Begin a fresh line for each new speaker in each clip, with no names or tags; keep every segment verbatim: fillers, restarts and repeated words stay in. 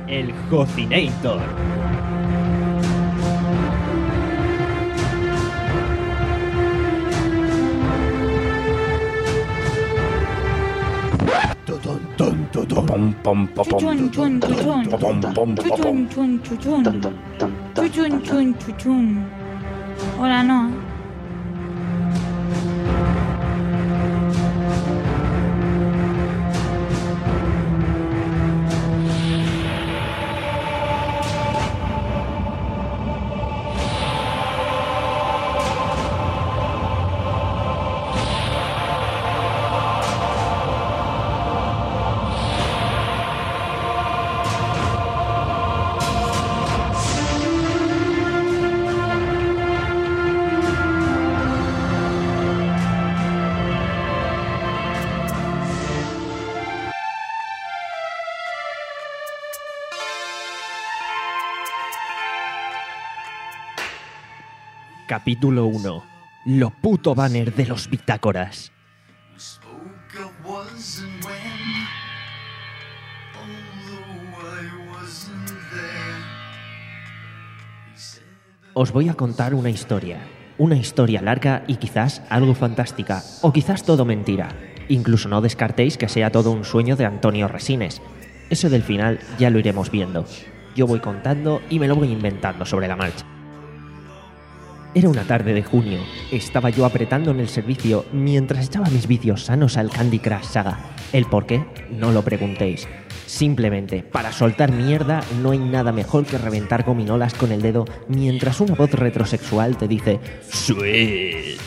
el Jocinator.
Pom, pom, pom,
Chuchun, chun, chuchun.
pom, pom, pom,
Chuchun, chun, chuchun. Chuchun, chun, chuchun. Hola, no.
Capítulo uno. Lo puto banner de los bitácoras. Os voy a contar una historia. Una historia larga y quizás algo fantástica. O quizás todo mentira. Incluso no descartéis que sea todo un sueño de Antonio Resines. Eso del final ya lo iremos viendo. Yo voy contando y me lo voy inventando sobre la marcha. Era una tarde de junio. Estaba yo apretando en el servicio mientras echaba mis vicios sanos al Candy Crush Saga. ¿El por qué? No lo preguntéis. Simplemente, para soltar mierda no hay nada mejor que reventar gominolas con el dedo mientras una voz retrosexual te dice "Sweet".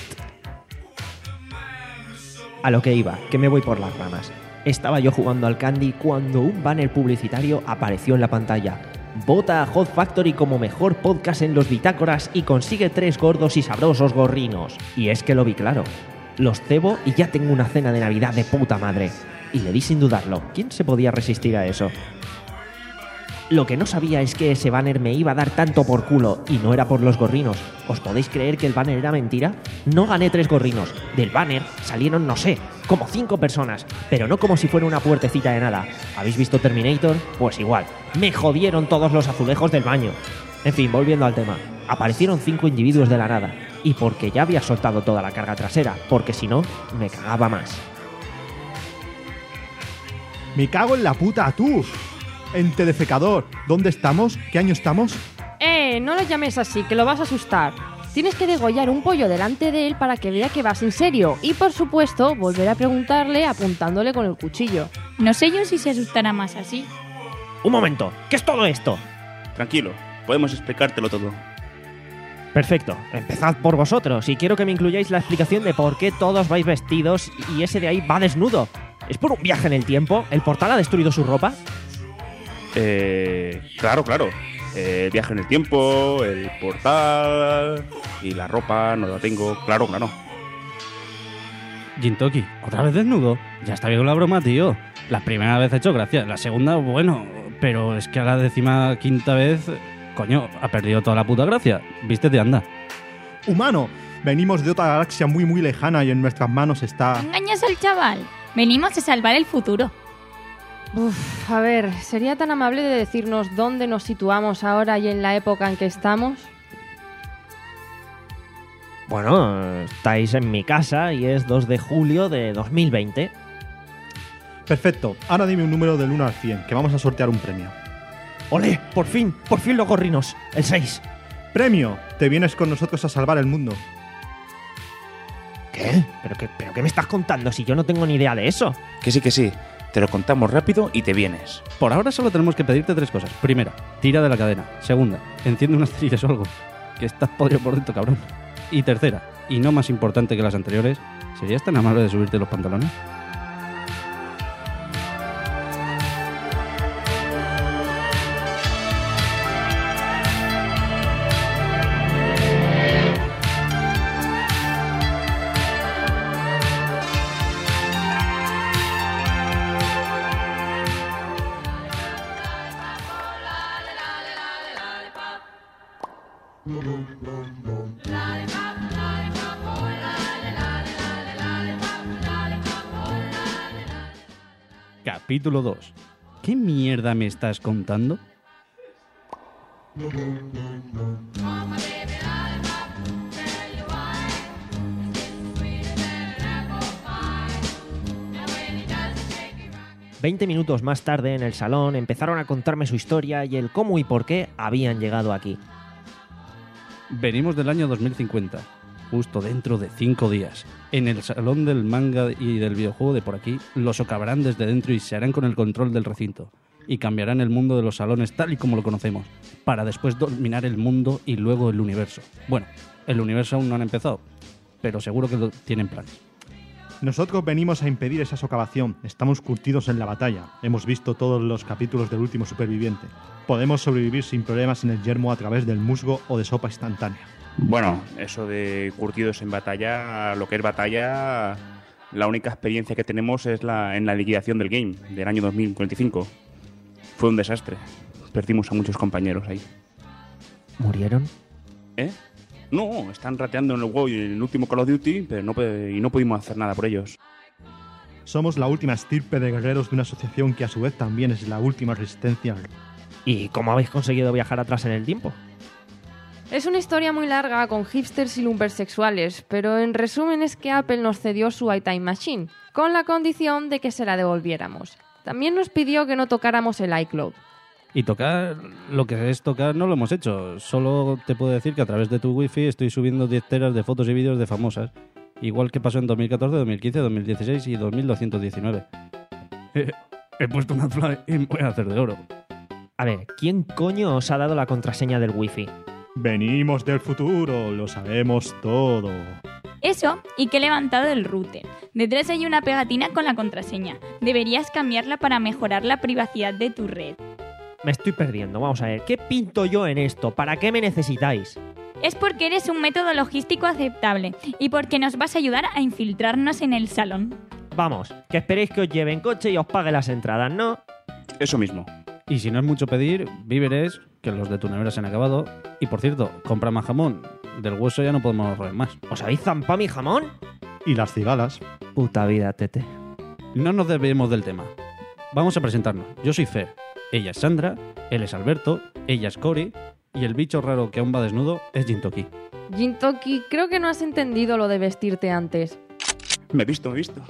A lo que iba, que me voy por las ramas. Estaba yo jugando al Candy cuando un banner publicitario apareció en la pantalla. Vota a Hot Factory como mejor podcast en los bitácoras y consigue tres gordos y sabrosos gorrinos. Y es que lo vi claro. Los cebo y ya tengo una cena de Navidad de puta madre. Y le di sin dudarlo. ¿Quién se podía resistir a eso? Lo que no sabía es que ese banner me iba a dar tanto por culo y no era por los gorrinos. ¿Os podéis creer que el banner era mentira? No gané tres gorrinos. Del banner salieron, no sé, como cinco personas, pero no como si fuera una puertecita de nada. ¿Habéis visto Terminator? Pues igual. Me jodieron todos los azulejos del baño. En fin, volviendo al tema. Aparecieron cinco individuos de la nada. Y porque ya había soltado toda la carga trasera, porque si no, me cagaba más.
Me cago en la puta, tú. Ente defecador. ¿Dónde estamos? ¿Qué año estamos?
Eh, no lo llames así, que lo vas a asustar. Tienes que degollar un pollo delante de él para que vea que vas en serio. Y por supuesto, volver a preguntarle apuntándole con el cuchillo.
No sé yo si se asustará más así.
Un momento, ¿qué es todo esto?
Tranquilo, podemos explicártelo todo.
Perfecto, empezad por vosotros y quiero que me incluyáis la explicación de por qué todos vais vestidos y ese de ahí va desnudo. ¿Es por un viaje en el tiempo? ¿El portal ha destruido su ropa?
Eh, claro, claro. El viaje en el tiempo, el portal y la ropa no la tengo. Claro, claro.
Jintoki, ¿otra vez desnudo? Ya está bien la broma, tío. La primera vez ha hecho gracia, la segunda, bueno, pero es que a la décima quinta vez, coño, ha perdido toda la puta gracia. Vístete, anda.
Humano, venimos de otra galaxia muy muy lejana y en nuestras manos está...
Engañas al chaval. Venimos a salvar el futuro.
Uf, a ver, ¿sería tan amable de decirnos dónde nos situamos ahora y en la época en que estamos?
Bueno, estáis en mi casa y es dos de julio de dos mil veinte.
Perfecto, ahora dime un número del uno al cien, que vamos a sortear un premio.
¡Olé! ¡Por fin! ¡Por fin los gorrinos! El seis.
¡Premio! Te vienes con nosotros a salvar el mundo.
¿Qué? ¿Pero qué, pero qué me estás contando si yo no tengo ni idea de eso?
Que sí, que sí. Te lo contamos rápido y te vienes.
Por ahora solo tenemos que pedirte tres cosas. Primera, tira de la cadena. Segunda, enciende unas cerillas o algo. Que estás podrido por dentro, cabrón. Y tercera, y no más importante que las anteriores, ¿serías tan amable de subirte los pantalones? Capítulo dos. ¿Qué mierda me estás contando?
Veinte minutos más tarde, en el salón, empezaron a contarme su historia y el cómo y por qué habían llegado aquí.
Venimos del año dos mil cincuenta, justo dentro de cinco días. En el salón del manga y del videojuego de por aquí, lo socavarán desde dentro y se harán con el control del recinto. Y cambiarán el mundo de los salones tal y como lo conocemos, para después dominar el mundo y luego el universo. Bueno, el universo aún no han empezado, pero seguro que lo tienen planes.
Nosotros venimos a impedir esa socavación. Estamos curtidos en la batalla. Hemos visto todos los capítulos del último superviviente. Podemos sobrevivir sin problemas en el yermo a través del musgo o de sopa instantánea.
Bueno, eso de curtidos en batalla, lo que es batalla, la única experiencia que tenemos es la en la liquidación del game del año dos mil cuarenta y cinco. Fue un desastre. Perdimos a muchos compañeros ahí.
¿Murieron?
¿Eh? No, están rateando en el WoW y en el último Call of Duty, pero no, y no pudimos hacer nada por ellos.
Somos la última estirpe de guerreros de una asociación que a su vez también es la última resistencia.
¿Y cómo habéis conseguido viajar atrás en el tiempo?
Es una historia muy larga con hipsters y lumpersexuales, pero en resumen es que Apple nos cedió su iTime Machine, con la condición de que se la devolviéramos. También nos pidió que no tocáramos el iCloud.
Y tocar, lo que es tocar no lo hemos hecho. Solo te puedo decir que a través de tu wifi estoy subiendo diez teras de fotos y vídeos de famosas. Igual que pasó en dos mil catorce, dos mil quince, dos mil dieciséis y dos mil doscientos diecinueve. Eh, he puesto una fly y me voy a hacer de oro.
A ver, ¿quién coño os ha dado la contraseña del wifi?
Venimos del futuro, lo sabemos todo.
Eso, y que he levantado el router. Detrás hay una pegatina con la contraseña. Deberías cambiarla para mejorar la privacidad de tu red.
Me estoy perdiendo, vamos a ver, ¿qué pinto yo en esto? ¿Para qué me necesitáis?
Es porque eres un método logístico aceptable y porque nos vas a ayudar a infiltrarnos en el salón.
Vamos, que esperéis que os lleven coche y os pague las entradas, ¿no?
Eso mismo.
Y si no es mucho pedir, víveres, que los de tu nevera se han acabado. Y por cierto, compra más jamón. Del hueso ya no podemos roer más.
¿Os habéis zampado mi jamón?
Y las cigalas.
Puta vida, tete.
No nos desviemos del tema. Vamos a presentarnos. Yo soy Fer. Ella es Sandra, él es Alberto, ella es Cory y el bicho raro que aún va desnudo es Jintoki.
Jintoki, creo que no has entendido lo de vestirte antes.
Me he visto, me he visto.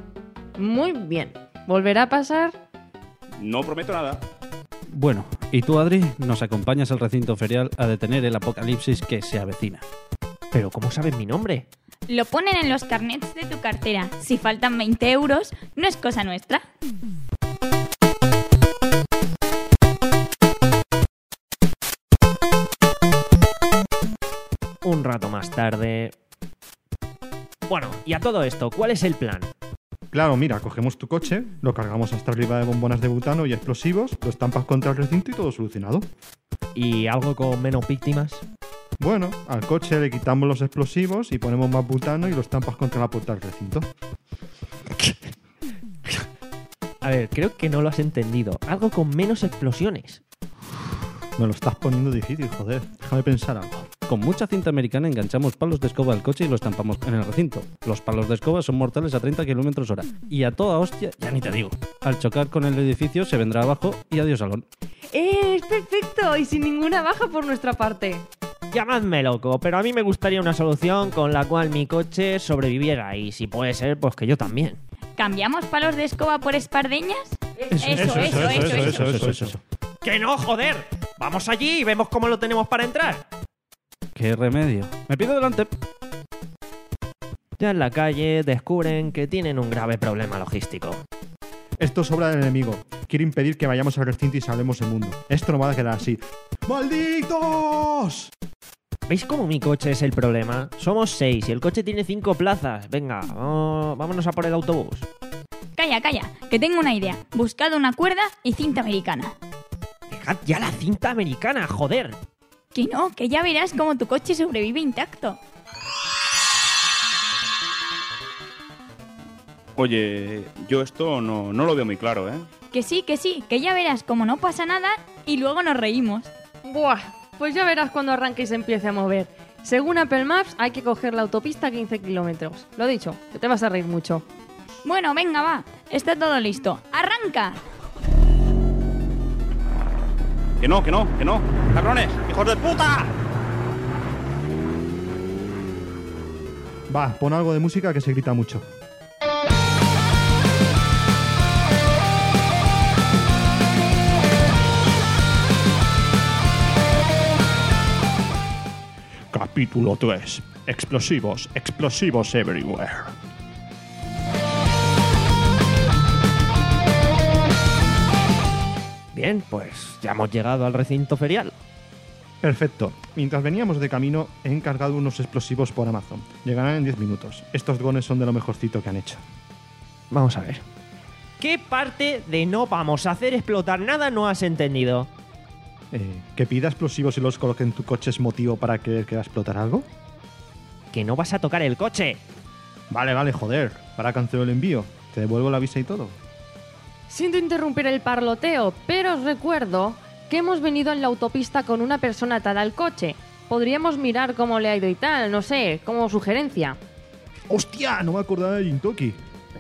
Muy bien. ¿Volverá a pasar?
No prometo nada.
Bueno, y tú, Adri, nos acompañas al recinto ferial a detener el apocalipsis que se avecina.
¿Pero cómo sabes mi nombre?
Lo ponen en los carnets de tu cartera. Si faltan veinte euros, no es cosa nuestra.
Un rato más tarde... Bueno, y a todo esto, ¿cuál es el plan?
Claro, mira, cogemos tu coche, lo cargamos hasta arriba de bombonas de butano y explosivos, lo estampas contra el recinto y todo solucionado.
¿Y algo con menos víctimas?
Bueno, al coche le quitamos los explosivos y ponemos más butano y lo estampas contra la puerta del recinto.
A ver, creo que no lo has entendido. Algo con menos explosiones.
Me lo estás poniendo difícil, joder. Déjame pensar algo.
Con mucha cinta americana enganchamos palos de escoba al coche y lo estampamos en el recinto. Los palos de escoba son mortales a treinta kilómetros hora. Y a toda hostia, ya ni te digo. Al chocar con el edificio se vendrá abajo y adiós salón.
¡Eh, es perfecto! Y sin ninguna baja por nuestra parte.
Llamadme loco, pero a mí me gustaría una solución con la cual mi coche sobreviviera y si puede ser, pues que yo también.
¿Cambiamos palos de escoba por espardeñas? Eso, eso, eso, eso, eso, eso, eso.
¡Que no, joder! ¡Vamos allí y vemos cómo lo tenemos para entrar!
¡Qué remedio! ¡Me pido delante!
Ya en la calle descubren que tienen un grave problema logístico.
Esto es obra del enemigo. Quiere impedir que vayamos al recinto y salvemos el mundo. Esto no va a quedar así. ¡Malditos!
¿Veis cómo mi coche es el problema? Somos seis y el coche tiene cinco plazas. Venga, oh, vámonos a por el autobús.
Calla, calla, que tengo una idea. Buscad una cuerda y cinta americana.
¡Dejad ya la cinta americana, joder!
Que no, que ya verás cómo tu coche sobrevive intacto.
Oye, yo esto no, no lo veo muy claro, ¿eh?
Que sí, que sí, que ya verás cómo no pasa nada y luego nos reímos.
Buah, pues ya verás cuando arranque y se empiece a mover. Según Apple Maps, hay que coger la autopista a quince kilómetros. Lo dicho, que te vas a reír mucho.
Bueno, venga, va. Está todo listo. ¡Arranca!
Que no, que no, que no. ¡Cabrones! ¡Hijos de puta!
Va, pon algo de música que se grita mucho. Capítulo tres. Explosivos, explosivos everywhere.
Bien, pues ya hemos llegado al recinto ferial.
Perfecto. Mientras veníamos de camino, he encargado unos explosivos por Amazon. Llegarán en diez minutos. Estos drones son de lo mejorcito que han hecho.
Vamos a ver. ¿Qué parte de no vamos a hacer explotar nada no has entendido?
Eh, ¿Que pida explosivos y los coloque en tu coche es motivo para creer que va a explotar algo?
Que no vas a tocar el coche.
Vale, vale, joder. Para cancelar el envío. Te devuelvo la visa y todo.
Siento interrumpir el parloteo, pero os recuerdo que hemos venido en la autopista con una persona atada al coche. Podríamos mirar cómo le ha ido y tal, no sé, como sugerencia.
¡Hostia! No me acordaba de Jintoki.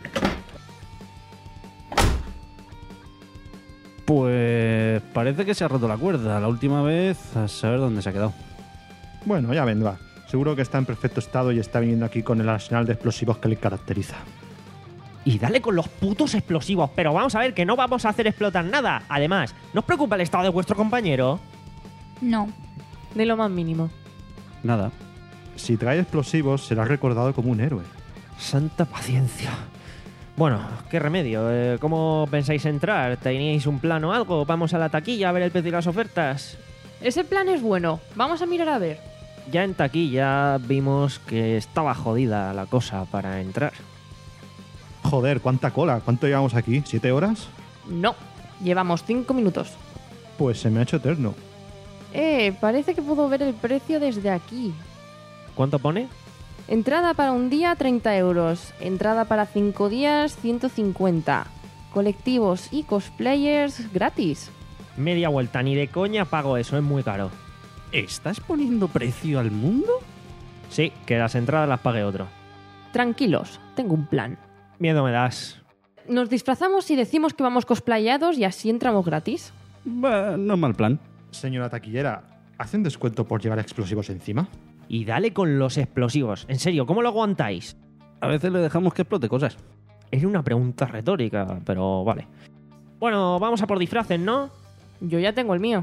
Pues parece que se ha roto la cuerda. La última vez, a saber dónde se ha quedado.
Bueno, ya vendrá. Seguro que está en perfecto estado y está viniendo aquí con el arsenal de explosivos que le caracteriza.
Y dale con los putos explosivos, pero vamos a ver que no vamos a hacer explotar nada. Además, ¿no os preocupa el estado de vuestro compañero?
No.
De lo más mínimo.
Nada.
Si trae explosivos, será recordado como un héroe.
Santa paciencia. Bueno, ¿qué remedio? Eh, ¿Cómo pensáis entrar? ¿Teníais un plan o algo? ¿Vamos a la taquilla a ver el precio y las ofertas?
Ese plan es bueno. Vamos a mirar a ver.
Ya en taquilla vimos que estaba jodida la cosa para entrar.
Joder, ¿cuánta cola? ¿Cuánto llevamos aquí? ¿Siete horas?
No. Llevamos cinco minutos.
Pues se me ha hecho eterno.
Eh, parece que puedo ver el precio desde aquí.
¿Cuánto pone?
Entrada para un día, treinta euros. Entrada para cinco días, ciento cincuenta. Colectivos y cosplayers gratis.
Media vuelta, ni de coña pago eso, es muy caro.
¿Estás poniendo precio al mundo?
Sí, que las entradas las pague otro.
Tranquilos, tengo un plan.
Miedo me das.
Nos disfrazamos y decimos que vamos cosplayados y así entramos gratis.
Bah, no es mal plan.
Señora taquillera, ¿hacen descuento por llevar explosivos encima?
Y dale con los explosivos. En serio, ¿cómo lo aguantáis?
A veces le dejamos que explote cosas.
Es una pregunta retórica, pero vale. Bueno, vamos a por disfraces, ¿no?
Yo ya tengo el mío.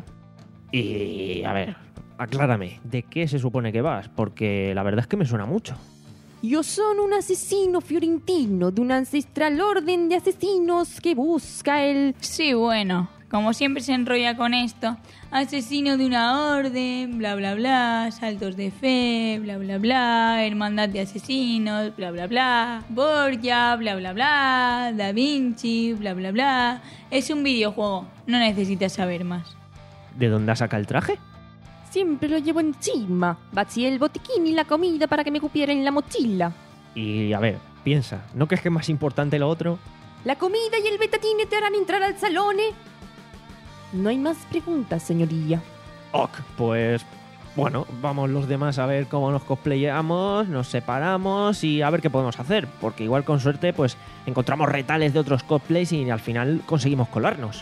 Y a ver, aclárame, ¿de qué se supone que vas? Porque la verdad es que me suena mucho.
Yo soy un asesino fiorentino de una ancestral orden de asesinos que busca el...
Sí, bueno, como siempre se enrolla con esto. Asesino de una orden, bla bla bla, saltos de fe, bla bla bla, hermandad de asesinos, bla bla bla, Borgia, bla bla bla, Da Vinci, bla bla bla. Es un videojuego, no necesitas saber más.
¿De dónde saca el traje?
Siempre lo llevo encima. Vacié el botiquín y la comida para que me cupiera en la mochila.
Y a ver, piensa, ¿no crees que es más importante lo otro?
La comida y el betatine te harán entrar al salón, ¿eh? No hay más preguntas, señoría.
Ok, pues bueno, vamos los demás a ver cómo nos cosplayamos, nos separamos y a ver qué podemos hacer, porque igual con suerte pues encontramos retales de otros cosplays y al final conseguimos colarnos.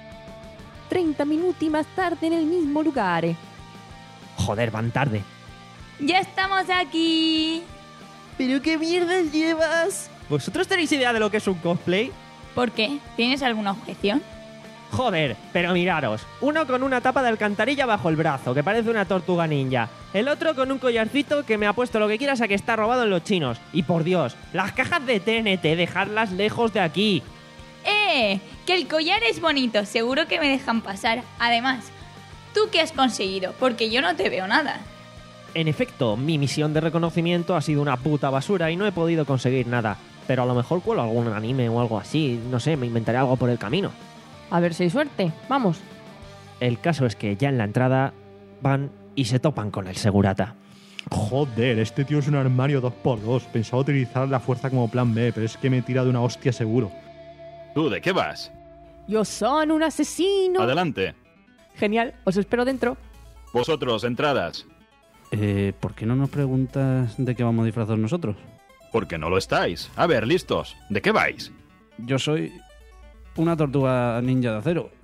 Treinta minutos más tarde en el mismo lugar, ¿eh?
Joder, van tarde.
¡Ya estamos aquí!
¿Pero qué mierdas llevas? ¿Vosotros tenéis idea de lo que es un cosplay?
¿Por qué? ¿Tienes alguna objeción?
Joder, pero miraros, uno con una tapa de alcantarilla bajo el brazo, que parece una tortuga ninja. El otro con un collarcito que me ha puesto lo que quieras a que está robado en los chinos. Y por Dios, las cajas de T N T, dejadlas lejos de aquí.
¡Eh! Que el collar es bonito, seguro que me dejan pasar. Además, ¿tú qué has conseguido? Porque yo no te veo nada.
En efecto, mi misión de reconocimiento ha sido una puta basura y no he podido conseguir nada. Pero a lo mejor cuelo algún anime o algo así, no sé, me inventaré algo por el camino.
A ver si hay suerte. Vamos.
El caso es que ya en la entrada van y se topan con el segurata.
Joder, este tío es un armario dos por dos. Pensaba utilizar la fuerza como plan B, pero es que me he tirado de una hostia seguro.
¿Tú de qué vas?
Yo soy un asesino.
Adelante.
Genial, os espero dentro.
Vosotros, entradas.
Eh, ¿por qué no nos preguntas de qué vamos disfrazados nosotros?
Porque no lo estáis. A ver, listos. ¿De qué vais?
Yo soy una tortuga ninja de acero.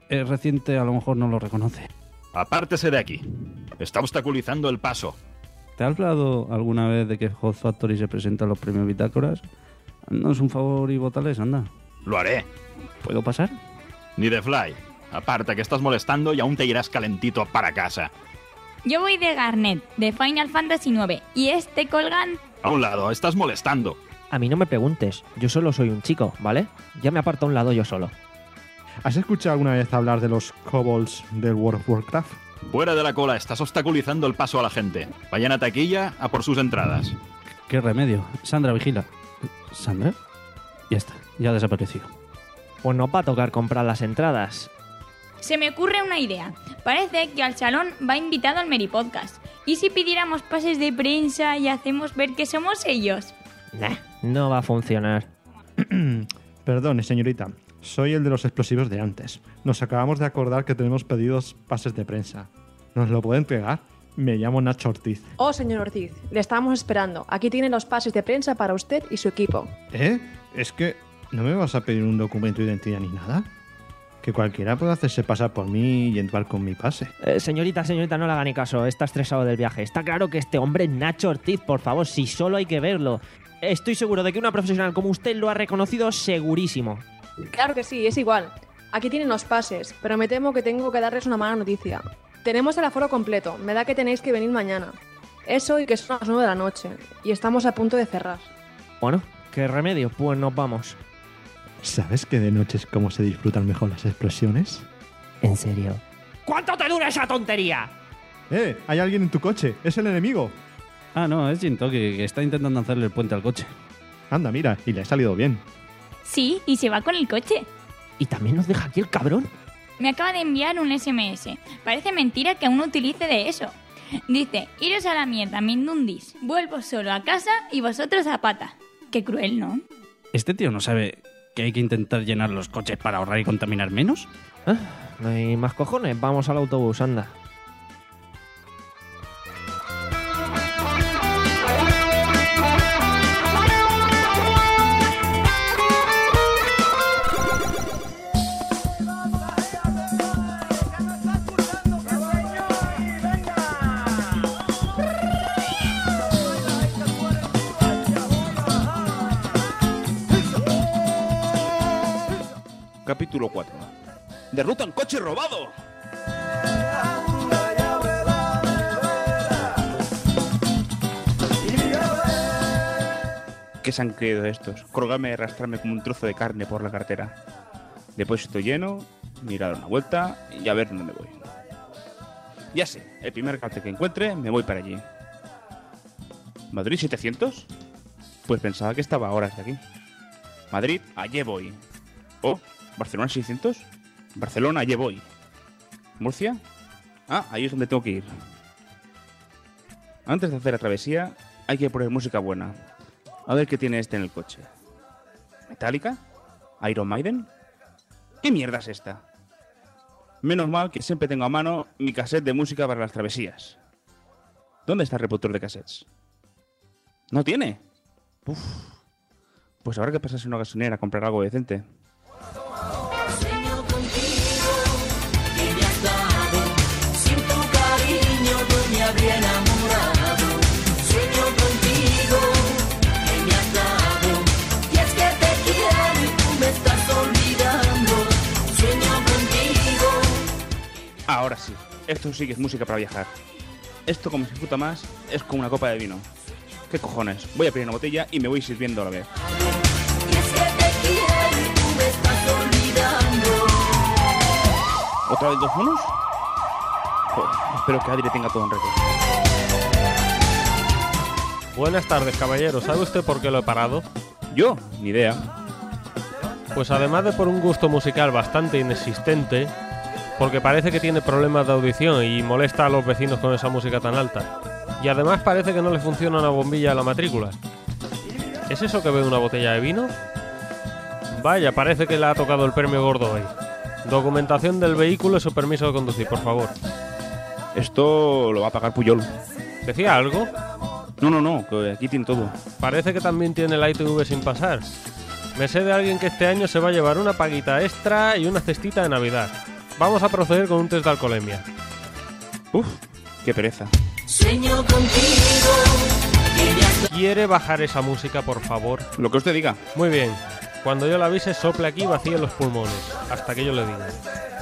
es reciente, a lo mejor no lo reconoce.
Apártese de aquí. Está obstaculizando el paso.
¿Te has hablado alguna vez de que Hot Factory se presenta a los premios Bitácoras? Haznos un favor y votales, anda.
Lo haré.
¿Puedo pasar?
Ni de fly. Aparta, que estás molestando y aún te irás calentito para casa.
Yo voy de Garnet, de Final Fantasy nueve. Y este colgante...
A un lado, estás molestando.
A mí no me preguntes, yo solo soy un chico, ¿vale? Ya me aparto a un lado yo solo.
¿Has escuchado alguna vez hablar de los kobolds del World of Warcraft?
Fuera de la cola, estás obstaculizando el paso a la gente. Vayan a taquilla a por sus entradas.
¿Qué remedio? Sandra, vigila. ¿Sandra? Ya está, ya ha desaparecido.
Pues nos va a tocar comprar las entradas.
Se me ocurre una idea. Parece que al salón va invitado al Meri Podcast. ¿Y si pidiéramos pases de prensa y hacemos ver que somos ellos?
Nah, no va a funcionar.
Perdone, señorita. Soy el de los explosivos de antes. Nos acabamos de acordar que tenemos pedidos pases de prensa. ¿Nos lo puede entregar? Me llamo Nacho Ortiz.
Oh, señor Ortiz, le estábamos esperando. Aquí tienen los pases de prensa para usted y su equipo.
¿Eh? Es que no me vas a pedir un documento de identidad ni nada. Que cualquiera puede hacerse pasar por mí y entrar con mi pase.
Eh, señorita, señorita, no le haga ni caso. Está estresado del viaje. Está claro que este hombre es Nacho Ortiz, por favor, si solo hay que verlo. Estoy seguro de que una profesional como usted lo ha reconocido segurísimo.
Claro que sí, es igual. Aquí tienen los pases, pero me temo que tengo que darles una mala noticia. Tenemos el aforo completo, me da que tenéis que venir mañana. Es hoy que son las nueve de la noche, y estamos a punto de cerrar.
Bueno, ¿qué remedio? Pues nos vamos.
¿Sabes que de noche es como se disfrutan mejor las explosiones?
¿En serio? ¿Cuánto te dura esa tontería?
¡Eh! Hay alguien en tu coche. ¡Es el enemigo!
Ah, no, es Jintoki, que está intentando hacerle el puente al coche.
Anda, mira, y le ha salido bien.
Sí, y se va con el coche.
¿Y también nos deja aquí el cabrón?
Me acaba de enviar un ese eme ese. Parece mentira que aún utilice de eso. Dice, iros a la mierda, mindundis. Vuelvo solo a casa y vosotros a pata. Qué cruel, ¿no?
¿Este tío no sabe que hay que intentar llenar los coches para ahorrar y contaminar menos?
Ah, no hay más cojones. Vamos al autobús, anda.
Capítulo cuatro. ¡Derrotan coche robado! ¿Qué se han creído estos? Colgarme y arrastrarme como un trozo de carne por la cartera. Depósito lleno, ir a dar una vuelta y a ver dónde me voy. Ya sé, el primer cartel que encuentre me voy para allí. ¿Madrid setecientos? Pues pensaba que estaba a horas de aquí. Madrid, allí voy. Oh, ¿Barcelona seiscientos? Barcelona, allí voy. ¿Murcia? Ah, ahí es donde tengo que ir. Antes de hacer la travesía, hay que poner música buena. A ver qué tiene este en el coche. ¿Metallica? ¿Iron Maiden? ¿Qué mierda es esta? Menos mal que siempre tengo a mano mi cassette de música para las travesías. ¿Dónde está el reproductor de cassettes? ¿No tiene? Uf. Pues habrá que pasarse a una gasolinera a comprar algo decente. Ahora sí, esto sí que es música para viajar. Esto, como se disfruta más, es como una copa de vino. ¿Qué cojones? Voy a pedir una botella y me voy sirviendo a la vez. ¿Otra vez dos monos? Joder, espero que Adri tenga todo en regla.
Buenas tardes, caballero. ¿Sabe usted por qué lo he parado?
¿Yo? Ni idea.
Pues además de por un gusto musical bastante inexistente, porque parece que tiene problemas de audición y molesta a los vecinos con esa música tan alta. Y además parece que no le funciona una bombilla a la matrícula. ¿Es eso que ve una botella de vino? Vaya, parece que le ha tocado el premio gordo hoy. Documentación del vehículo y su permiso de conducir, por favor.
Esto lo va a pagar Puyol.
¿Decía algo?
No, no, no, que aquí tiene todo.
Parece que también tiene la I T V sin pasar. Me sé de alguien que este año se va a llevar una paguita extra y una cestita de Navidad. vamos a proceder con un test de alcoholemia.
Uf, qué pereza.
Sueño contigo.
¿Quiere bajar esa música, por favor?
Lo que usted diga.
Muy bien. Cuando yo la avise, sople aquí y vacíe los pulmones. Hasta que yo le diga.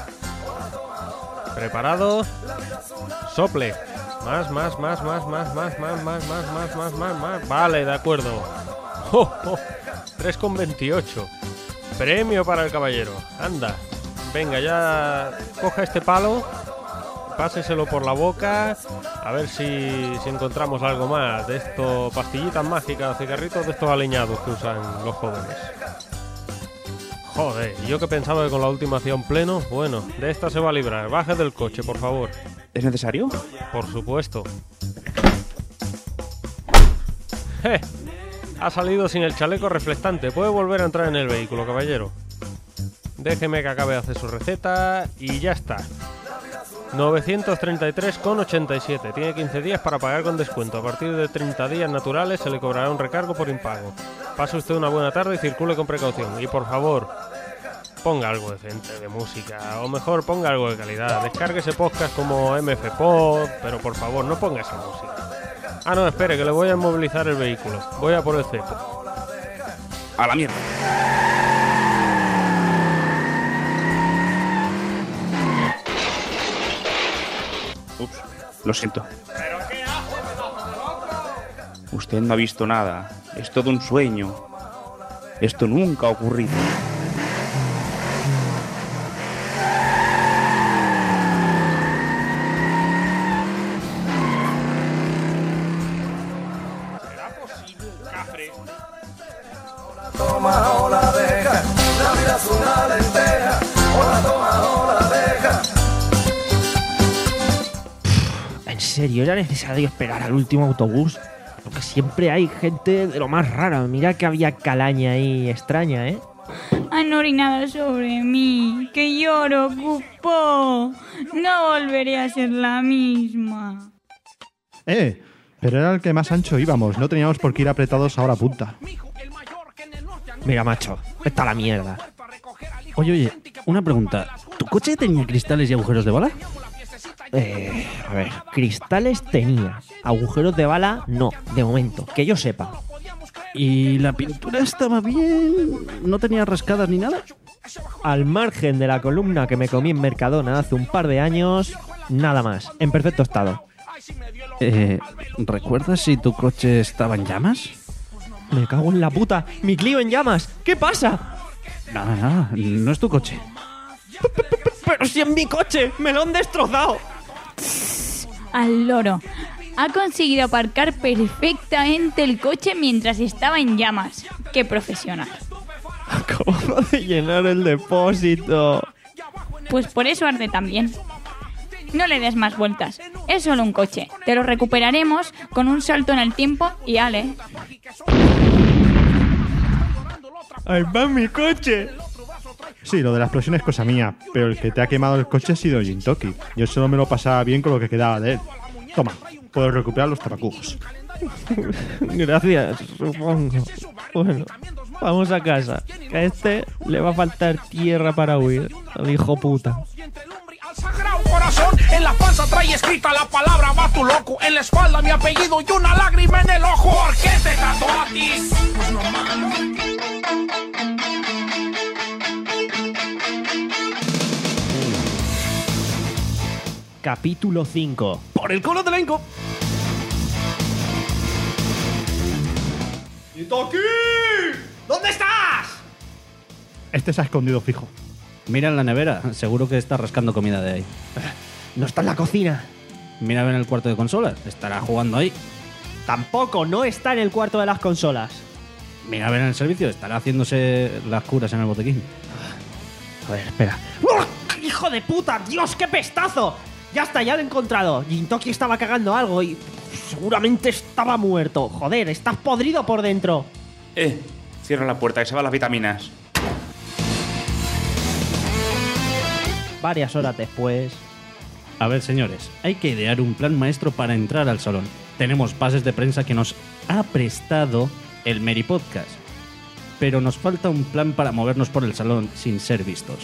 ¿Preparado? Sople. Más, más, más, más, más, más, más, más, más, más, más, más, más. Vale, de acuerdo. Oh, oh. tres con veintiocho. Premio para el caballero. Anda. Venga, ya coja este palo. Páseselo por la boca. A ver si, si encontramos algo más de esto. Pastillitas mágicas, cigarritos de estos aliñados que usan los jóvenes. Joder, yo que pensaba que con la última acción pleno. Bueno, de esta se va a librar. Baje del coche, por favor.
¿Es necesario?
Por supuesto. ¡Je! Ha salido sin el chaleco reflectante. Puede volver a entrar en el vehículo, caballero. Déjeme que acabe de hacer su receta y ya está. novecientos treinta y tres con ochenta y siete. Tiene quince días para pagar con descuento. A partir de treinta días naturales se le cobrará un recargo por impago. Pase usted una buena tarde y circule con precaución. Y por favor, ponga algo decente de música. O mejor, ponga algo de calidad. Descargue ese podcast como M F Pod. Pero por favor, no ponga esa música. Ah, no, espere, que le voy a inmovilizar el vehículo. Voy a por el cepo.
A la mierda. Ups, lo siento. Usted no ha visto nada. Es todo un sueño. Esto nunca ha ocurrido.
¿Será posible, cafre?
Toma o la deja, la vida es una lenteja. O la toma o la deja.
¿En serio era necesario esperar al último autobús? Porque siempre hay gente de lo más rara. Mira que había calaña ahí extraña, ¿eh?
Han orinado sobre mí. Que lloro, Cupo. No volveré a ser la misma.
Eh, pero era el que más ancho íbamos. No teníamos por qué ir apretados ahora a punta.
Mira, macho, está la mierda.
Oye, oye, una pregunta. ¿Tu coche tenía cristales y agujeros de bala?
Eh, a ver, cristales tenía. Agujeros de bala, no, de momento, que yo sepa.
¿Y la pintura estaba bien? ¿No tenía rascadas ni nada?
Al margen de la columna que me comí en Mercadona hace un par de años, nada más, en perfecto estado.
Eh, ¿recuerdas si tu coche estaba en llamas?
Me cago en la puta, mi Clio en llamas, ¿qué pasa?
Nada, nada, no es tu coche.
Pero si es mi coche, me lo han destrozado.
Al loro. Ha conseguido aparcar perfectamente el coche mientras estaba en llamas. ¡Qué profesional!
Acabo de llenar el depósito.
Pues por eso arde también. No le des más vueltas. Es solo un coche. Te lo recuperaremos con un salto en el tiempo y ale.
¡Ahí va mi coche!
Sí, lo de la explosión es cosa mía, pero el que te ha quemado el coche ha sido Jintoki. Yo solo me lo pasaba bien con lo que quedaba de él. Toma, puedes recuperar los tapacubos.
Gracias, supongo. Bueno, vamos a casa, que a este le va a faltar tierra para huir, al hijo puta.
Sagrado corazón, en la panza trae escrita la palabra va tu loco. En la espalda mi apellido y una lágrima en el ojo. ¿Por qué te trató a ti? Pues no mames.
Capítulo cinco. ¡Por el cono de elenco!
¡Jintoki!
¿Dónde estás?
Este se ha escondido fijo.
Mira en la nevera, seguro que está rascando comida de ahí.
No está en la cocina.
Mira en el cuarto de consolas, estará jugando ahí.
Tampoco, no está en el cuarto de las consolas.
Mira a ver en el servicio, estará haciéndose las curas en el botequín.
A ver, espera. ¡Oh! ¡Hijo de puta! ¡Dios, qué pestazo! Ya está, ya lo he encontrado. Jintoki estaba cagando algo y seguramente estaba muerto. Joder, estás podrido por dentro.
Eh, cierra la puerta, que se van las vitaminas.
Varias horas después.
A ver, señores, hay que idear un plan maestro para entrar al salón. Tenemos pases de prensa que nos ha prestado el Meri Podcast, pero nos falta un plan para movernos por el salón sin ser vistos.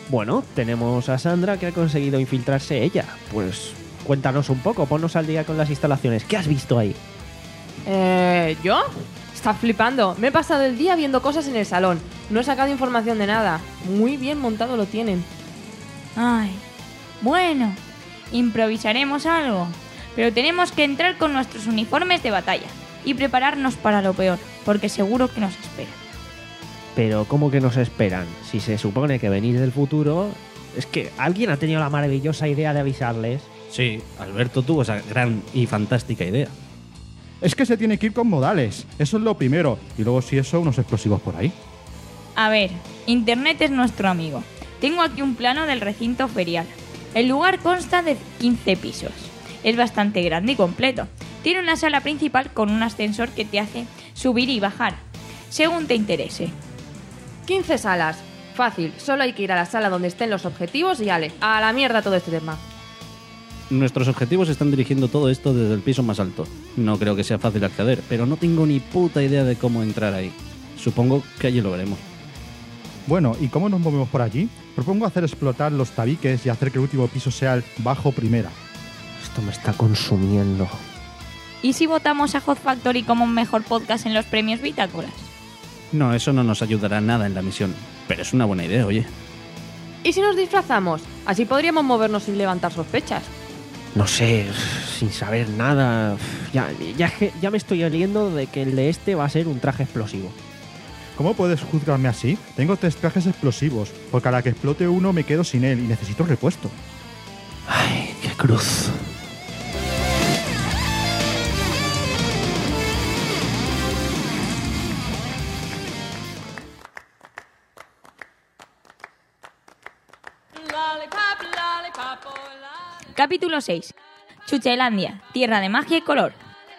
Bueno, tenemos a Sandra que ha conseguido infiltrarse ella. Pues cuéntanos un poco, ponnos al día con las instalaciones. ¿Qué has visto ahí?
Eh, ¿yo? Estás flipando. Me he pasado el día viendo cosas en el salón. No he sacado información de nada. Muy bien montado lo tienen.
Ay, bueno, improvisaremos algo. Pero tenemos que entrar con nuestros uniformes de batalla y prepararnos para lo peor, porque seguro que nos espera.
Pero ¿cómo que nos esperan? Si se supone que venís del futuro, es que alguien ha tenido la maravillosa idea de avisarles.
Sí, Alberto tuvo esa gran y fantástica idea.
Es que se tiene que ir con modales. Eso es lo primero. Y luego, si eso, unos explosivos por ahí.
A ver, Internet es nuestro amigo. Tengo aquí un plano del recinto ferial. El lugar consta de quince pisos. Es bastante grande y completo. Tiene una sala principal con un ascensor que te hace subir y bajar, según te interese.
quince salas. Fácil. Solo hay que ir a la sala donde estén los objetivos y ale, a la mierda todo este tema.
Nuestros objetivos están dirigiendo todo esto desde el piso más alto. No creo que sea fácil acceder, pero no tengo ni puta idea de cómo entrar ahí. Supongo que allí lo veremos.
Bueno, ¿y cómo nos movemos por allí? Propongo hacer explotar los tabiques y hacer que el último piso sea el bajo primera.
Esto me está consumiendo.
¿Y si votamos a Hot Factory como un mejor podcast en los premios Bitácoras?
No, eso no nos ayudará nada en la misión. Pero es una buena idea, oye.
¿Y si nos disfrazamos? Así podríamos movernos sin levantar sospechas.
No sé, sin saber nada. Ya, ya, ya me estoy oliendo de que el de este va a ser un traje explosivo.
¿Cómo puedes juzgarme así? Tengo tres trajes explosivos, porque a la que explote uno me quedo sin él y necesito repuesto.
Ay, qué cruz.
Capítulo seis. Chuchelandia, tierra de magia y color.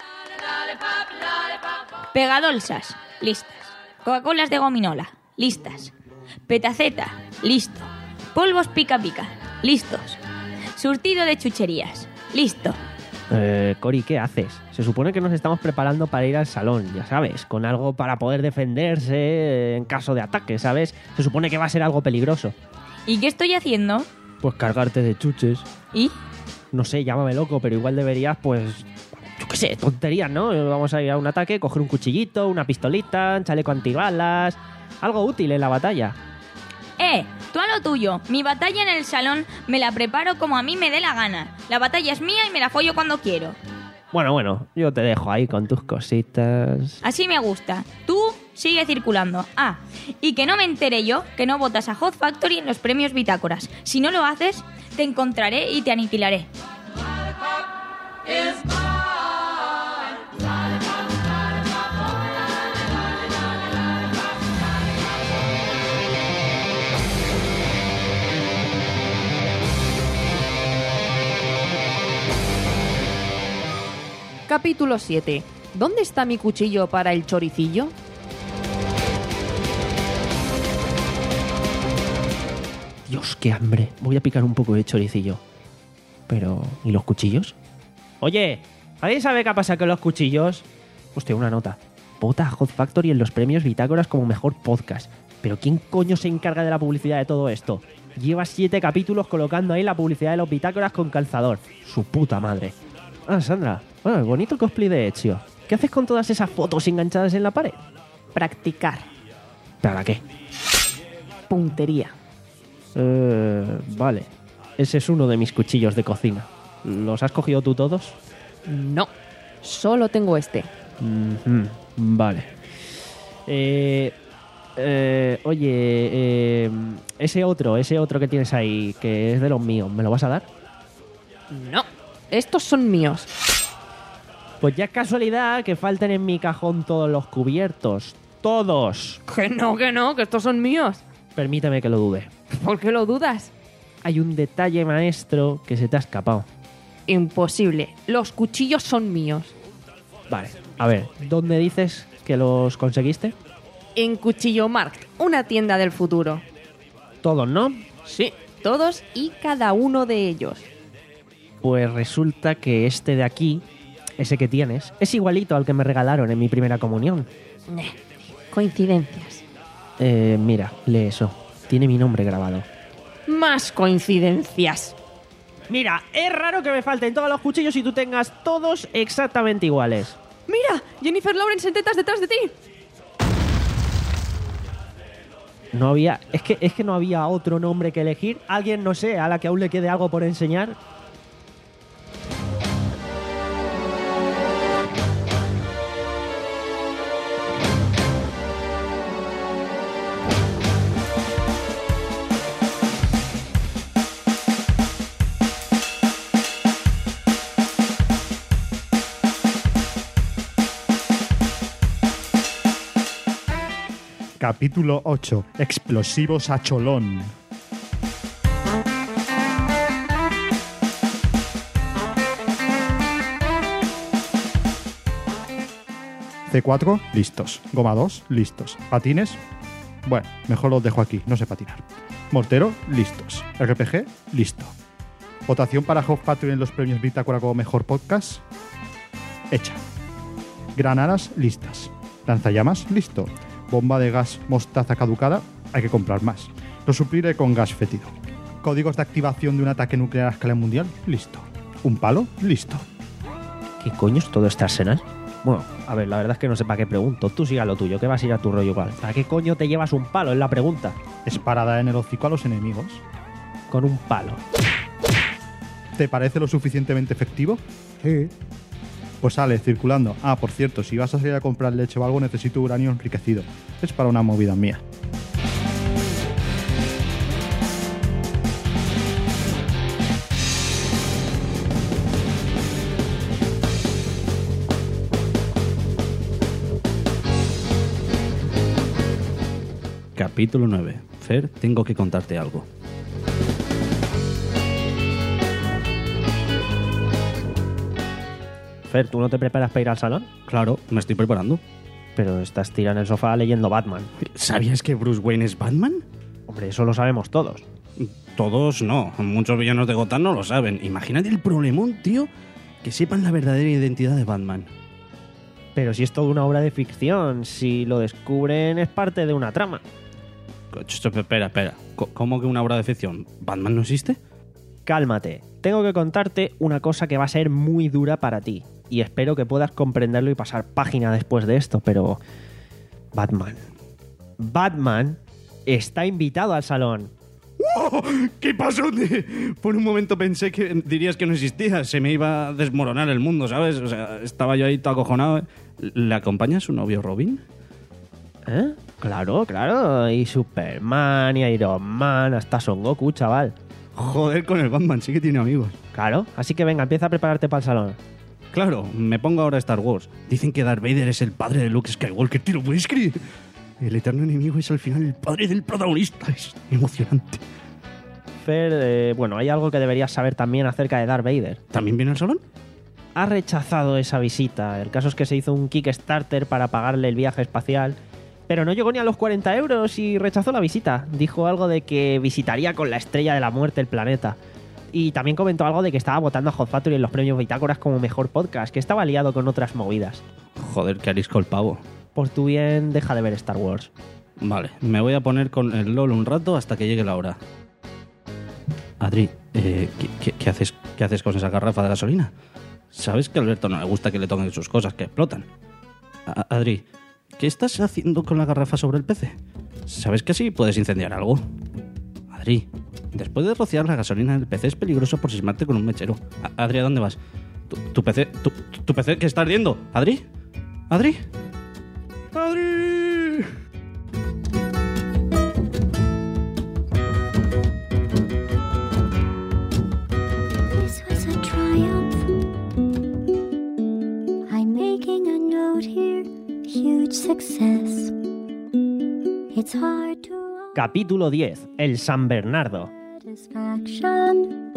Pegadolsas, listas. Coca-Colas de gominola, listas. Petaceta, listo. Polvos pica pica, listos. Surtido de chucherías, listo.
Eh, Cori, ¿qué haces? Se supone que nos estamos preparando para ir al salón, ya sabes, con algo para poder defenderse en caso de ataque, ¿sabes? Se supone que va a ser algo peligroso.
¿Y qué estoy haciendo?
Pues cargarte de chuches.
¿Y?
No sé, llámame loco, pero igual deberías, pues... Yo qué sé, tonterías, ¿no? Vamos a ir a un ataque, coger un cuchillito, una pistolita, un chaleco antibalas... Algo útil en la batalla.
¡Eh! Tú a lo tuyo. Mi batalla en el salón me la preparo como a mí me dé la gana. La batalla es mía y me la follo cuando quiero.
Bueno, bueno, yo te dejo ahí con tus cositas.
Así me gusta. Tú sigue circulando. Ah, y que no me entere yo que no votas a Hot Factory en los premios Bitácoras. Si no lo haces, te encontraré y te aniquilaré.
Capítulo siete. ¿Dónde está mi cuchillo para el choricillo?
Dios, qué hambre. Voy a picar un poco de choricillo. Pero, ¿y los cuchillos? Oye, ¿alguien sabe qué ha pasado con los cuchillos? Hostia, una nota. Vota a Hot Factory en los premios Bitácoras como mejor podcast. Pero ¿quién coño se encarga de la publicidad de todo esto? Lleva siete capítulos colocando ahí la publicidad de los Bitácoras con calzador. Su puta madre. Ah, Sandra. Ah, bonito cosplay de Ezio. ¿Qué haces con todas esas fotos enganchadas en la pared?
Practicar.
¿Para qué?
Puntería.
Eh, vale. Ese es uno de mis cuchillos de cocina. ¿Los has cogido tú todos?
No. Solo tengo este.
Mm-hmm. Vale. Eh, eh, oye, eh, ese otro, ese otro que tienes ahí, que es de los míos, ¿me lo vas a dar?
No. Estos son míos.
Pues ya es casualidad que falten en mi cajón todos los cubiertos. ¡Todos!
Que no, que no, que estos son míos.
Permíteme que lo dude.
¿Por qué lo dudas?
Hay un detalle maestro que se te ha escapado.
Imposible. Los cuchillos son míos.
Vale, a ver, ¿dónde dices que los conseguiste?
En Cuchillo Markt, una tienda del futuro.
Todos, ¿no?
Sí, todos y cada uno de ellos.
Pues resulta que este de aquí, ese que tienes, es igualito al que me regalaron en mi primera comunión.
Nah, coincidencias.
Eh, mira, lee eso. Tiene mi nombre grabado.
Más coincidencias.
Mira, es raro que me falten todos los cuchillos y tú tengas todos exactamente iguales.
Mira, Jennifer Lawrence en tetas detrás de ti.
No había... Es que, es que no había otro nombre que elegir. Alguien, no sé, a la que aún le quede algo por enseñar.
Capítulo ocho. Explosivos a cholón. C cuatro, listos. Goma dos, listos. Patines, bueno, mejor los dejo aquí, no sé patinar. Mortero, listos. R P G, listo. Votación para House Factory en los premios Bitácora como mejor podcast, hecha. Granadas, listas. Lanzallamas, listo. Bomba de gas mostaza caducada, hay que comprar más. Lo supliré con gas fétido. Códigos de activación de un ataque nuclear a escala mundial, listo. Un palo, listo.
¿Qué coño es todo este arsenal? Bueno, a ver, la verdad es que no sé para qué pregunto. Tú siga lo tuyo, que vas a ir a tu rollo igual. ¿Para qué coño te llevas un palo? Es la pregunta.
Es para dar en el hocico a los enemigos.
Con un palo.
¿Te parece lo suficientemente efectivo? Sí. Pues sale, circulando. Ah, por cierto, si vas a salir a comprar leche o algo, necesito uranio enriquecido. Es para una movida mía.
Capítulo nueve. Fer, tengo que contarte algo.
Fer, ¿tú no te preparas para ir al salón?
Claro, me estoy preparando.
Pero estás tirado en el sofá leyendo Batman.
¿Sabías que Bruce Wayne es Batman?
Hombre, eso lo sabemos todos.
Todos no. Muchos villanos de Gotham no lo saben. Imagínate el problemón, tío, que sepan la verdadera identidad de Batman.
Pero si es toda una obra de ficción, si lo descubren es parte de una trama.
Espera, espera. ¿Cómo que una obra de ficción? ¿Batman no existe?
Cálmate. Tengo que contarte una cosa que va a ser muy dura para ti. Y espero que puedas comprenderlo y pasar página después de esto, pero... Batman. Batman está invitado al salón.
¡Oh! ¿Qué pasó? Por un momento pensé que dirías que no existía. Se me iba a desmoronar el mundo, ¿sabes? O sea, estaba yo ahí todo acojonado. ¿Le acompaña su novio Robin?
¿Eh? Claro, claro. Y Superman, y Iron Man, hasta Son Goku, chaval.
Joder, con el Batman, sí que tiene amigos.
Claro, así que venga, empieza a prepararte para el salón.
Claro, me pongo ahora Star Wars. Dicen que Darth Vader es el padre de Luke Skywalker, ¿te lo puedes creer? El eterno enemigo es al final el padre del protagonista. Es emocionante.
Fer, eh, bueno, hay algo que deberías saber también acerca de Darth Vader.
¿También viene al salón?
Ha rechazado esa visita. El caso es que se hizo un Kickstarter para pagarle el viaje espacial, pero no llegó ni a los cuarenta euros y rechazó la visita. Dijo algo de que visitaría con la estrella de la muerte el planeta. Y también comentó algo de que estaba votando a Hot Factory en los premios Bitácoras como mejor podcast, que estaba liado con otras movidas.
Joder, qué arisco el pavo.
Por tu bien, deja de ver Star Wars.
Vale, me voy a poner con el LOL un rato hasta que llegue la hora. Adri, eh, ¿qué, qué, qué haces, ¿qué haces con esa garrafa de gasolina? ¿Sabes que a Alberto no le gusta que le toquen sus cosas, que explotan? A Adri, ¿qué estás haciendo con la garrafa sobre el P C? ¿Sabes que así puedes incendiar algo? Adri, después de rociar la gasolina del P C es peligroso por sismarte con un mechero. A Adri, ¿a dónde vas? ¿Tu, tu P C? Tu, tu P C que está ardiendo? ¿Adri? ¿Adri? ¡Adri!
This was a triumph. I'm making a note here. Huge success. It's hard to...
Capítulo diez. El San Bernardo.
Satisfaction.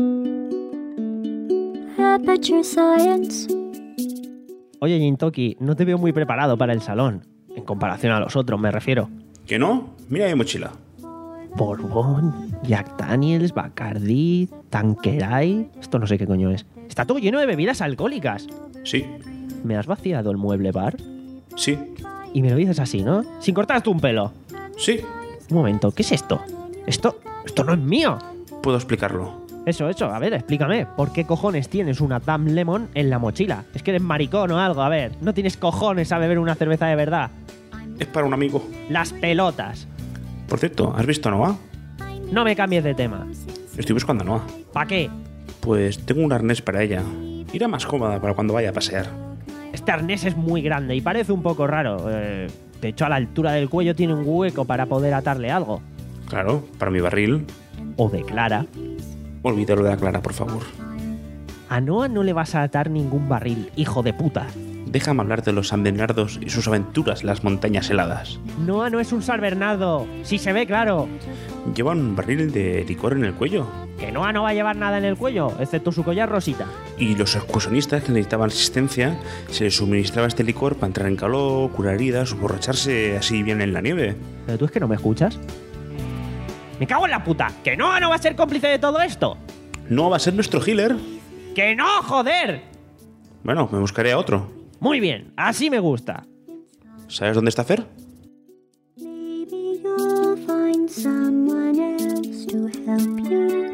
Aperture science.
Oye, Jintoki, no te veo muy preparado para el salón. En comparación a los otros, me refiero.
¿Que no? Mira mi mochila.
Bourbon, Jack Daniels, Bacardi, Tanqueray... Esto no sé qué coño es. Está todo lleno de bebidas alcohólicas.
Sí.
¿Me has vaciado el mueble bar?
Sí.
Y me lo dices así, ¿no? Sin cortarte un pelo.
Sí.
Un momento, ¿qué es esto? Esto... Esto no es mío.
puedo explicarlo.
Eso, eso, a ver, explícame. ¿Por qué cojones tienes una Damn Lemon en la mochila? ¿Es que eres maricón o algo? A ver, ¿no tienes cojones a beber una cerveza de verdad?
Es para un amigo.
Las pelotas.
Por cierto, ¿has visto a Noah?
No me cambies de tema.
Estoy buscando a Noah.
¿Para qué?
Pues tengo un arnés para ella. Irá más cómoda para cuando vaya a pasear.
Este arnés es muy grande y parece un poco raro. Eh, de hecho, a la altura del cuello tiene un hueco para poder atarle algo.
Claro, para mi barril.
O de Clara.
Olvídalo de la Clara, por favor.
A Noah no le vas a atar ningún barril, hijo de puta.
Déjame hablar de los San Bernardos y sus aventuras en las montañas heladas.
Noah no es un San Bernardo. Sí se ve, claro.
Lleva un barril de licor en el cuello.
Que Noah no va a llevar nada en el cuello, excepto su collar rosita.
Y los excursionistas que necesitaban asistencia se les suministraba este licor para entrar en calor, curar heridas o borracharse así bien en la nieve.
¿Pero tú es que no me escuchas? ¡Me cago en la puta! ¡Que Noah no va a ser cómplice de todo esto!
No va a ser nuestro healer.
¡Que no, joder!
Bueno, me buscaré a otro.
Muy bien, así me gusta.
¿Sabes dónde está Fer?
Maybe you'll find someone else to help you.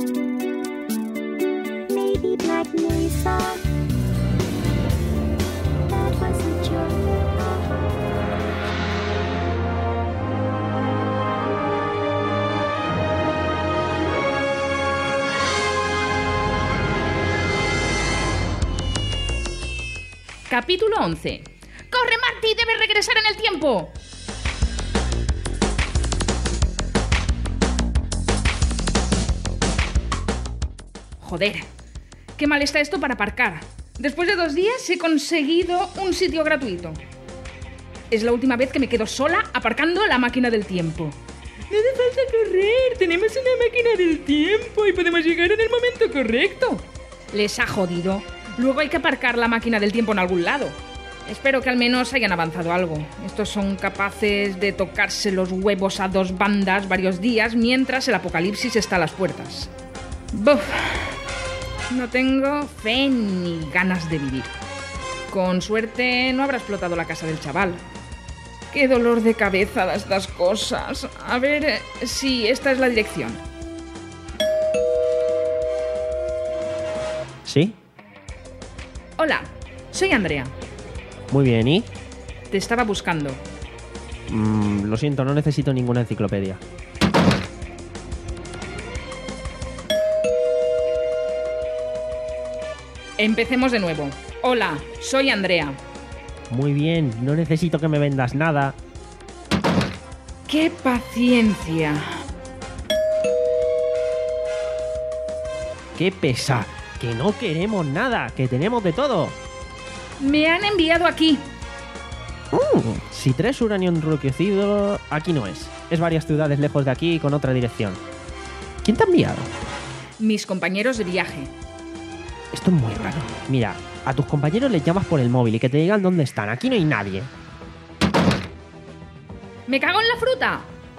Maybe Black Mesa. That was a joke.
Capítulo once. ¡Corre, Marty! ¡Debes regresar en el tiempo! Joder, qué mal está esto para aparcar. Después de dos días he conseguido un sitio gratuito. Es la última vez que me quedo sola aparcando la máquina del tiempo. No hace falta correr, tenemos una máquina del tiempo y podemos llegar en el momento correcto. Les ha jodido. Luego hay que aparcar la máquina del tiempo en algún lado. Espero que al menos hayan avanzado algo. Estos son capaces de tocarse los huevos a dos bandas varios días mientras el apocalipsis está a las puertas. Buf. No tengo fe ni ganas de vivir. Con suerte no habrá explotado la casa del chaval. Qué dolor de cabeza da estas cosas. A ver si esta es la dirección.
¿Sí?
Hola, soy Andrea.
Muy bien, ¿y?
Te estaba buscando.
Mm, lo siento, no necesito ninguna enciclopedia.
Empecemos de nuevo. Hola, soy Andrea.
Muy bien, no necesito que me vendas nada.
¡Qué paciencia!
¡Qué pesa! Que no queremos nada, que tenemos de todo.
Me han enviado aquí.
Mm, si traes uranio enriquecido, aquí no es. Es varias ciudades lejos de aquí y con otra dirección. ¿Quién te ha enviado?
Mis compañeros de viaje.
Esto es muy raro. Mira, a tus compañeros les llamas por el móvil y que te digan dónde están. Aquí no hay nadie.
¡Me cago en la fruta!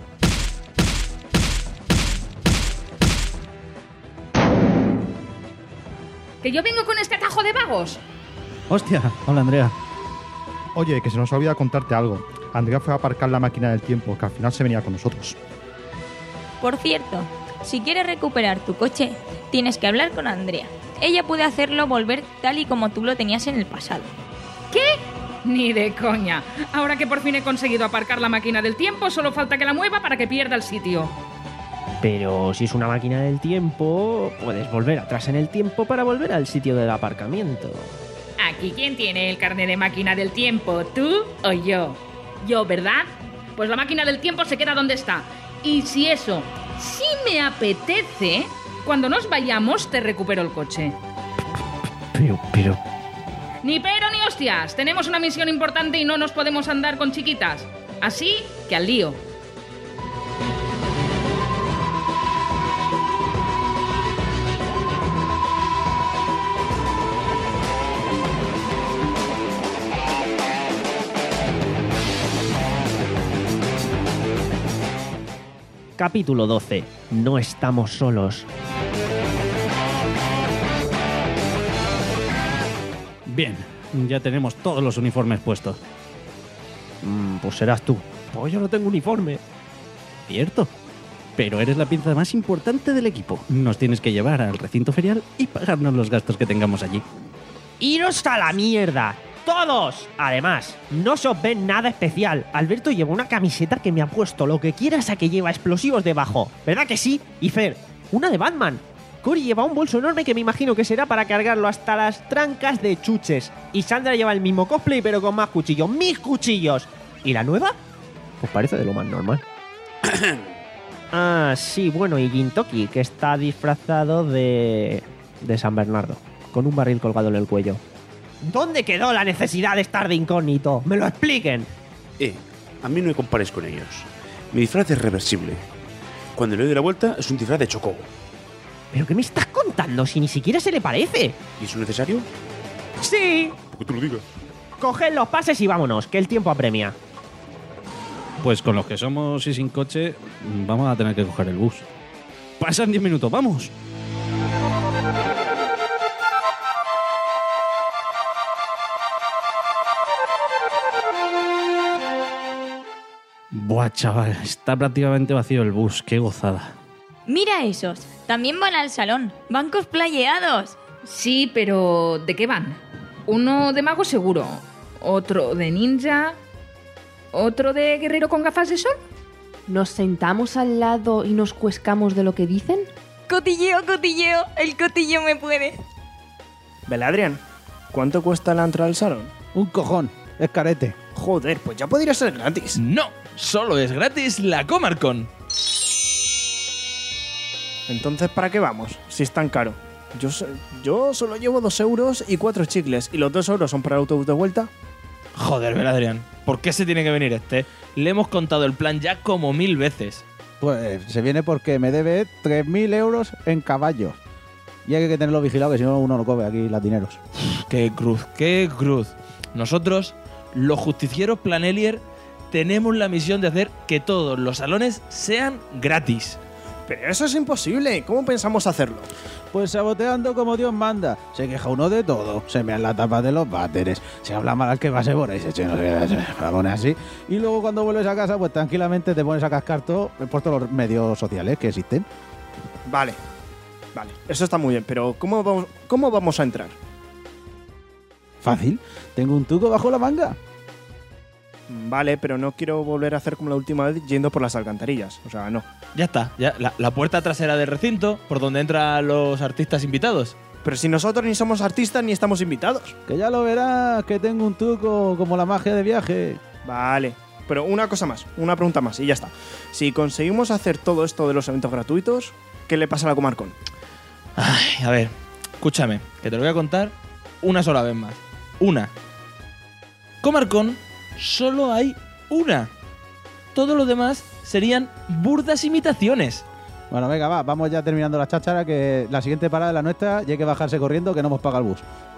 ¿Que yo vengo con este atajo de vagos?
Hostia, hola Andrea.
Oye, que se nos ha olvidado contarte algo. Andrea fue a aparcar la máquina del tiempo, que al final se venía con nosotros.
Por cierto, si quieres recuperar tu coche, tienes que hablar con Andrea. Ella puede hacerlo volver tal y como tú lo tenías en el pasado.
¿Qué? Ni de coña. Ahora que por fin he conseguido aparcar la máquina del tiempo, solo falta que la mueva para que pierda el sitio.
Pero si es una máquina del tiempo, puedes volver atrás en el tiempo para volver al sitio del aparcamiento.
Aquí, ¿quién tiene el carnet de máquina del tiempo? ¿Tú o yo? Yo, ¿verdad? Pues la máquina del tiempo se queda donde está. Y si eso, si me apetece, cuando nos vayamos te recupero el coche.
Pero, pero...
Ni pero ni hostias. Tenemos una misión importante y no nos podemos andar con chiquitas. Así que al lío.
Capítulo doce. No estamos solos.
Bien, ya tenemos todos los uniformes puestos.
Mm, pues serás tú. Pues yo no tengo uniforme.
¿Cierto? pero eres la pieza más importante del equipo. Nos tienes que llevar al recinto ferial y pagarnos los gastos que tengamos allí.
¡Iros a la mierda! ¡Todos! Además, no se os ve nada especial. Alberto lleva una camiseta que me ha puesto lo que quieras a que lleva explosivos debajo. ¿Verdad que sí? Y Fer, una de Batman. Cory lleva un bolso enorme que me imagino que será para cargarlo hasta las trancas de chuches. Y Sandra lleva el mismo cosplay pero con más cuchillos. ¡Mis cuchillos! ¿Y la nueva? Pues parece de lo más normal. Ah, sí, bueno, y Gintoki, que está disfrazado de... de San Bernardo, con un barril colgado en el cuello. ¿Dónde quedó la necesidad de estar de incógnito? ¡Me lo expliquen!
Eh, a mí no me compares con ellos. Mi disfraz es reversible. Cuando le doy la vuelta es un disfraz de chocobo.
¿Pero qué me estás contando si ni siquiera se le parece?
¿Y eso es necesario?
¡Sí!
¿Por qué tú lo digas?
Coged los pases y vámonos, que el tiempo apremia.
Pues con los que somos y sin coche, vamos a tener que coger el bus. Pasan diez minutos, ¡vamos! Buah, chaval, está prácticamente vacío el bus, qué gozada.
Mira esos, también van al salón, van cosplayeados.
Sí, pero ¿de qué van? Uno de mago seguro, otro de ninja, otro de guerrero con gafas de sol.
¿Nos sentamos al lado y nos cuescamos de lo que dicen?
Cotilleo, cotilleo, el cotilleo me puede.
Beladrián, ¿cuánto cuesta la entrada al salón?
Un cojón, es carete.
Joder, pues ya podría ser gratis.
No, solo es gratis la Comarcon.
Entonces, ¿para qué vamos? Si es tan caro. Yo, so- yo solo llevo dos euros y cuatro chicles. ¿Y los dos euros son para el autobús de vuelta?
Joder, Beladrián, ¿por qué se tiene que venir este? Le hemos contado el plan ya como mil veces.
Pues se viene porque me debe tres mil euros en caballos. Y hay que tenerlo vigilado, que si no uno no come aquí latineros.
Qué cruz, qué cruz. Nosotros, los justicieros Planelier, tenemos la misión de hacer que todos los salones sean gratis.
Pero eso es imposible. ¿Cómo pensamos hacerlo?
Pues saboteando como Dios manda. Se queja uno de todo. Se mean la tapa de los váteres. Se habla mal al que va a Sebora y se echa, no sé, se la pone así. Y luego cuando vuelves a casa, pues tranquilamente te pones a cascar todo por todos los medios sociales que existen.
Vale. Vale, eso está muy bien. Pero ¿cómo vamos, cómo vamos a entrar?
Fácil. Tengo un tuco bajo la manga.
Vale, pero no quiero volver a hacer como la última vez yendo por las alcantarillas. O sea, no.
Ya está, ya la, la puerta trasera del recinto, por donde entran los artistas invitados.
Pero si nosotros ni somos artistas ni estamos invitados.
Que ya lo verás, que tengo un truco como la magia de viaje.
Vale, pero una cosa más, una pregunta más y ya está. Si conseguimos hacer todo esto de los eventos gratuitos, ¿qué le pasa a la Comarcon?
Ay, a ver, escúchame, que te lo voy a contar una sola vez más. Una. Comarcon solo hay una. Todo lo demás serían burdas imitaciones.
Bueno, venga, va, vamos ya terminando la cháchara, que la siguiente parada es la nuestra y hay que bajarse corriendo, que no hemos pagado el bus.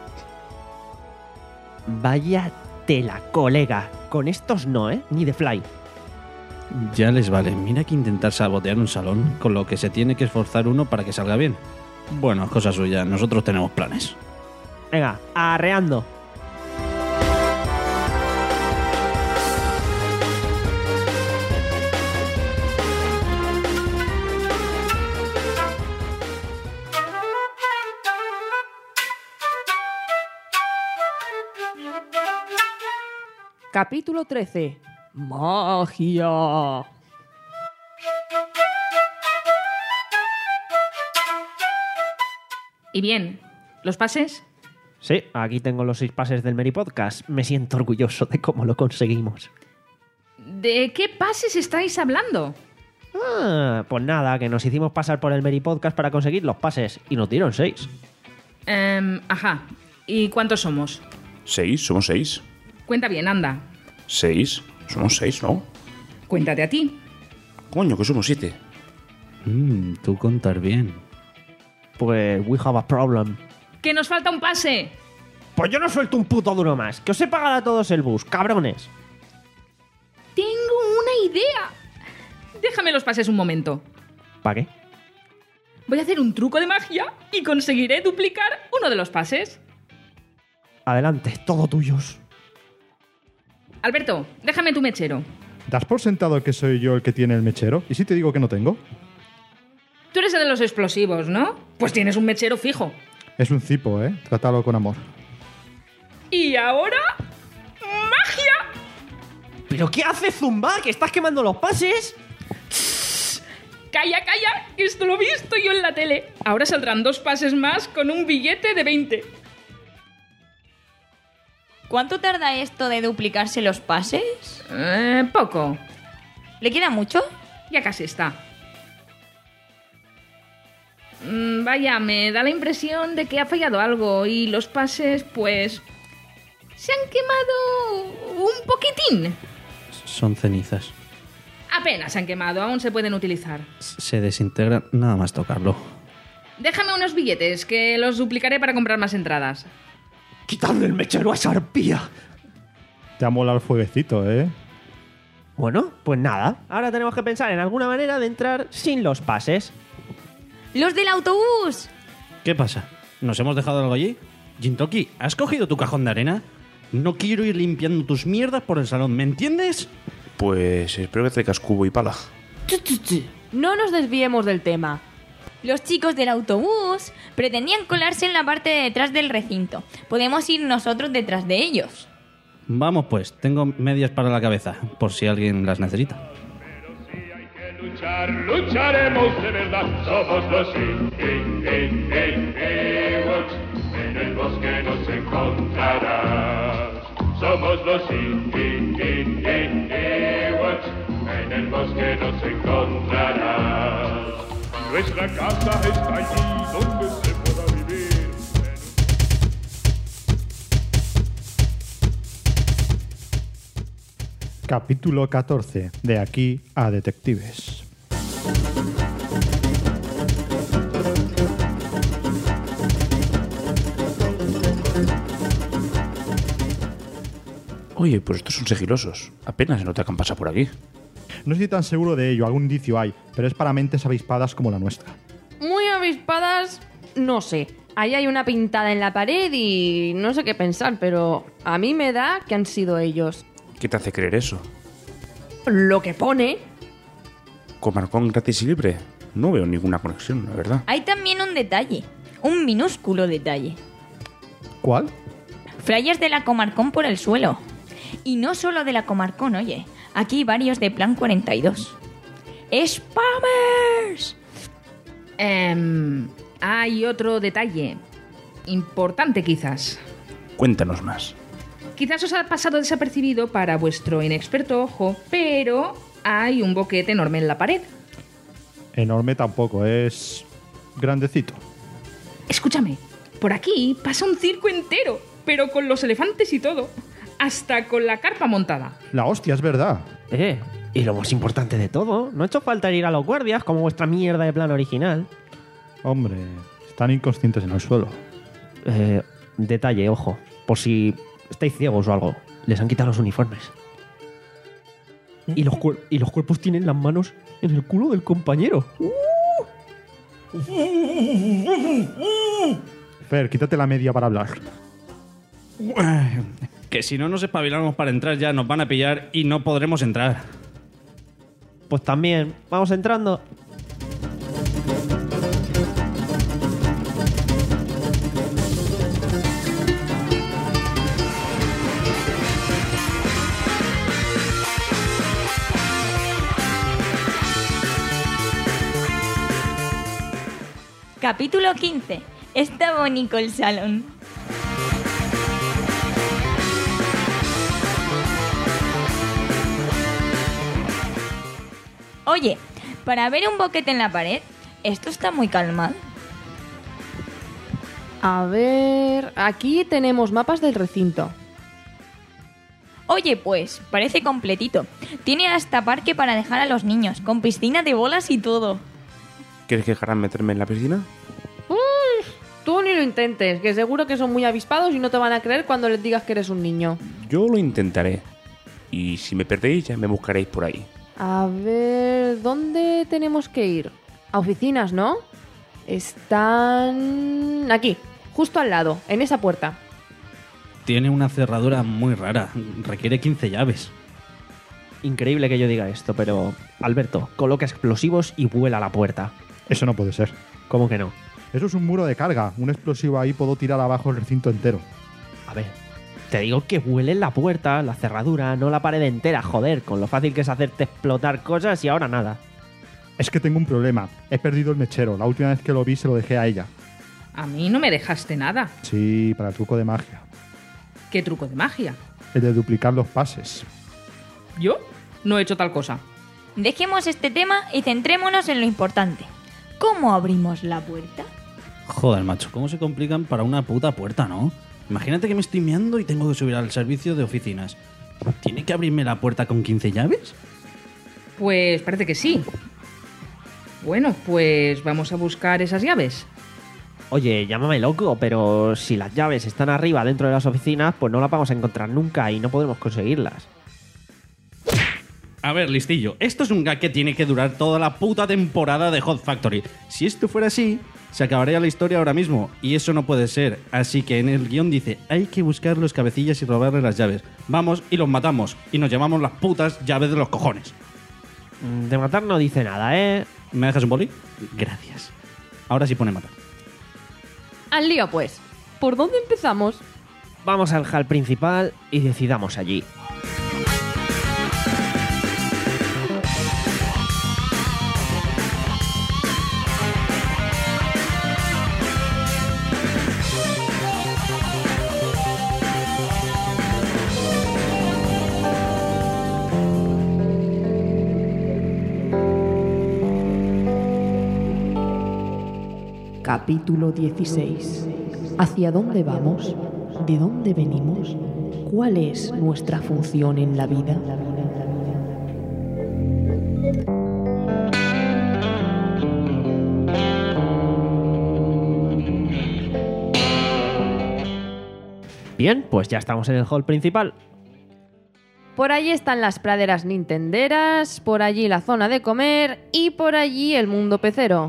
Vaya tela, colega. Con estos no, ¿eh? Ni de fly.
Ya les vale, mira que intentar sabotear un salón, con lo que se tiene que esforzar uno para que salga bien. Bueno, es cosa suya, nosotros tenemos planes.
Venga, arreando.
Capítulo trece. Magia.
Y bien, ¿los pases?
Sí, aquí tengo los seis pases del Merry Podcast. Me siento orgulloso de cómo lo conseguimos.
¿De qué pases estáis hablando?
Ah, pues nada, que nos hicimos pasar por el Merry Podcast para conseguir los pases y nos dieron seis.
Em, ajá. ¿Y cuántos somos?
¿Seis? ¿Somos seis?
Cuenta bien, anda.
¿Seis? Somos seis, ¿no?
Cuéntate a ti.
Coño, que somos siete.
Mm, tú contar bien.
Pues we have a problem.
¡Que nos falta un pase!
Pues yo no suelto un puto duro más. Que os he pagado a todos el bus, cabrones.
Tengo una idea. Déjame los pases un momento.
¿Para qué?
Voy a hacer un truco de magia y conseguiré duplicar uno de los pases.
Adelante, todo tuyos.
Alberto, déjame tu mechero.
¿Das por sentado que soy yo el que tiene el mechero? ¿Y si te digo que no tengo?
ese de los explosivos, ¿no? Pues tienes un mechero fijo.
Es un cipo, ¿eh? Trátalo con amor.
Y ahora... ¡magia!
¿Pero qué hace Zumba? ¿Que estás quemando los pases?
Calla, calla, que esto lo he visto yo en la tele. Ahora saldrán dos pases más con un billete de veinte.
¿Cuánto tarda esto de duplicarse los pases?
Eh, poco.
¿Le queda mucho?
Ya casi está. Mm, vaya, me da la impresión de que ha fallado algo y los pases, pues... se han quemado un poquitín.
Son cenizas.
Apenas se han quemado, aún se pueden utilizar.
Se desintegran nada más tocarlo.
Déjame unos billetes, que los duplicaré para comprar más entradas.
¡Quitadle el mechero a esa arpía!
Te ha molado el fueguecito, ¿eh?
Bueno, pues nada. Ahora tenemos que pensar en alguna manera de entrar sin los pases.
¡Los del autobús!
¿Qué pasa? ¿Nos hemos dejado algo allí? Jintoki, ¿has cogido tu cajón de arena? No quiero ir limpiando tus mierdas por el salón, ¿me entiendes?
Pues espero que traigas cubo y pala.
No nos desviemos del tema.
Los chicos del autobús pretendían colarse en la parte de detrás del recinto. Podemos ir nosotros detrás de ellos.
Vamos pues, tengo medias para la cabeza, por si alguien las necesita.
Luchar, lucharemos de verdad. Somos los Ewoks. En el bosque nos encontrarás. Somos los Ewoks. En el bosque nos encontrarás. Nuestra casa está allí donde se pueda vivir.
Capítulo catorce. De aquí a detectives.
Oye, pues estos son sigilosos. Apenas se nota que han pasado por aquí.
No estoy tan seguro de ello, algún indicio hay, pero es para mentes avispadas como la nuestra.
Muy avispadas, no sé. Ahí hay una pintada en la pared y no sé qué pensar, pero a mí me da que han sido ellos.
¿Qué te hace creer eso?
Lo que pone.
¿Comarcón gratis y libre? No veo ninguna conexión, la verdad.
Hay también un detalle, un minúsculo detalle.
¿Cuál?
Flyers de la Comarcón por el suelo. Y no solo de la Comarcón, oye. Aquí hay varios de Plan cuarenta y dos. ¡Spammers!
Eh, hay otro detalle. Importante, quizás.
Cuéntanos más.
Quizás os ha pasado desapercibido para vuestro inexperto ojo, pero hay un boquete enorme en la pared.
Enorme tampoco, es grandecito.
Escúchame, por aquí pasa un circo entero, pero con los elefantes y todo. Hasta con la carpa montada.
La hostia, es verdad.
Eh, y lo más importante de todo, no ha hecho falta ir a los guardias como vuestra mierda de plan original.
Hombre, están inconscientes en el suelo.
Eh, detalle, ojo, por si estáis ciegos o algo, les han quitado los uniformes. Y los, cuer- y los cuerpos tienen las manos en el culo del compañero.
Fer, quítate la media para hablar.
Que si no nos espabilamos para entrar ya nos van a pillar y no podremos entrar.
Pues también, vamos entrando.
Capítulo quince. Está bonito el salón. Oye, para ver un boquete en la pared, esto está muy calmado.
A ver, aquí tenemos mapas del recinto.
Oye, pues, parece completito. Tiene hasta parque para dejar a los niños, con piscina de bolas y todo.
¿Quieres que dejaran meterme en la piscina?
Uy, tú ni lo intentes, que seguro que son muy avispados y no te van a creer cuando les digas que eres un niño.
Yo lo intentaré. Y si me perdéis, ya me buscaréis por ahí.
A ver, ¿dónde tenemos que ir? A oficinas, ¿no? Están aquí, justo al lado, en esa puerta.
Tiene una cerradura muy rara. Requiere quince llaves.
Increíble que yo diga esto, pero Alberto, coloca explosivos y vuela a la puerta.
Eso no puede ser.
¿Cómo que no?
Eso es un muro de carga. Un explosivo ahí puedo tirar abajo el recinto entero.
A ver, te digo que huele la puerta, la cerradura, no la pared entera, joder, con lo fácil que es hacerte explotar cosas y ahora nada.
Es que tengo un problema. He perdido el mechero. La última vez que lo vi se lo dejé a ella.
A mí no me dejaste nada.
Sí, para el truco de magia.
¿Qué truco de magia?
El de duplicar los pases.
¿Yo? No he hecho tal cosa.
Dejemos este tema y centrémonos en lo importante. ¿Cómo abrimos la puerta?
Joder, macho, ¿cómo se complican para una puta puerta, no? Imagínate que me estoy meando y tengo que subir al servicio de oficinas. ¿Tiene que abrirme la puerta con quince llaves?
Pues parece que sí. Bueno, pues vamos a buscar esas llaves.
Oye, llámame loco, pero si las llaves están arriba dentro de las oficinas, pues no las vamos a encontrar nunca y no podremos conseguirlas.
A ver, listillo, esto es un gag que tiene que durar toda la puta temporada de Hot Factory. Si esto fuera así, se acabaría la historia ahora mismo, y eso no puede ser. Así que en el guión dice, hay que buscar los cabecillas y robarle las llaves. Vamos y los matamos, y nos llevamos las putas llaves de los cojones.
De matar no dice nada, ¿eh?
¿Me dejas un boli? Gracias. Ahora sí pone matar.
Al lío, pues. ¿Por dónde empezamos?
Vamos al hall principal y decidamos allí.
Capítulo dieciséis. ¿Hacia dónde vamos? ¿De dónde venimos? ¿Cuál es nuestra función en la vida?
Bien, pues ya estamos en el hall principal.
Por allí están las praderas nintenderas, por allí la zona de comer y por allí el mundo pecero.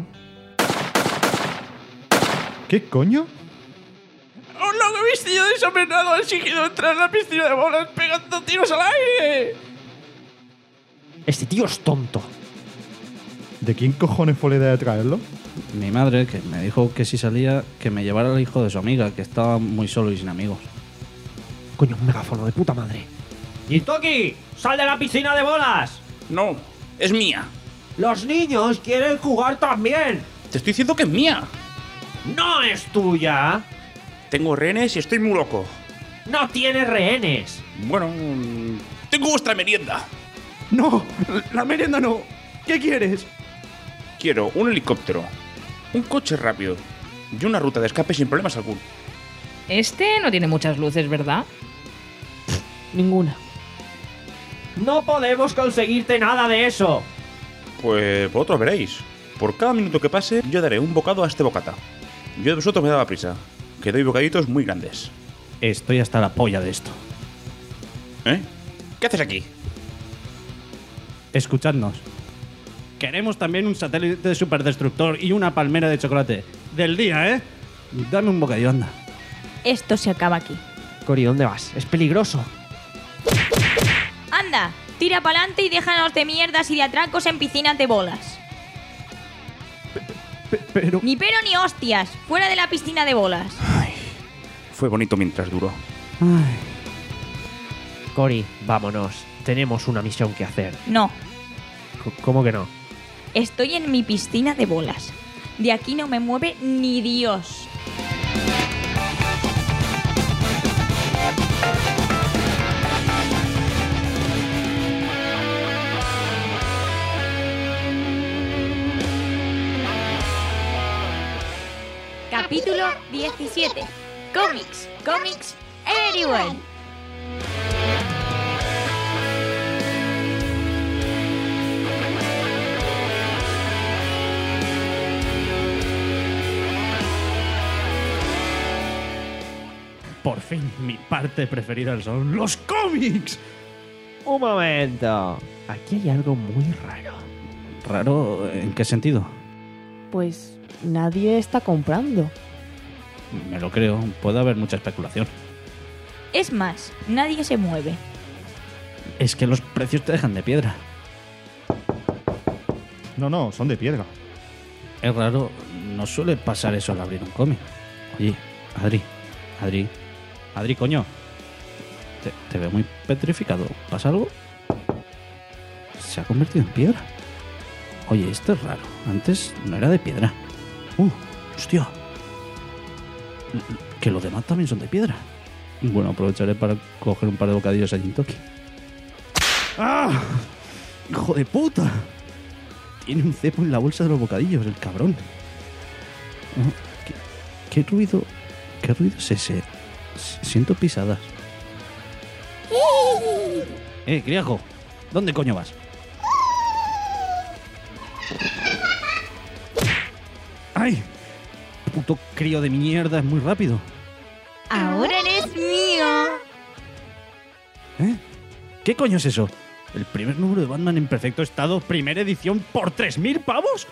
¿Qué coño?
¡Un loco vestido de sombrerado ha exigido entrar en la piscina de bolas pegando tiros al aire!
Este tío es tonto.
¿De quién cojones fue la idea de traerlo?
Mi madre, que me dijo que si salía, que me llevara al hijo de su amiga, que estaba muy solo y sin amigos.
Coño, un megáfono de puta madre. ¡Yitoki! ¡Sal de la piscina de bolas!
No, es mía.
¡Los niños quieren jugar también!
Te estoy diciendo que es mía.
¡No es tuya!
Tengo rehenes y estoy muy loco.
¡No tienes rehenes!
Bueno, tengo vuestra merienda.
¡No! ¡La merienda no! ¿Qué quieres?
Quiero un helicóptero, un coche rápido y una ruta de escape sin problemas alguno.
Este no tiene muchas luces, ¿verdad?
Ninguna.
¡No podemos conseguirte nada de eso!
Pues vosotros veréis. Por cada minuto que pase, yo daré un bocado a este bocata. Yo de vosotros me daba prisa, que doy bocaditos muy grandes.
Estoy hasta la polla de esto.
¿Eh? ¿Qué haces aquí?
Escuchadnos. Queremos también un satélite superdestructor y una palmera de chocolate. Del día, ¿eh? Dame un bocadillo, anda.
Esto se acaba aquí.
Cori, ¿dónde vas? Es peligroso.
Anda, tira pa'lante y déjanos de mierdas y de atracos en piscinas de bolas.
Pero...
Ni pero ni hostias. Fuera de la piscina de bolas.
Ay, fue bonito mientras duró.
Ay.
Cori, vámonos. Tenemos una misión que hacer.
No.
C- ¿Cómo que no?
Estoy en mi piscina de bolas. De aquí no me mueve ni Dios. Capítulo diecisiete. Cómics, cómics, everywhere.
Por fin, mi parte preferida son los cómics.
Un momento. Aquí hay algo muy raro.
¿Raro? ¿En qué sentido?
Pues nadie está comprando.
Me lo creo. Puede haber mucha especulación.
Es más, nadie se mueve.
Es que los precios te dejan de piedra.
No, no, son de piedra.
Es raro, no suele pasar eso al abrir un cómic. Oye, Adri, Adri, Adri, coño. Te, te veo muy petrificado. ¿Pasa algo? Se ha convertido en piedra. Oye, esto es raro. Antes no era de piedra. Uh, hostia. Que los demás también son de piedra. Bueno, aprovecharé para coger un par de bocadillos a Jintoki. ¡Ah! ¡Hijo de puta! Tiene un cepo en la bolsa de los bocadillos, el cabrón. Oh, ¿qué, qué ruido? ¿Qué ruido es ese? S- Siento pisadas. Eh, criajo, ¿dónde coño vas? ¡Ay! Puto crío de mierda, es muy rápido.
Ahora eres mío.
¿Eh? ¿Qué coño es eso? ¿El primer número de Batman en perfecto estado, primera edición, por tres mil pavos?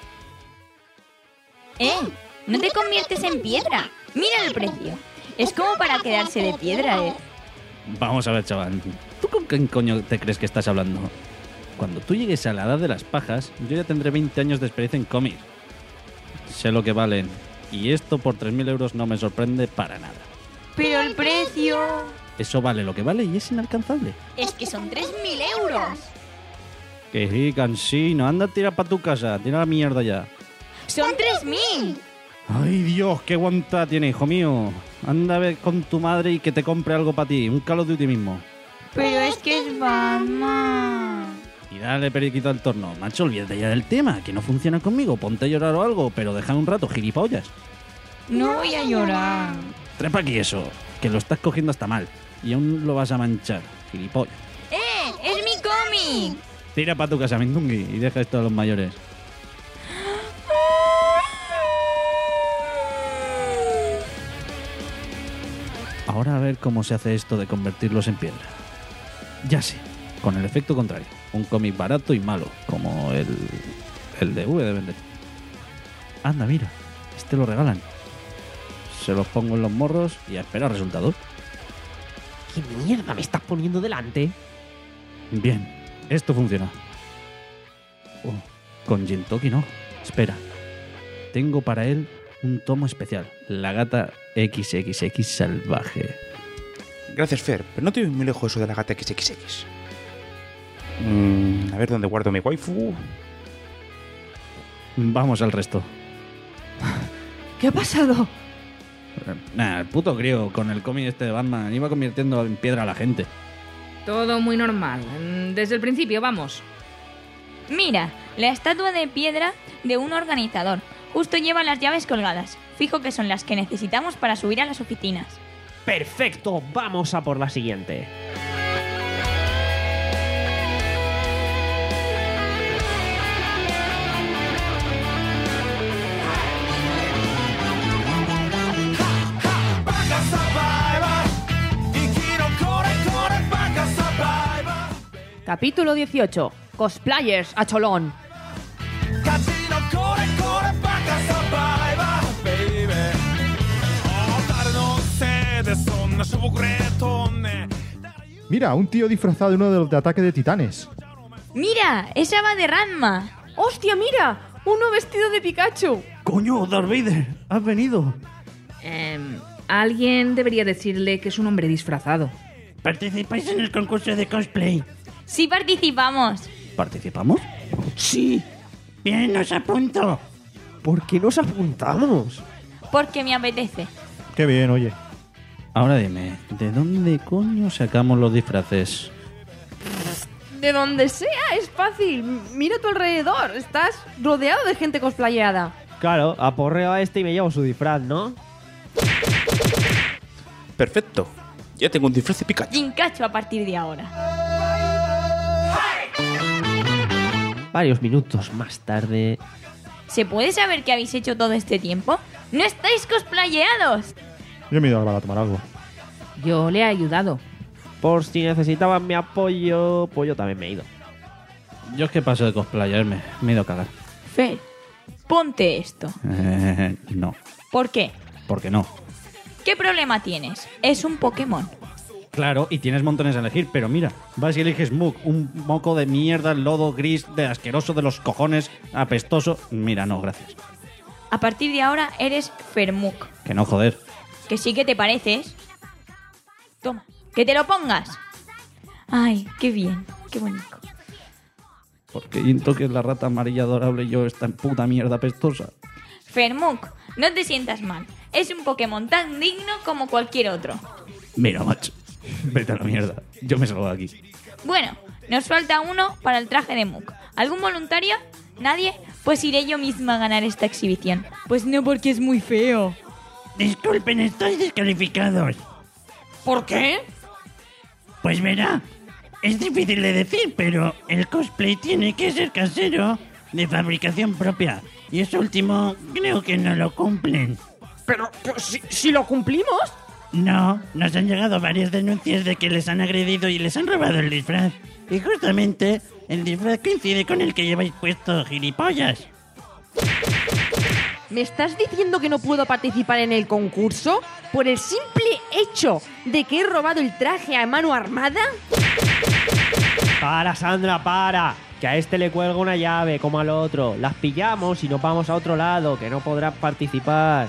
Eh, no te conviertes en piedra. Mira el precio. Es como para quedarse de piedra, eh.
Vamos a ver, chaval. ¿Tú con quién coño te crees que estás hablando? Cuando tú llegues a la edad de las pajas, yo ya tendré veinte años de experiencia en cómics. Sé lo que valen. Y esto por tres mil euros no me sorprende para nada.
Pero el precio...
Eso vale lo que vale y es inalcanzable.
Es que son tres mil euros.
Que sí, cansino. Anda, tira para tu casa. Tira la mierda ya.
Son tres mil.
Ay, Dios, qué guanta tiene, hijo mío. Anda a ver con tu madre y que te compre algo para ti. Un Call of Duty mismo.
Pero es que es Batman.
Y dale periquito al torno. Macho, olvídate ya del tema. Que no funciona conmigo. Ponte a llorar o algo, pero deja un rato, gilipollas.
No voy a llorar.
Trepa aquí eso. Que lo estás cogiendo hasta mal. Y aún lo vas a manchar, gilipollas.
¡Eh! ¡Es mi cómic!
Tira para tu casa, Mindungui, y deja esto a los mayores. Ahora a ver cómo se hace esto de convertirlos en piedra. Ya sé, con el efecto contrario. Un cómic barato y malo, como el, el de V de Vendetta. Anda, mira, este lo regalan. Se los pongo en los morros y a esperar resultados.
¿Qué mierda me estás poniendo delante?
Bien, esto funciona. Oh, con Jintoki no. Espera. Tengo para él un tomo especial. La gata equis equis equis salvaje.
Gracias, Fer, pero no te veo muy lejos eso de la gata equis equis equis. Mm, a ver dónde guardo mi waifu.
Vamos al resto.
¿Qué ha pasado?
Nah, el puto crío con el cómic este de Batman iba convirtiendo en piedra a la gente.
Todo muy normal. Desde el principio, vamos.
Mira, la estatua de piedra de un organizador. Justo lleva las llaves colgadas. Fijo que son las que necesitamos para subir a las oficinas.
Perfecto, vamos a por la siguiente.
Capítulo dieciocho. Cosplayers a cholón.
Mira, un tío disfrazado de uno de los de Ataque de Titanes.
¡Mira! ¡Esa va de Ranma!
¡Hostia, mira! ¡Uno vestido de Pikachu!
¡Coño, Darth Vader! ¡Has venido!
Eh, alguien debería decirle que es un hombre disfrazado.
¿Participáis en el concurso de cosplay?
¡Sí participamos!
¿Participamos?
Sí. Bien, os apunto.
¿Por qué nos apuntamos?
Porque me apetece.
Qué bien, oye.
Ahora dime, ¿de dónde coño sacamos los disfraces?
De donde sea, es fácil. Mira a tu alrededor. Estás rodeado de gente cosplayada.
Claro, aporreo a este y me llevo su disfraz, ¿no?
Perfecto. Ya tengo un disfraz de Pikachu.
Jinkachu a partir de ahora.
Varios minutos más tarde...
¿Se puede saber qué habéis hecho todo este tiempo? ¡No estáis cosplayeados!
Yo me he ido al bar a tomar algo.
Yo le he ayudado.
Por si necesitaban mi apoyo, pues yo también me he ido.
Yo es que paso de cosplayarme. Me he ido a cagar.
Fer, ponte esto.
Eh, no.
¿Por qué?
¿Por qué no?
¿Qué problema tienes? Es un Pokémon.
Claro, y tienes montones a elegir, pero mira, vas y eliges Mook, un moco de mierda, lodo gris, de asqueroso de los cojones, apestoso. Mira, no, gracias.
A partir de ahora eres Fermuk.
Que no, joder.
Que sí que te pareces. Toma, que te lo pongas. Ay, qué bien, qué bonito.
Porque Jinto, que es la rata amarilla adorable, y yo esta puta mierda apestosa.
Fermuk, no te sientas mal. Es un Pokémon tan digno como cualquier otro.
Mira, macho, vete a la mierda. Yo me salgo de aquí.
Bueno, nos falta uno para el traje de Mook. ¿Algún voluntario? ¿Nadie? Pues iré yo misma a ganar esta exhibición. Pues no, porque es muy feo.
Disculpen, estoy descalificados.
¿Por qué?
Pues verá, es difícil de decir, pero el cosplay tiene que ser casero, de fabricación propia. Y eso último creo que no lo cumplen.
Pero, pero si, si lo cumplimos...
No, nos han llegado varias denuncias de que les han agredido y les han robado el disfraz. Y justamente el disfraz coincide con el que lleváis puesto, gilipollas.
¿Me estás diciendo que no puedo participar en el concurso por el simple hecho de que he robado el traje a mano armada?
Para, Sandra, para. Que a este le cuelga una llave como al otro. Las pillamos y nos vamos a otro lado, que no podrás participar.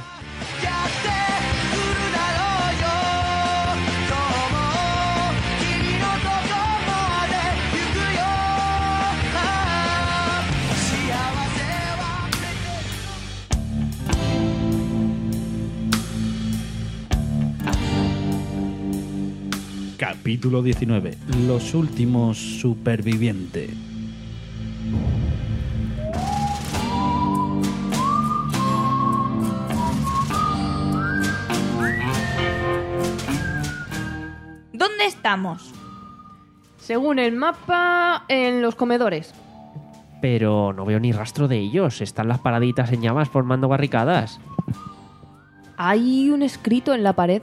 Capítulo diecinueve. Los últimos supervivientes.
¿Dónde estamos?
Según el mapa, en los comedores.
Pero no veo ni rastro de ellos. Están las paraditas en llamas formando barricadas.
Hay un escrito en la pared.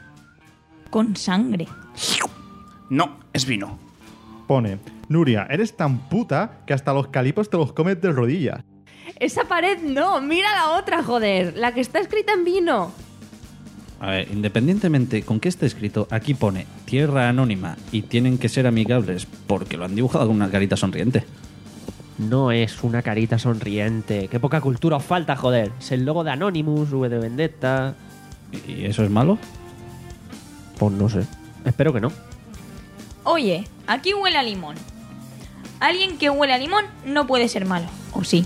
Con sangre.
No, es vino.
Pone, Nuria, eres tan puta que hasta los calipos te los comes de rodillas.
Esa pared no, mira la otra, joder. La que está escrita en vino.
A ver, independientemente con qué esté escrito, aquí pone Tierra Anónima y tienen que ser amigables porque lo han dibujado con una carita sonriente.
No es una carita sonriente. Qué poca cultura os falta, joder. Es el logo de Anonymous, V de Vendetta.
¿Y eso es malo?
Pues no sé. Espero que no.
Oye, aquí huele a limón. Alguien que huele a limón no puede ser malo, ¿o sí?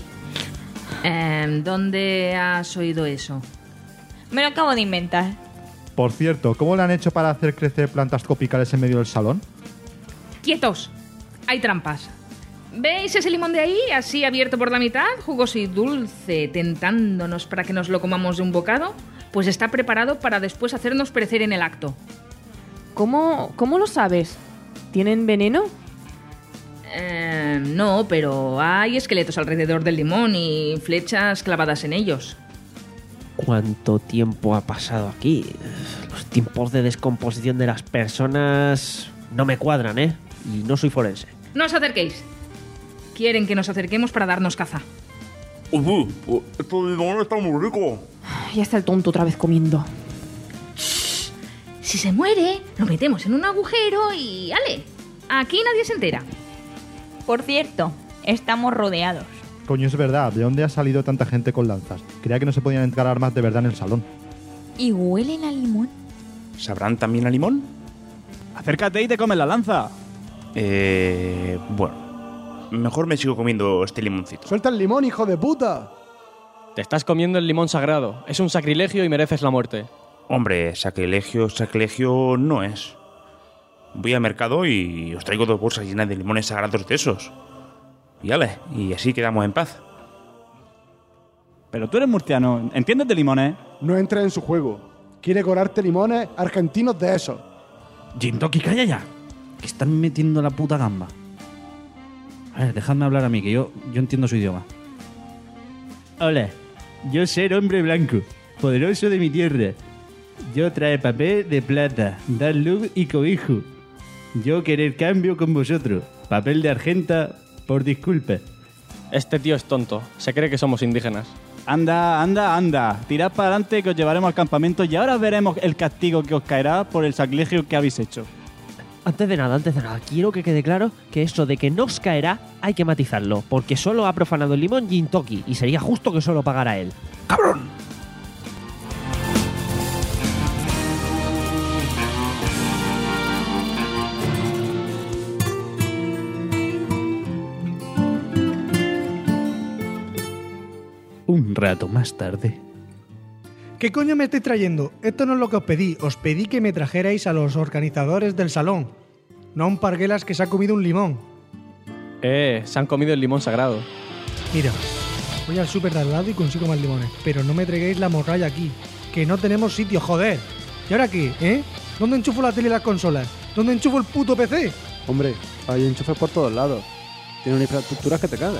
Eh, ¿Dónde has oído eso?
Me lo acabo de inventar.
Por cierto, ¿cómo le han hecho para hacer crecer plantas tropicales en medio del salón?
¡Quietos! Hay trampas. ¿Veis ese limón de ahí, así abierto por la mitad, jugoso y dulce, tentándonos para que nos lo comamos de un bocado? Pues está preparado para después hacernos perecer en el acto.
¿Cómo, cómo lo sabes? ¿Tienen veneno?
Eh, no, pero hay esqueletos alrededor del limón y flechas clavadas en ellos.
¿Cuánto tiempo ha pasado aquí? Los tiempos de descomposición de las personas no me cuadran, ¿eh? Y no soy forense.
No os acerquéis. Quieren que nos acerquemos para darnos caza.
Uh, uh, esto de limón está muy rico.
Ya está el tonto otra vez comiendo.
Shh. Si se muere, lo metemos en un agujero y ¡ale! Aquí nadie se entera.
Por cierto, estamos rodeados.
Coño, es verdad. ¿De dónde ha salido tanta gente con lanzas? Creía que no se podían entrar armas de verdad en el salón.
¿Y huelen a limón?
¿Sabrán también a limón?
Acércate y te comes la lanza.
Eh... Bueno. Mejor me sigo comiendo este limoncito.
¡Suelta el limón, hijo de puta!
Te estás comiendo el limón sagrado. Es un sacrilegio y mereces la muerte.
Hombre, sacrilegio, sacrilegio no es. Voy al mercado y os traigo dos bolsas llenas de limones sagrados de esos. Y ale, y así quedamos en paz.
Pero tú eres murciano, ¿entiendes de limones?
No entres en su juego. Quiere corarte limones argentinos de esos.
Jintoki, calla ya. Que están metiendo la puta gamba. A ver, dejadme hablar a mí, que yo, yo entiendo su idioma. Hola, yo soy hombre blanco, poderoso de mi tierra. Yo trae papel de plata, dar luz y cobijo. Yo querer cambio con vosotros. Papel de argenta, por disculpa.
Este tío es tonto. Se cree que somos indígenas.
Anda, anda, anda. Tirad para adelante que os llevaremos al campamento y ahora veremos el castigo que os caerá por el sacrilegio que habéis hecho.
Antes de nada, antes de nada, quiero que quede claro que eso de que nos caerá hay que matizarlo, porque solo ha profanado el limón Gintoki y sería justo que solo pagara él. ¡Cabrón!
Un rato más tarde.
¿Qué coño me estáis trayendo? Esto no es lo que os pedí. Os pedí que me trajerais a los organizadores del salón. No a un parguelas que se ha comido un limón.
Eh, se han comido el limón sagrado.
Mira, voy al súper de al lado y consigo más limones. Pero no me traigáis la morralla aquí. Que no tenemos sitio, joder. ¿Y ahora qué, eh? ¿Dónde enchufo la tele y las consolas? ¿Dónde enchufo el puto P C?
Hombre, hay enchufes por todos lados. Tiene una infraestructura que te cagas.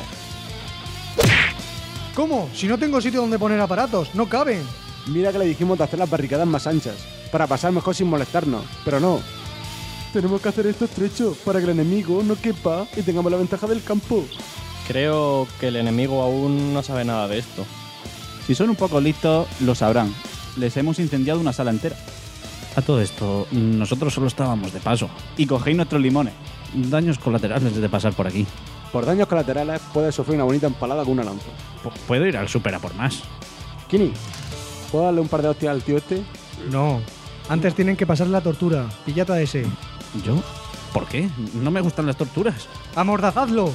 ¿Cómo? Si no tengo sitio donde poner aparatos, no caben.
Mira que le dijimos de hacer las barricadas más anchas, para pasar mejor sin molestarnos, pero no. Tenemos que hacer esto estrecho, para que el enemigo no quepa y tengamos la ventaja del campo.
Creo que el enemigo aún no sabe nada de esto.
Si son un poco listos, lo sabrán. Les hemos incendiado una sala entera. A todo esto, nosotros solo estábamos de paso. Y cogéis nuestros limones. Daños colaterales de pasar por aquí.
Por daños colaterales puedes sufrir una bonita empalada con una lanza.
P- Puedo ir al súper a por más.
Kini, ¿puedo darle un par de hostias al tío este?
No, antes tienen que pasar la tortura. Pillata a ese.
¿Yo? ¿Por qué? No me gustan las torturas.
¡Amordazadlo!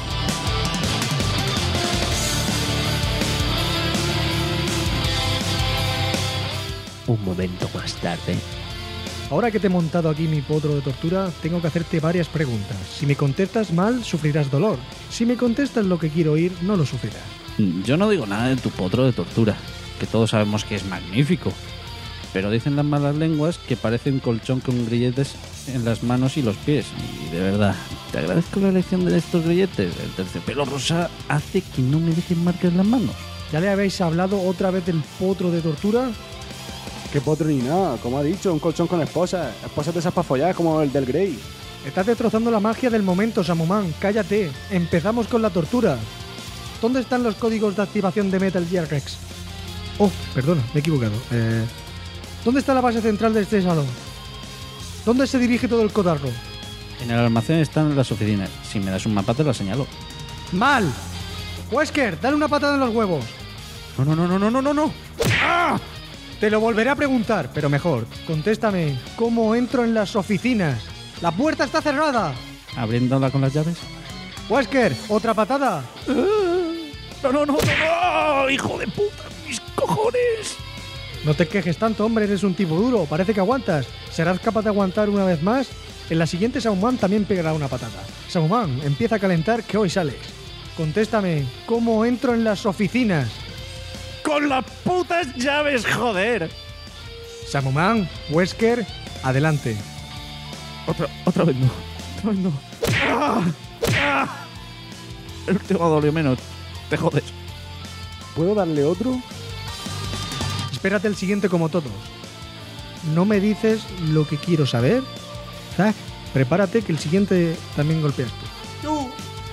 Un momento más tarde.
Ahora que te he montado aquí mi potro de tortura, tengo que hacerte varias preguntas. Si me contestas mal, sufrirás dolor. Si me contestas lo que quiero oír, no lo sufrirás.
Yo no digo nada de tu potro de tortura, que todos sabemos que es magnífico. Pero dicen las malas lenguas que parece un colchón con grilletes en las manos y los pies. Y de verdad, te agradezco la elección de estos grilletes. El terciopelo rosa hace que no me dejen marcas en las manos.
¿Ya le habéis hablado otra vez del potro de tortura?
¿Qué potro ni nada? Como ha dicho, un colchón con esposas. Esposas de esas para follar, como el del Grey.
Estás destrozando la magia del momento, Samuman. Cállate. Empezamos con la tortura. ¿Dónde están los códigos de activación de Metal Gear Rex? Oh, perdona, me he equivocado. Eh, ¿Dónde está la base central de este salón? ¿Dónde se dirige todo el cotarro?
En el almacén están las oficinas. Si me das un mapa te lo señalo.
¡Mal! Wesker, dale una patada en los huevos.
No, no, no, no, no, no, no, no.
¡Ah! Te lo volveré a preguntar, pero mejor. Contéstame, ¿cómo entro en las oficinas? ¡La puerta está cerrada!
¿Abriéndola con las llaves?
Wesker, ¿otra patada?
No, no, no, no, no, hijo de puta, mis cojones.
No te quejes tanto, hombre, eres un tipo duro. Parece que aguantas. ¿Serás capaz de aguantar una vez más? En la siguiente Samuman también pegará una patada. Samuman, empieza a calentar que hoy sales. Contéstame, ¿cómo entro en las oficinas?
¡Con las putas llaves, joder!
Samuman, Wesker, adelante.
Otra, otra vez no. Otra vez no. ¡Ah! ¡Ah! El último dolió menos. Te jodes.
¿Puedo darle otro?
Espérate el siguiente como todos. ¿No me dices lo que quiero saber? Zack, prepárate que el siguiente también golpeas tú.
¡No!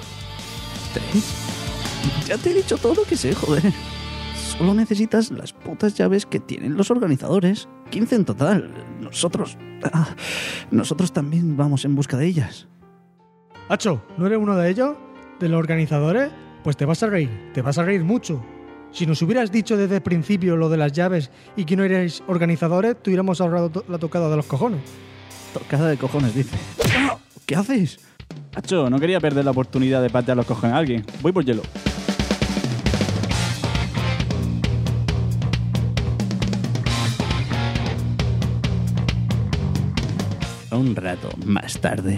¿Tres? Ya te he dicho todo lo que sé, joder. Solo necesitas las putas llaves que tienen los organizadores. quince en total. Nosotros... Ah, nosotros también vamos en busca de ellas.
Hacho, ¿no eres uno de ellos? ¿De los organizadores? Pues te vas a reír. Te vas a reír mucho. Si nos hubieras dicho desde el principio lo de las llaves y que no erais organizadores, te hubiéramos ahorrado to- la tocada de los cojones.
Tocada de cojones, dice. ¿Qué haces? Hacho, no quería perder la oportunidad de patear los cojones a alguien. Voy por hielo. Un rato más tarde.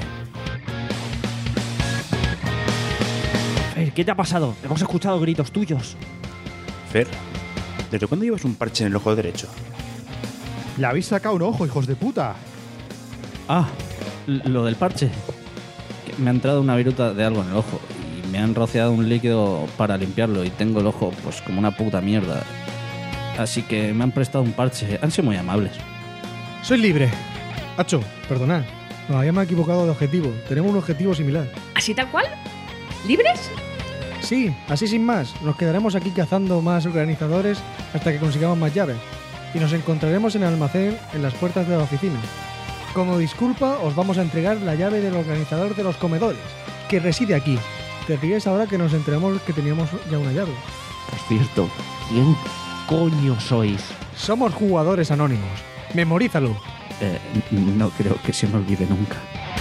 Fer, ¿qué te ha pasado? Hemos escuchado gritos tuyos.
Fer, ¿desde cuándo llevas un parche en el ojo derecho?
Le habéis sacado un ojo, hijos de puta.
Ah, lo del parche. Que me ha entrado una viruta de algo en el ojo y me han rociado un líquido para limpiarlo y tengo el ojo pues como una puta mierda. Así que me han prestado un parche. Han sido muy amables.
Soy libre. Hacho, perdonad. Nos habíamos equivocado de objetivo. Tenemos un objetivo similar.
¿Así tal cual? ¿Libres?
Sí, así sin más. Nos quedaremos aquí cazando más organizadores hasta que consigamos más llaves. Y nos encontraremos en el almacén en las puertas de la oficina. Como disculpa, os vamos a entregar la llave del organizador de los comedores, que reside aquí. Te ríes ahora que nos enteramos que teníamos ya una llave.
Por cierto, ¿quién coño sois?
Somos jugadores anónimos. Memorízalo.
Eh, no creo que se me olvide nunca.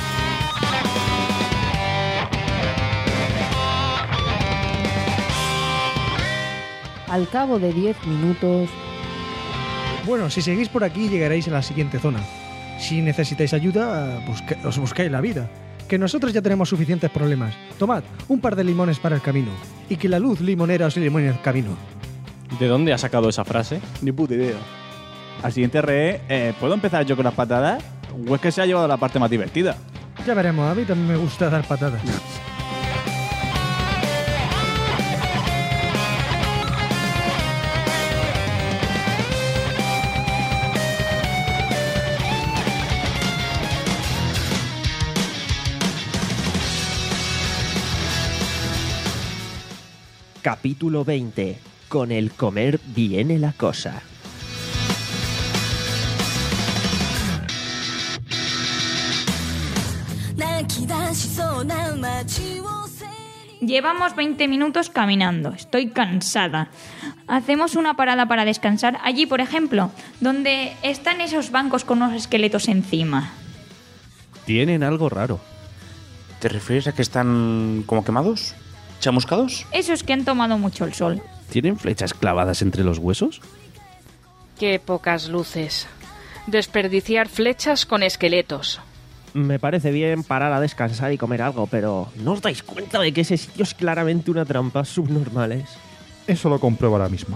Al cabo de diez minutos...
Bueno, si seguís por aquí llegaréis a la siguiente zona. Si necesitáis ayuda, busca- os buscáis la vida. Que nosotros ya tenemos suficientes problemas. Tomad un par de limones para el camino. Y que la luz limonera os ilumine el camino.
¿De dónde ha sacado esa frase?
Ni puta idea. Al siguiente re, eh, ¿puedo empezar yo con las patadas? ¿O es que se ha llevado la parte más divertida?
Ya veremos, a mí también me gusta dar patadas.
Capítulo veinte. Con el comer viene la cosa.
Llevamos veinte minutos caminando. Estoy cansada. Hacemos una parada para descansar allí, por ejemplo, donde están esos bancos con unos esqueletos encima.
Tienen algo raro.
¿Te refieres a que están como quemados? ¿Chamuscados?
Esos que han tomado mucho el sol.
¿Tienen flechas clavadas entre los huesos?
Qué pocas luces. Desperdiciar flechas con esqueletos.
Me parece bien parar a descansar y comer algo, pero ¿no os dais cuenta de que ese sitio es claramente una trampa subnormales?
Eso lo compruebo ahora mismo.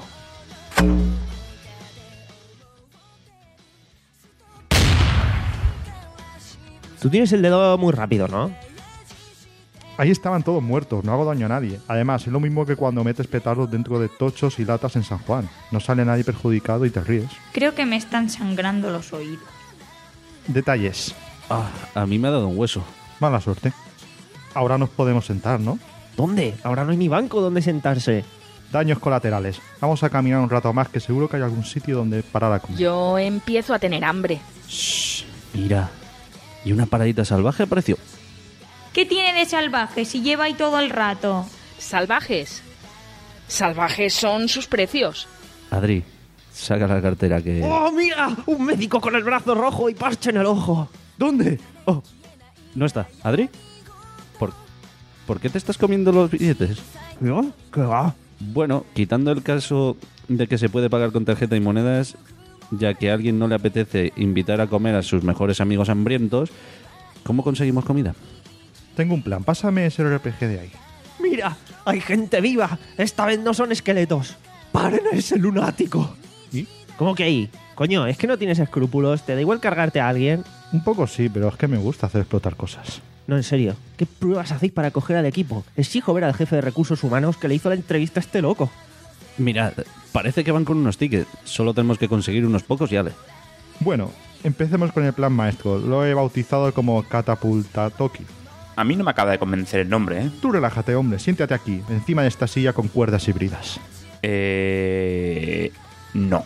Tú tienes el dedo muy rápido, ¿no?
Ahí estaban todos muertos, no hago daño a nadie. Además, es lo mismo que cuando metes petardos dentro de tochos y latas en San Juan. No sale nadie perjudicado y te ríes.
Creo que me están sangrando los oídos.
Detalles.
Ah, a mí me ha dado un hueso.
Mala suerte. Ahora nos podemos sentar, ¿no?
¿Dónde? Ahora no hay ni banco donde sentarse.
Daños colaterales. Vamos a caminar un rato más, que seguro que hay algún sitio donde parar a comer.
Yo empiezo a tener hambre.
Shh, mira. Y una paradita salvaje apareció.
¿Qué tiene de salvaje si lleva ahí todo el rato?
¿Salvajes? Salvajes son sus precios.
Adri, saca la cartera que...
¡Oh, mira! Un médico con el brazo rojo y parche en el ojo. ¿Dónde?
Oh, no está. ¿Adri? ¿Por, ¿por qué te estás comiendo los billetes?
¿Yo? ¿Qué va?
Bueno, quitando el caso de que se puede pagar con tarjeta y monedas, ya que a alguien no le apetece invitar a comer a sus mejores amigos hambrientos, ¿cómo conseguimos comida?
Tengo un plan, pásame ese R P G de ahí.
¡Mira! ¡Hay gente viva! Esta vez no son esqueletos. ¡Paren a ese lunático!
¿Y?
¿Cómo que ahí? Coño, es que no tienes escrúpulos. ¿Te da igual cargarte a alguien?
Un poco sí, pero es que me gusta hacer explotar cosas.
No, en serio. ¿Qué pruebas hacéis para coger al equipo? Exijo ver al jefe de recursos humanos que le hizo la entrevista a este loco.
Mira, parece que van con unos tickets. Solo tenemos que conseguir unos pocos y ale.
Bueno, empecemos con el plan maestro. Lo he bautizado como Catapultatoki.
A mí no me acaba de convencer el nombre, ¿eh?
Tú relájate, hombre. Siéntate aquí, encima de esta silla con cuerdas híbridas.
Eh... No.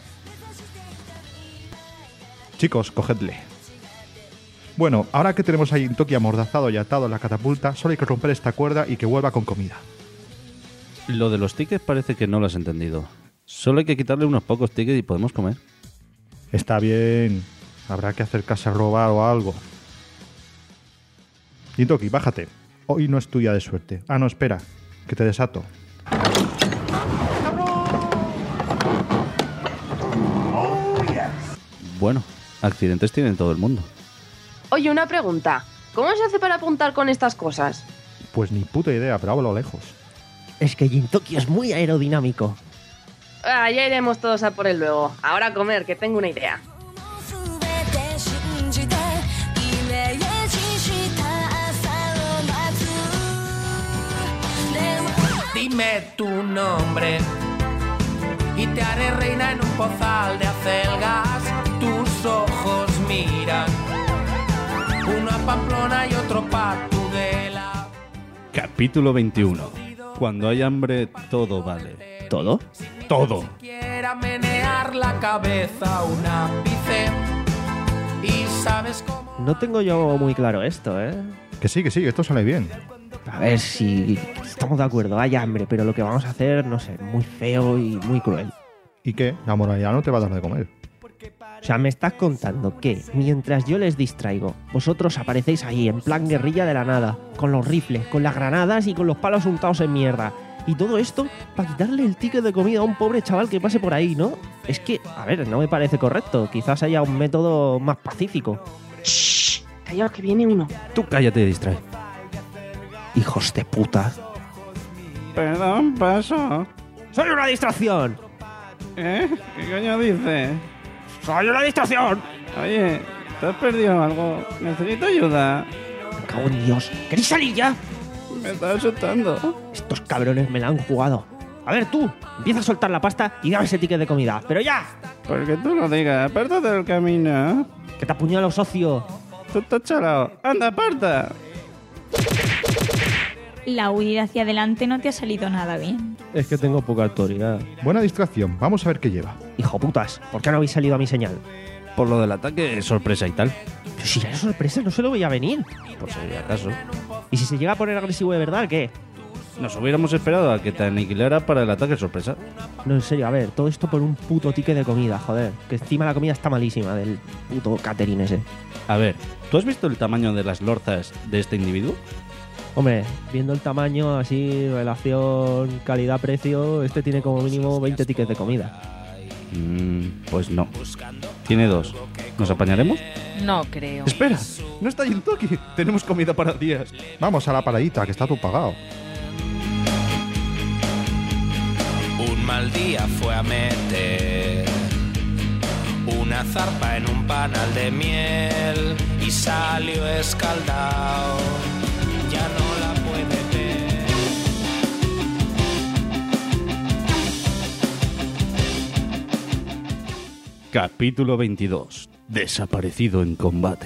Chicos, cogedle. Bueno, ahora que tenemos a Gintoki amordazado y atado en la catapulta, solo hay que romper esta cuerda y que vuelva con comida.
Lo de los tickets parece que no lo has entendido. Solo hay que quitarle unos pocos tickets y podemos comer.
Está bien. Habrá que acercarse a robar o algo. Gintoki, bájate. Hoy no es tu día de suerte. Ah, no, espera. Que te desato.
Bueno, accidentes tienen todo el mundo.
Oye, una pregunta. ¿Cómo se hace para apuntar con estas cosas?
Pues ni puta idea, pero hablo lejos.
Es que Gintoki es muy aerodinámico.
Ah, ya iremos todos a por él luego. Ahora a comer, que tengo una idea.
Dime tu nombre y te haré reina en un pozal de acelgas. Tus ojos miran, uno a Pamplona y otro pa' Tudela.
Capítulo veintiuno. Cuando hay hambre, todo vale.
¿Todo?
Todo.
Quiera menear la cabeza un ápice y sabes cómo...
no tengo yo muy claro esto, ¿eh?
Que sí, que sí, esto sale bien.
A ver si estamos de acuerdo, hay hambre, pero lo que vamos a hacer, no sé, muy feo y muy cruel.
¿Y qué? La moralidad no te va a dar de comer.
O sea, me estás contando que mientras yo les distraigo, vosotros aparecéis ahí en plan guerrilla de la nada, con los rifles, con las granadas y con los palos untados en mierda. Y todo esto para quitarle el ticket de comida a un pobre chaval que pase por ahí, ¿no? Es que, a ver, no me parece correcto. Quizás haya un método más pacífico.
Shh, callaos que viene uno.
Tú cállate y distrae.
Hijos de puta.
Perdón, paso.
¡Soy una distracción!
¿Eh? ¿Qué coño dices?
¡Soy una distracción!
Oye, ¿te has perdido algo? Necesito ayuda.
Me cago en Dios. ¿Queréis salir ya?
Me está asustando.
Estos cabrones me la han jugado. A ver, tú, empieza a soltar la pasta y dame ese ticket de comida. ¡Pero ya!
Porque tú lo digas, apártate del camino.
¡Que te apuñalo, socio!
Tú estás chalao. ¡Anda, aparta!
La huida hacia adelante no te ha salido nada bien.
Es que tengo poca autoridad.
Buena distracción, vamos a ver qué lleva.
Hijo putas, ¿por qué no habéis salido a mi señal?
Por lo del ataque sorpresa y tal.
Pero si era sorpresa, no se lo voy a venir.
Por si acaso.
¿Y si se llega a poner agresivo de verdad, qué?
Nos hubiéramos esperado a que te aniquilara para el ataque sorpresa.
No, en serio, a ver, todo esto por un puto ticket de comida, joder. Que encima la comida está malísima del puto catering ese.
A ver, ¿tú has visto el tamaño de las lorzas de este individuo?
Hombre, viendo el tamaño, así, relación calidad-precio, este tiene como mínimo veinte tickets de comida.
Mm, pues no. Tiene dos. ¿Nos apañaremos?
No creo.
Espera, no está ahí el Toki. Tenemos comida para días.
Vamos a la paradita, que está todo pagado.
Un mal día fue a meter una zarpa en un panal de miel y salió escaldado. Ya no la puede ver.
Capítulo veintidós. Desaparecido en combate.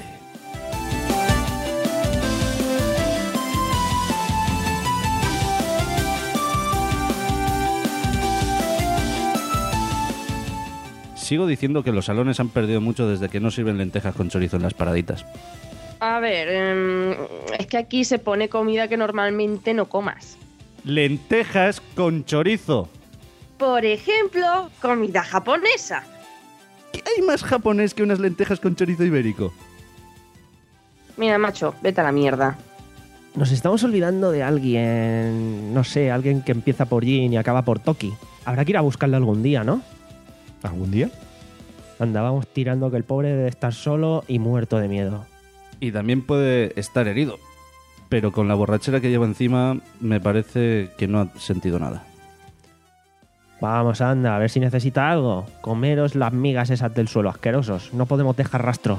Sigo diciendo que los salones han perdido mucho desde que no sirven lentejas con chorizo en las paraditas.
A ver, eh, es que aquí se pone comida que normalmente no comas.
Lentejas con chorizo.
Por ejemplo, comida japonesa.
¿Qué hay más japonés que unas lentejas con chorizo ibérico?
Mira, macho, vete a la mierda.
Nos estamos olvidando de alguien, no sé, alguien que empieza por Jin y acaba por Toki. Habrá que ir a buscarle algún día, ¿no?
¿Algún día?
Andábamos tirando que el pobre debe estar solo y muerto de miedo.
Y también puede estar herido. Pero con la borrachera que lleva encima, me parece que no ha sentido nada.
Vamos, anda, a ver si necesita algo. Comeros las migas esas del suelo, asquerosos. No podemos dejar rastro.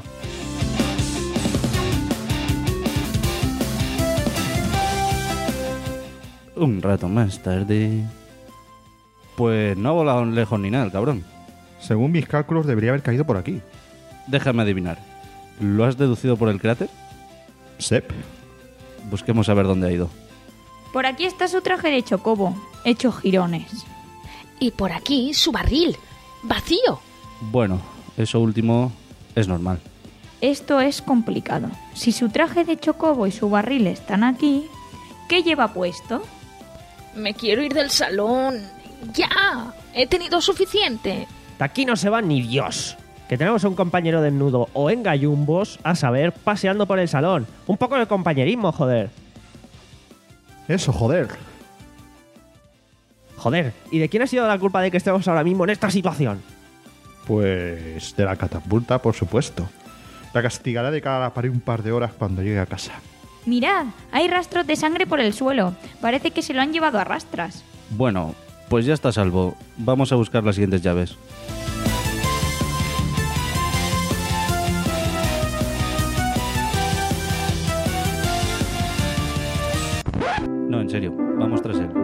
Un rato más tarde... Pues no ha volado lejos ni nada, el cabrón.
Según mis cálculos, debería haber caído por aquí.
Déjame adivinar. ¿Lo has deducido por el cráter?
Sep.
Busquemos a ver dónde ha ido.
Por aquí está su traje de chocobo, hecho jirones.
Y por aquí su barril, vacío.
Bueno, eso último es normal.
Esto es complicado. Si su traje de chocobo y su barril están aquí, ¿qué lleva puesto?
Me quiero ir del salón. ¡Ya! He tenido suficiente.
De aquí no se va ni Dios. Que tenemos a un compañero desnudo o en gallumbos, a saber, paseando por el salón. Un poco de compañerismo, joder.
Eso, joder.
Joder, ¿y de quién ha sido la culpa de que estemos ahora mismo en esta situación?
Pues de la catapulta, por supuesto. La castigará de cara a la pared un par de horas cuando llegue a casa.
Mirad, hay rastros de sangre por el suelo. Parece que se lo han llevado a rastras.
Bueno, pues ya está a salvo. Vamos a buscar las siguientes llaves. No, en serio, vamos tras él.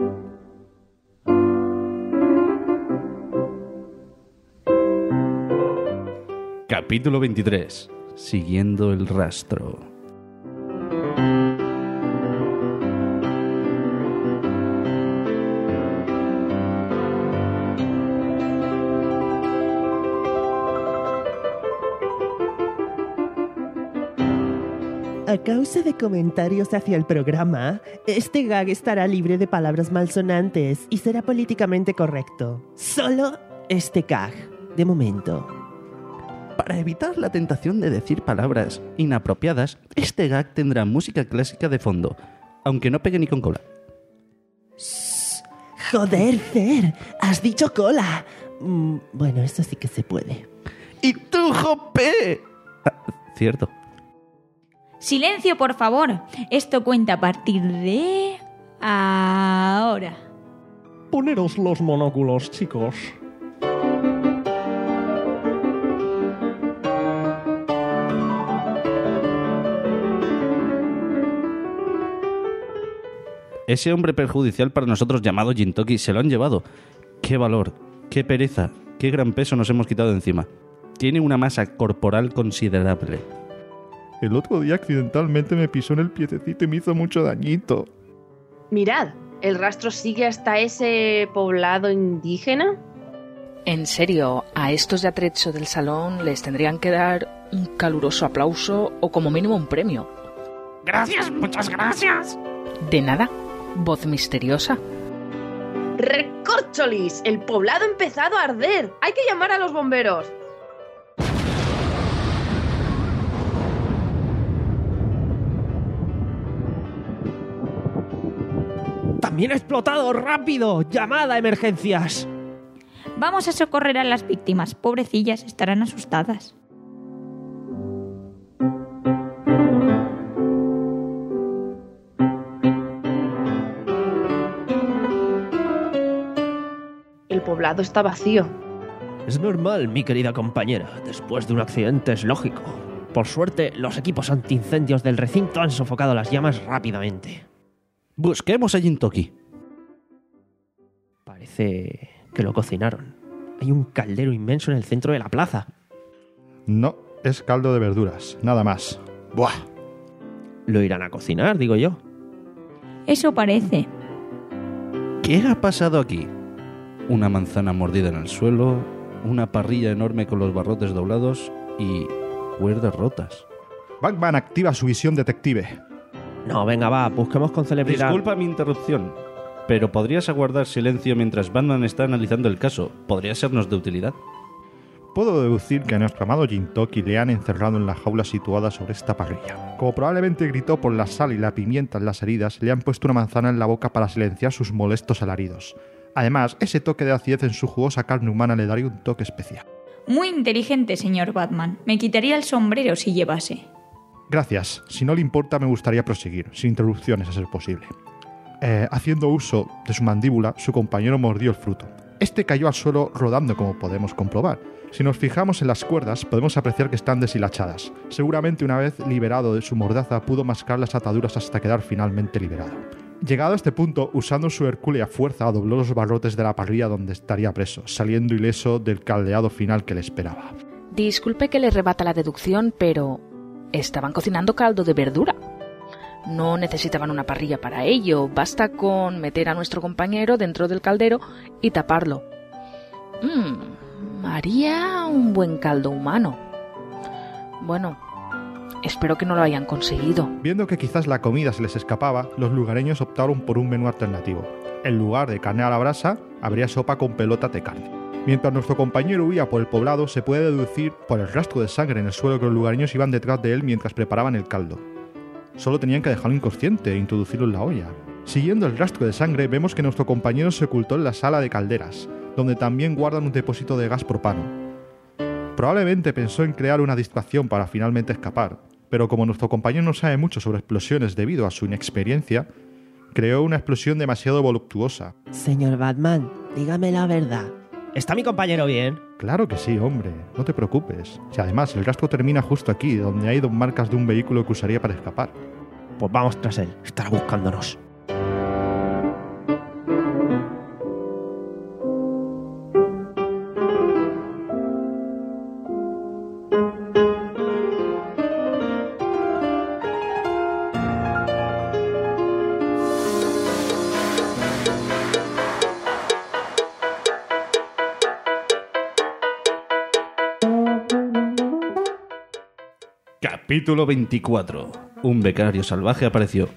Capítulo veintitrés. Siguiendo el rastro.
A causa de comentarios hacia el programa, este gag estará libre de palabras malsonantes y será políticamente correcto. Solo este gag, de momento.
Para evitar la tentación de decir palabras inapropiadas, este gag tendrá música clásica de fondo, aunque no pegue ni con cola.
Joder, Fer, has dicho cola. Mm, bueno, eso sí que se puede.
¡Y tú, Jope! Ah, cierto.
Silencio, por favor. Esto cuenta a partir de... ahora.
Poneros los monóculos, chicos.
Ese hombre perjudicial para nosotros llamado Jintoki se lo han llevado. ¡Qué valor! ¡Qué pereza! ¡Qué gran peso nos hemos quitado de encima! Tiene una masa corporal considerable.
El otro día accidentalmente me pisó en el piececito y me hizo mucho dañito.
Mirad, ¿el rastro sigue hasta ese poblado indígena?
En serio, a estos de atrecho del salón les tendrían que dar un caluroso aplauso o como mínimo un premio.
Gracias, muchas gracias.
De nada. Voz misteriosa.
¡Recórcholis! El poblado ha empezado a arder. Hay que llamar a los bomberos.
¡También ha explotado! ¡Rápido! ¡Llamada a emergencias!
Vamos a socorrer a las víctimas. Pobrecillas, estarán asustadas.
El poblado está vacío.
Es normal, mi querida compañera. Después de un accidente es lógico. Por suerte, los equipos antiincendios del recinto han sofocado las llamas rápidamente.
Busquemos a Jintoki.
Parece que lo cocinaron. Hay un caldero inmenso en el centro de la plaza.
No, es caldo de verduras, nada más. ¡Buah!
Lo irán a cocinar, digo yo.
Eso parece.
¿Qué ha pasado aquí? Una manzana mordida en el suelo, una parrilla enorme con los barrotes doblados y cuerdas rotas.
Batman activa su visión detective.
No, venga, va, busquemos con celebridad.
Disculpa mi interrupción, pero ¿podrías aguardar silencio mientras Batman está analizando el caso? ¿Podría sernos de utilidad?
Puedo deducir que a nuestro amado Jintoki le han encerrado en la jaula situada sobre esta parrilla. Como probablemente gritó por la sal y la pimienta en las heridas, le han puesto una manzana en la boca para silenciar sus molestos alaridos. Además, ese toque de acidez en su jugosa carne humana le daría un toque especial.
Muy inteligente, señor Batman. Me quitaría el sombrero si llevase.
Gracias. Si no le importa, me gustaría proseguir, sin interrupciones a ser posible. Eh, haciendo uso de su mandíbula, su compañero mordió el fruto. Este cayó al suelo rodando, como podemos comprobar. Si nos fijamos en las cuerdas, podemos apreciar que están deshilachadas. Seguramente una vez liberado de su mordaza, pudo mascar las ataduras hasta quedar finalmente liberado. Llegado a este punto, usando su hercúlea fuerza, dobló los barrotes de la parrilla donde estaría preso, saliendo ileso del caldeado final que le esperaba.
Disculpe que le rebata la deducción, pero estaban cocinando caldo de verdura. No necesitaban una parrilla para ello, basta con meter a nuestro compañero dentro del caldero y taparlo. Mmm, haría un buen caldo humano. Bueno, espero que no lo hayan conseguido.
Viendo que quizás la comida se les escapaba, los lugareños optaron por un menú alternativo. En lugar de carne a la brasa, habría sopa con pelotas de carne. Mientras nuestro compañero huía por el poblado, se puede deducir por el rastro de sangre en el suelo que los lugareños iban detrás de él mientras preparaban el caldo. Solo tenían que dejarlo inconsciente e introducirlo en la olla. Siguiendo el rastro de sangre, vemos que nuestro compañero se ocultó en la sala de calderas, donde también guardan un depósito de gas propano. Probablemente pensó en crear una distracción para finalmente escapar, pero como nuestro compañero no sabe mucho sobre explosiones debido a su inexperiencia, creó una explosión demasiado voluptuosa.
Señor Batman, dígame la verdad.
¿Está mi compañero bien?
Claro que sí, hombre. No te preocupes. Si además el rastro termina justo aquí, donde hay dos marcas de un vehículo que usaría para escapar.
Pues vamos tras él. Estará buscándonos.
Capítulo veinticuatro. un becario salvaje apareció.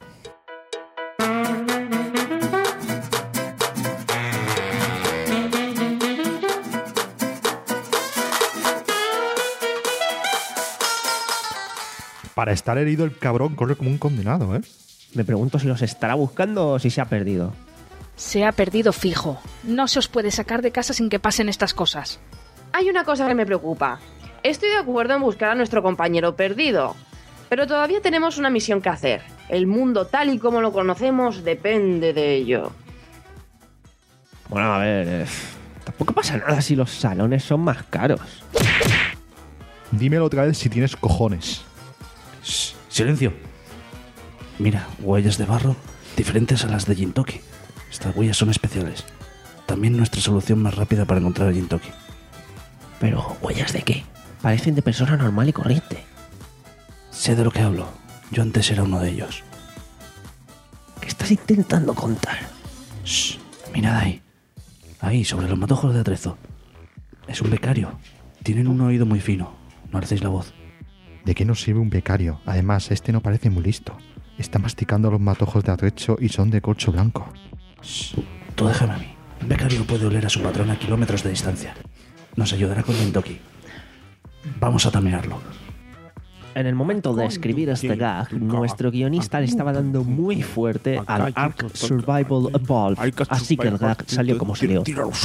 Para estar herido, el cabrón corre como un condenado, ¿eh?
Me pregunto si los estará buscando o si se ha perdido.
Se ha perdido fijo. No se os puede sacar de casa sin que pasen estas cosas.
Hay una cosa que me preocupa. Estoy de acuerdo en buscar a nuestro compañero perdido, pero todavía tenemos una misión que hacer. El mundo tal y como lo conocemos depende de ello.
Bueno, a ver, eh, tampoco pasa nada si los salones son más caros.
Dímelo otra vez si tienes cojones.
Shh, silencio. Mira, huellas de barro diferentes a las de Gintoki. Estas huellas son especiales. También nuestra solución más rápida para encontrar a Gintoki.
¿Pero huellas de qué? Parecen de persona normal y corriente.
Sé de lo que hablo. Yo antes era uno de ellos.
¿Qué estás intentando contar?
Shh, mirad ahí. Ahí, sobre los matojos de atrezo. Es un becario. Tienen un oído muy fino. No alcéis la voz.
¿De qué nos sirve un becario? Además, este no parece muy listo. Está masticando los matojos de atrecho y son de corcho blanco.
Shh, tú déjame a mí. Un becario puede oler a su patrón a kilómetros de distancia. Nos ayudará con Gintoki. Vamos a tamearlo.
En el momento de escribir este gag, nuestro guionista le estaba dando muy fuerte al Ark Survival Evolved, así que el gag salió como salió.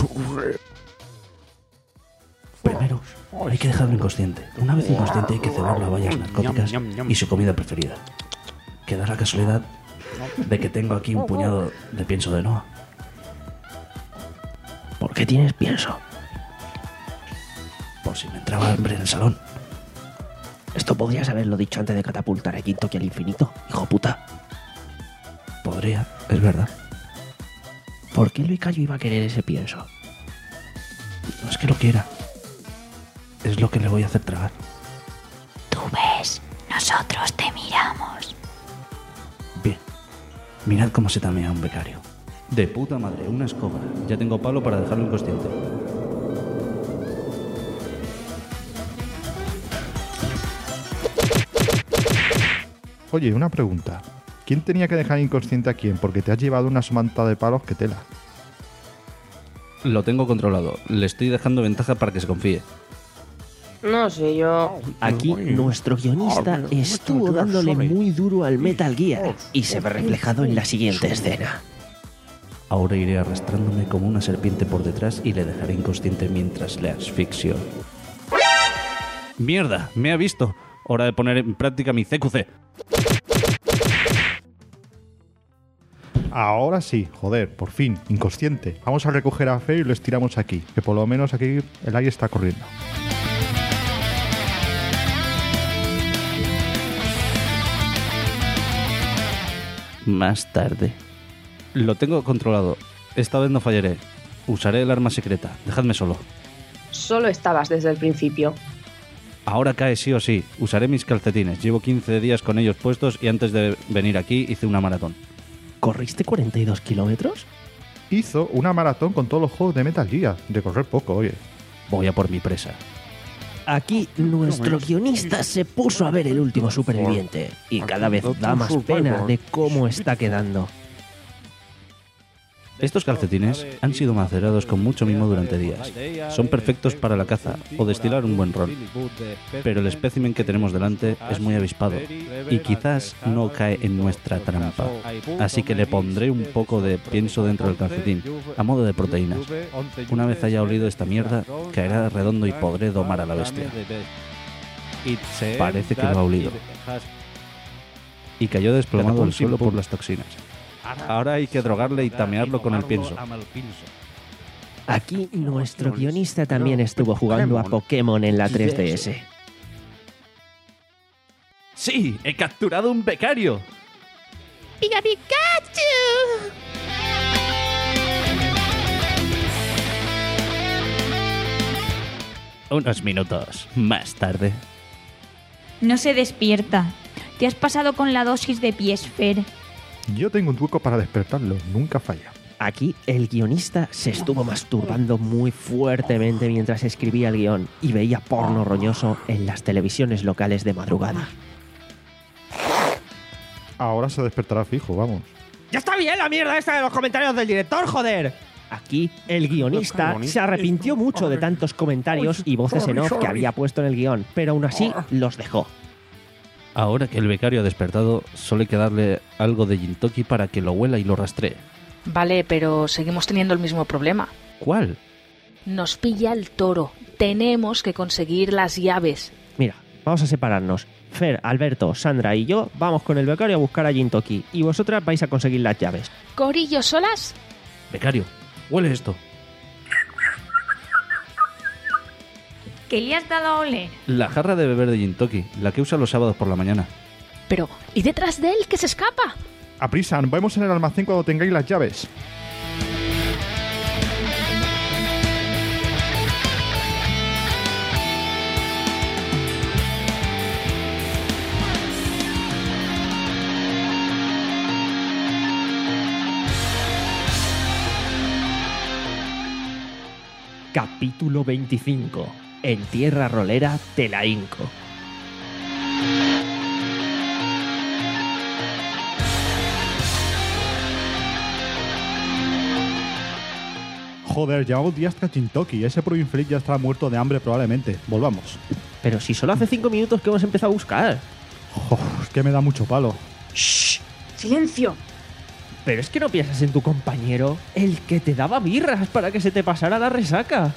Primero, hay que dejarlo inconsciente. Una vez inconsciente hay que cebarlo a bayas narcóticas y su comida preferida. Que da la casualidad de que tengo aquí un puñado de pienso de Noa.
¿Por qué tienes pienso?
Por si me entraba hambre en el salón.
Esto podrías haberlo dicho antes de catapultar a Gintoki al infinito, hijo puta.
Podría, es verdad.
¿Por qué el becario iba a querer ese pienso?
No es que lo quiera. Es lo que le voy a hacer tragar.
Tú ves, nosotros te miramos.
Bien. Mirad cómo se tamea un becario. De puta madre, una escoba. Ya tengo palo para dejarlo inconsciente.
Oye, una pregunta. ¿Quién tenía que dejar inconsciente a quién? Porque te has llevado una manta de palos que tela.
Lo tengo controlado. Le estoy dejando ventaja para que se confíe.
No sé, yo...
Aquí nuestro guionista estuvo dándole muy duro al Metal Gear y se ve reflejado en la siguiente escena.
Ahora iré arrastrándome como una serpiente por detrás y le dejaré inconsciente mientras le asfixio. ¡Mierda! ¡Me ha visto! Hora de poner en práctica mi C Q C.
Ahora sí, joder, por fin, inconsciente. Vamos a recoger a Fer y lo estiramos aquí, que por lo menos aquí el aire está corriendo.
Más tarde. Lo tengo controlado. Esta vez no fallaré. Usaré el arma secreta. Dejadme solo.
Solo estabas desde el principio.
Ahora cae sí o sí. Usaré mis calcetines. Llevo quince días con ellos puestos y antes de venir aquí hice una maratón.
¿Corriste cuarenta y dos kilómetros?
Hizo una maratón con todos los juegos de Metal Gear. De correr poco, oye.
Voy a por mi presa.
Aquí nuestro guionista se puso a ver El último superviviente y cada vez da más pena de cómo está quedando.
Estos calcetines han sido macerados con mucho mimo durante días. Son perfectos para la caza o destilar un buen ron. Pero el espécimen que tenemos delante es muy avispado y quizás no cae en nuestra trampa. Así que le pondré un poco de pienso dentro del calcetín, a modo de proteínas. Una vez haya olido esta mierda, caerá redondo y podré domar a la bestia. Parece que lo ha olido. Y cayó desplomado al suelo por las toxinas. Ahora hay que drogarle y tamearlo con el pienso.
Aquí nuestro guionista también estuvo jugando a Pokémon en la tres D S.
¡Sí! ¡He capturado un becario!
¡Pica Pikachu!
Unos minutos más tarde.
No se despierta. Te has pasado con la dosis de Piesfer.
Yo tengo un truco para despertarlo, nunca falla.
Aquí el guionista se estuvo masturbando muy fuertemente mientras escribía el guión y veía porno roñoso en las televisiones locales de madrugada.
Ahora se despertará fijo, vamos.
¡Ya está bien la mierda esta de los comentarios del director, joder! Aquí, el guionista se arrepintió mucho de tantos comentarios y voces en off que había puesto en el guión, pero aún así los dejó.
Ahora que el becario ha despertado, solo hay que darle algo de Jintoki para que lo huela y lo rastree.
Vale, pero seguimos teniendo el mismo problema.
¿Cuál?
Nos pilla el toro. Tenemos que conseguir las llaves.
Mira, vamos a separarnos. Fer, Alberto, Sandra y yo vamos con el becario a buscar a Jintoki y vosotras vais a conseguir las llaves.
¿Corillo solas?
Becario, huele esto.
¿Qué le has dado a oler?
La jarra de beber de Jintoki, la que usa los sábados por la mañana.
Pero, ¿y detrás de él que se escapa?
Aprisa, nos vemos en el almacén cuando tengáis las llaves.
Capítulo veinticinco. En tierra rolera te la hinco.
Joder, llevamos días tras Jintoki. Ese pro infeliz ya estará muerto de hambre probablemente. Volvamos.
Pero si solo hace cinco minutos que hemos empezado a buscar.
Oh, es que me da mucho palo.
¡Shh! ¡Silencio!
Pero es que no piensas en tu compañero, el que te daba birras para que se te pasara la resaca.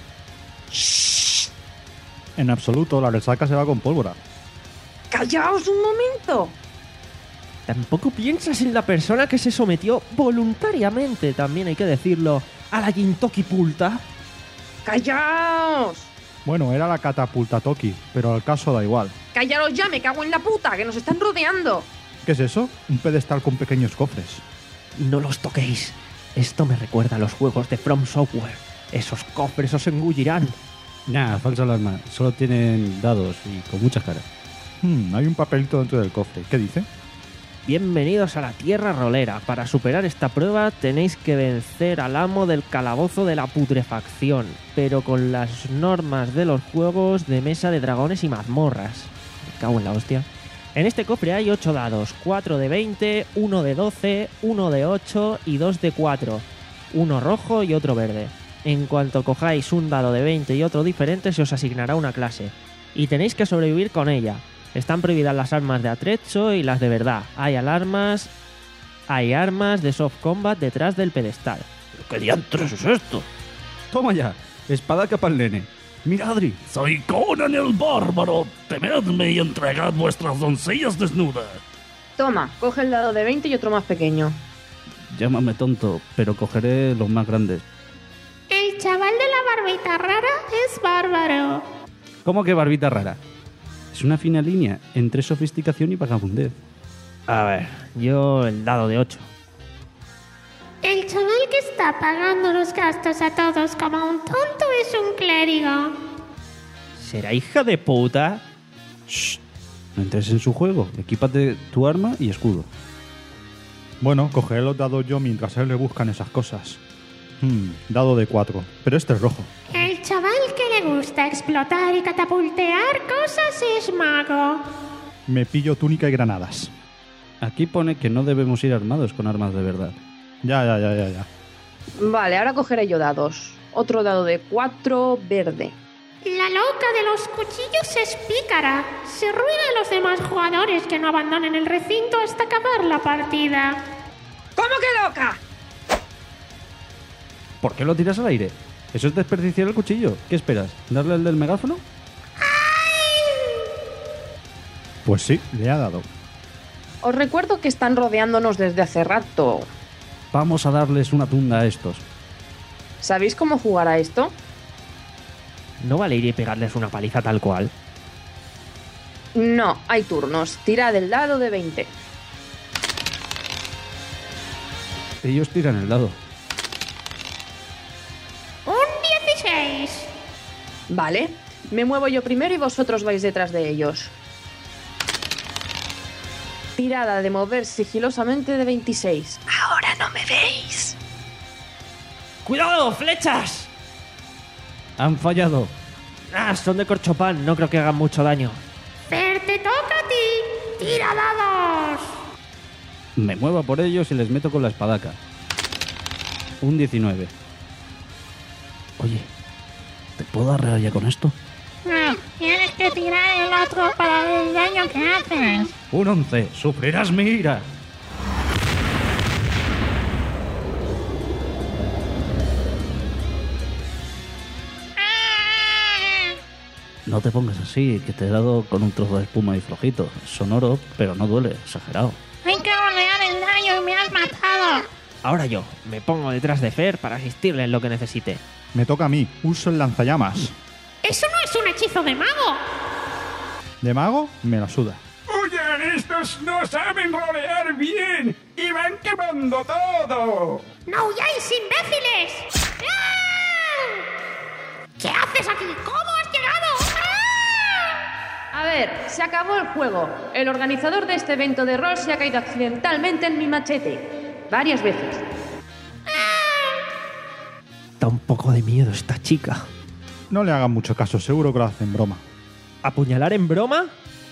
Shh. En absoluto, la resaca se va con pólvora.
¡Callaos un momento!
Tampoco piensas en la persona que se sometió voluntariamente, también hay que decirlo, a la Jintoki Pulta.
¡Callaos!
Bueno, era la catapulta Toki, pero al caso da igual.
¡Callaos ya! ¡Me cago en la puta! ¡Que nos están rodeando!
¿Qué es eso? Un pedestal con pequeños cofres.
No los toquéis. Esto me recuerda a los juegos de From Software. Esos cofres os engullirán.
Nah, falsa alarma. Solo tienen dados y con muchas caras.
Hmm, hay un papelito dentro del cofre. ¿Qué dice?
Bienvenidos a la Tierra Rolera. Para superar esta prueba tenéis que vencer al amo del calabozo de la putrefacción, pero con las normas de los juegos de mesa de dragones y mazmorras. Me cago en la hostia. En este cofre hay ocho dados, cuatro de veinte, uno de doce, uno de ocho y dos de cuatro. Uno rojo y otro verde. En cuanto cojáis un dado de veinte y otro diferente, se os asignará una clase. Y tenéis que sobrevivir con ella. Están prohibidas las armas de atrecho y las de verdad. Hay alarmas... Hay armas de soft combat detrás del pedestal.
¿Pero qué diantres es esto? Toma ya, espada capa al nene. Mira, Adri.
Soy Conan el Bárbaro. Temedme y entregad vuestras doncellas desnudas.
Toma, coge el dado de veinte y otro más pequeño.
Llámame tonto, pero cogeré los más grandes.
El chaval de la barbita rara es bárbaro.
¿Cómo que barbita rara? Es una fina línea entre sofisticación y vagabundez.
A ver, yo el dado de ocho.
El chaval que está pagando los gastos a todos como un tonto es un clérigo.
¿Será hija de puta?
Shh, no entres en su juego. Equípate tu arma y escudo.
Bueno, cogeré los dados yo mientras a él le buscan esas cosas. Hmm, dado de cuatro, pero este es rojo.
El chaval que le gusta explotar y catapultear cosas es mago.
Me pillo túnica y granadas.
Aquí pone que no debemos ir armados con armas de verdad.
Ya, ya, ya, ya, ya.
Vale, ahora cogeré yo dados. Otro dado de cuatro, verde.
La loca de los cuchillos es pícara. Se ruega a los demás jugadores que no abandonen el recinto hasta acabar la partida.
¿Cómo que loca?
¿Por qué lo tiras al aire? Eso es desperdiciar el cuchillo. ¿Qué esperas? ¿Darle el del megáfono?
Pues sí, le ha dado.
Os recuerdo que están rodeándonos desde hace rato.
Vamos a darles una tunda a estos.
¿Sabéis cómo jugar a esto?
¿No vale ir y pegarles una paliza tal cual?
No, hay turnos. Tirad el dado de veinte.
Ellos tiran el dado.
Un dieciséis.
Vale, me muevo yo primero y vosotros vais detrás de ellos. Tirada de mover sigilosamente de veintiséis. Ahora no me veis.
¡Cuidado, flechas!
Han fallado.
Ah, son de corchopán, no creo que hagan mucho daño.
Fer, te toca a ti. Tira dados.
Me muevo a por ellos y les meto con la espadaca. Un diecinueve. Oye, ¿te puedo arreglar ya con esto?
No, tienes que tirar el otro para el daño que haces.
Un once. Sufrirás mi ira. No te pongas así, que te he dado con un trozo de espuma y flojito. Sonoro, pero no duele, exagerado.
Hay que rodear el daño y me has matado.
Ahora yo, me pongo detrás de Fer para asistirle en lo que necesite.
Me toca a mí. Uso el lanzallamas.
Eso no es un hechizo de mago.
¿De mago? Me la suda.
Oye, estos no saben rodear bien y van quemando todo.
¡No huyáis, imbéciles! ¡Ah! ¿Qué haces aquí? ¿Cómo has llegado? ¡Ah!
A ver, se acabó el juego. El organizador de este evento de rol se ha caído accidentalmente en mi machete. Varias veces.
Da un poco de miedo esta chica.
No le hagan mucho caso, seguro que lo hacen broma.
¿Apuñalar en broma?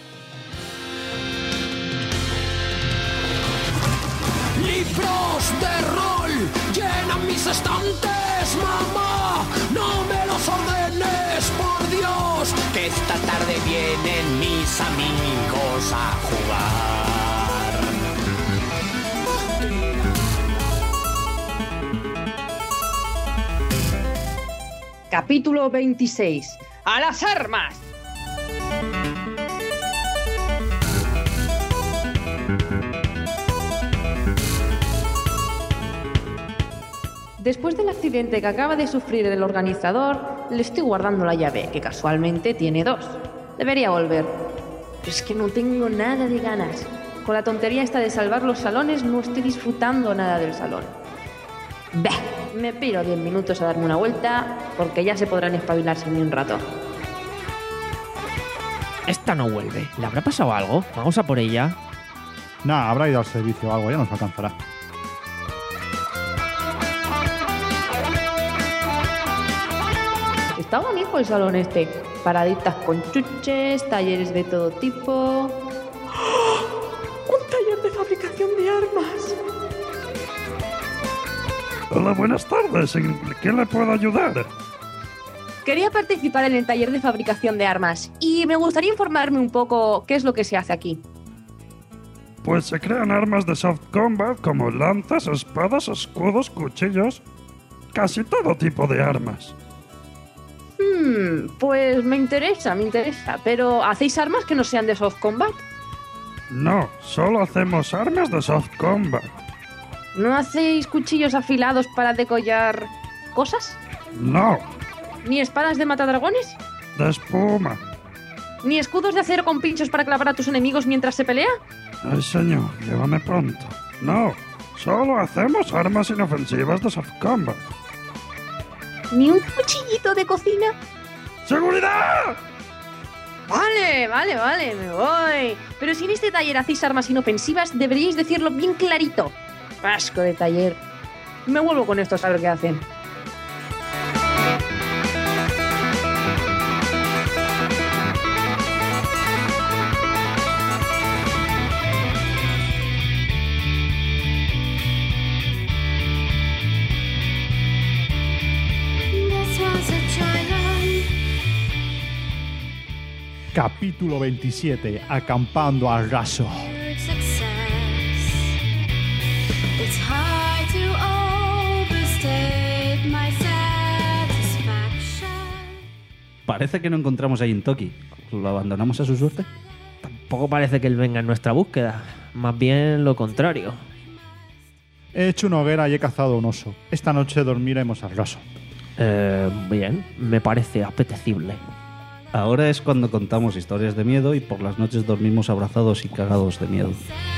Libros de rol llenan mis estantes, mamá. No me los ordenes, por Dios, que esta tarde vienen mis amigos a jugar.
Capítulo veintiséis. ¡A las armas! Después del accidente que acaba de sufrir el organizador, le estoy guardando la llave, que casualmente tiene dos. Debería volver. Pero es que no tengo nada de ganas. Con la tontería esta de salvar los salones, no estoy disfrutando nada del salón. Bah, me piro diez minutos a darme una vuelta, porque ya se podrán espabilar sin ni un rato.
Esta no vuelve. ¿Le habrá pasado algo? Vamos a por ella.
Nah, habrá ido al servicio o algo, ya nos alcanzará.
Está bonito el salón este. Paraditas con chuches, talleres de todo tipo. ¡Oh! ¡Un taller de fabricación de armas!
Hola, buenas tardes. ¿En qué le puedo ayudar?
Quería participar en el taller de fabricación de armas y me gustaría informarme un poco qué es lo que se hace aquí.
Pues se crean armas de soft combat como lanzas, espadas, escudos, cuchillos. Casi todo tipo de armas.
Hmm, pues me interesa, me interesa. Pero ¿hacéis armas que no sean de soft combat?
No, solo hacemos armas de soft combat.
¿No hacéis cuchillos afilados para decollar cosas?
No,
¿Ni espadas de matadragones?
de espuma.
¿Ni escudos de acero con pinchos para clavar a tus enemigos mientras se pelea?
Ay, señor, llévame pronto. No, solo hacemos armas inofensivas de soft combat.
¿Ni un cuchillito de cocina?
¡Seguridad!
Vale, vale, vale, me voy. Pero si en este taller hacéis armas inofensivas, deberíais decirlo bien clarito. Asco de taller. Me vuelvo con estos a ver qué hacen.
Capítulo veintisiete. Acampando al raso.
Parece que no encontramos a Jintoki. ¿Lo abandonamos a su suerte?
Tampoco parece que él venga en nuestra búsqueda. Más bien lo contrario.
He hecho una hoguera y he cazado un oso. Esta noche dormiremos al raso.
Eh, bien, me parece apetecible.
Ahora es cuando contamos historias de miedo y por las noches dormimos abrazados y cagados de miedo.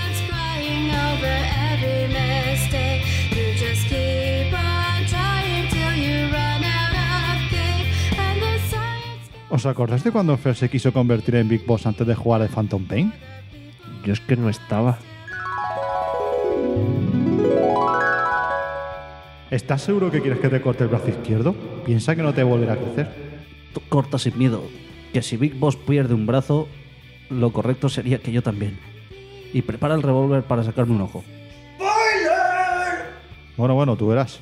¿Os acordáis de cuando Fer se quiso convertir en Big Boss antes de jugar de Phantom Pain?
Yo es que no estaba.
¿Estás seguro que quieres que te corte el brazo izquierdo? Piensa que no te volverá a crecer.
Tú corta sin miedo. Que si Big Boss pierde un brazo, lo correcto sería que yo también. y prepara el revólver para sacarme un ojo.
Bueno, bueno, tú verás.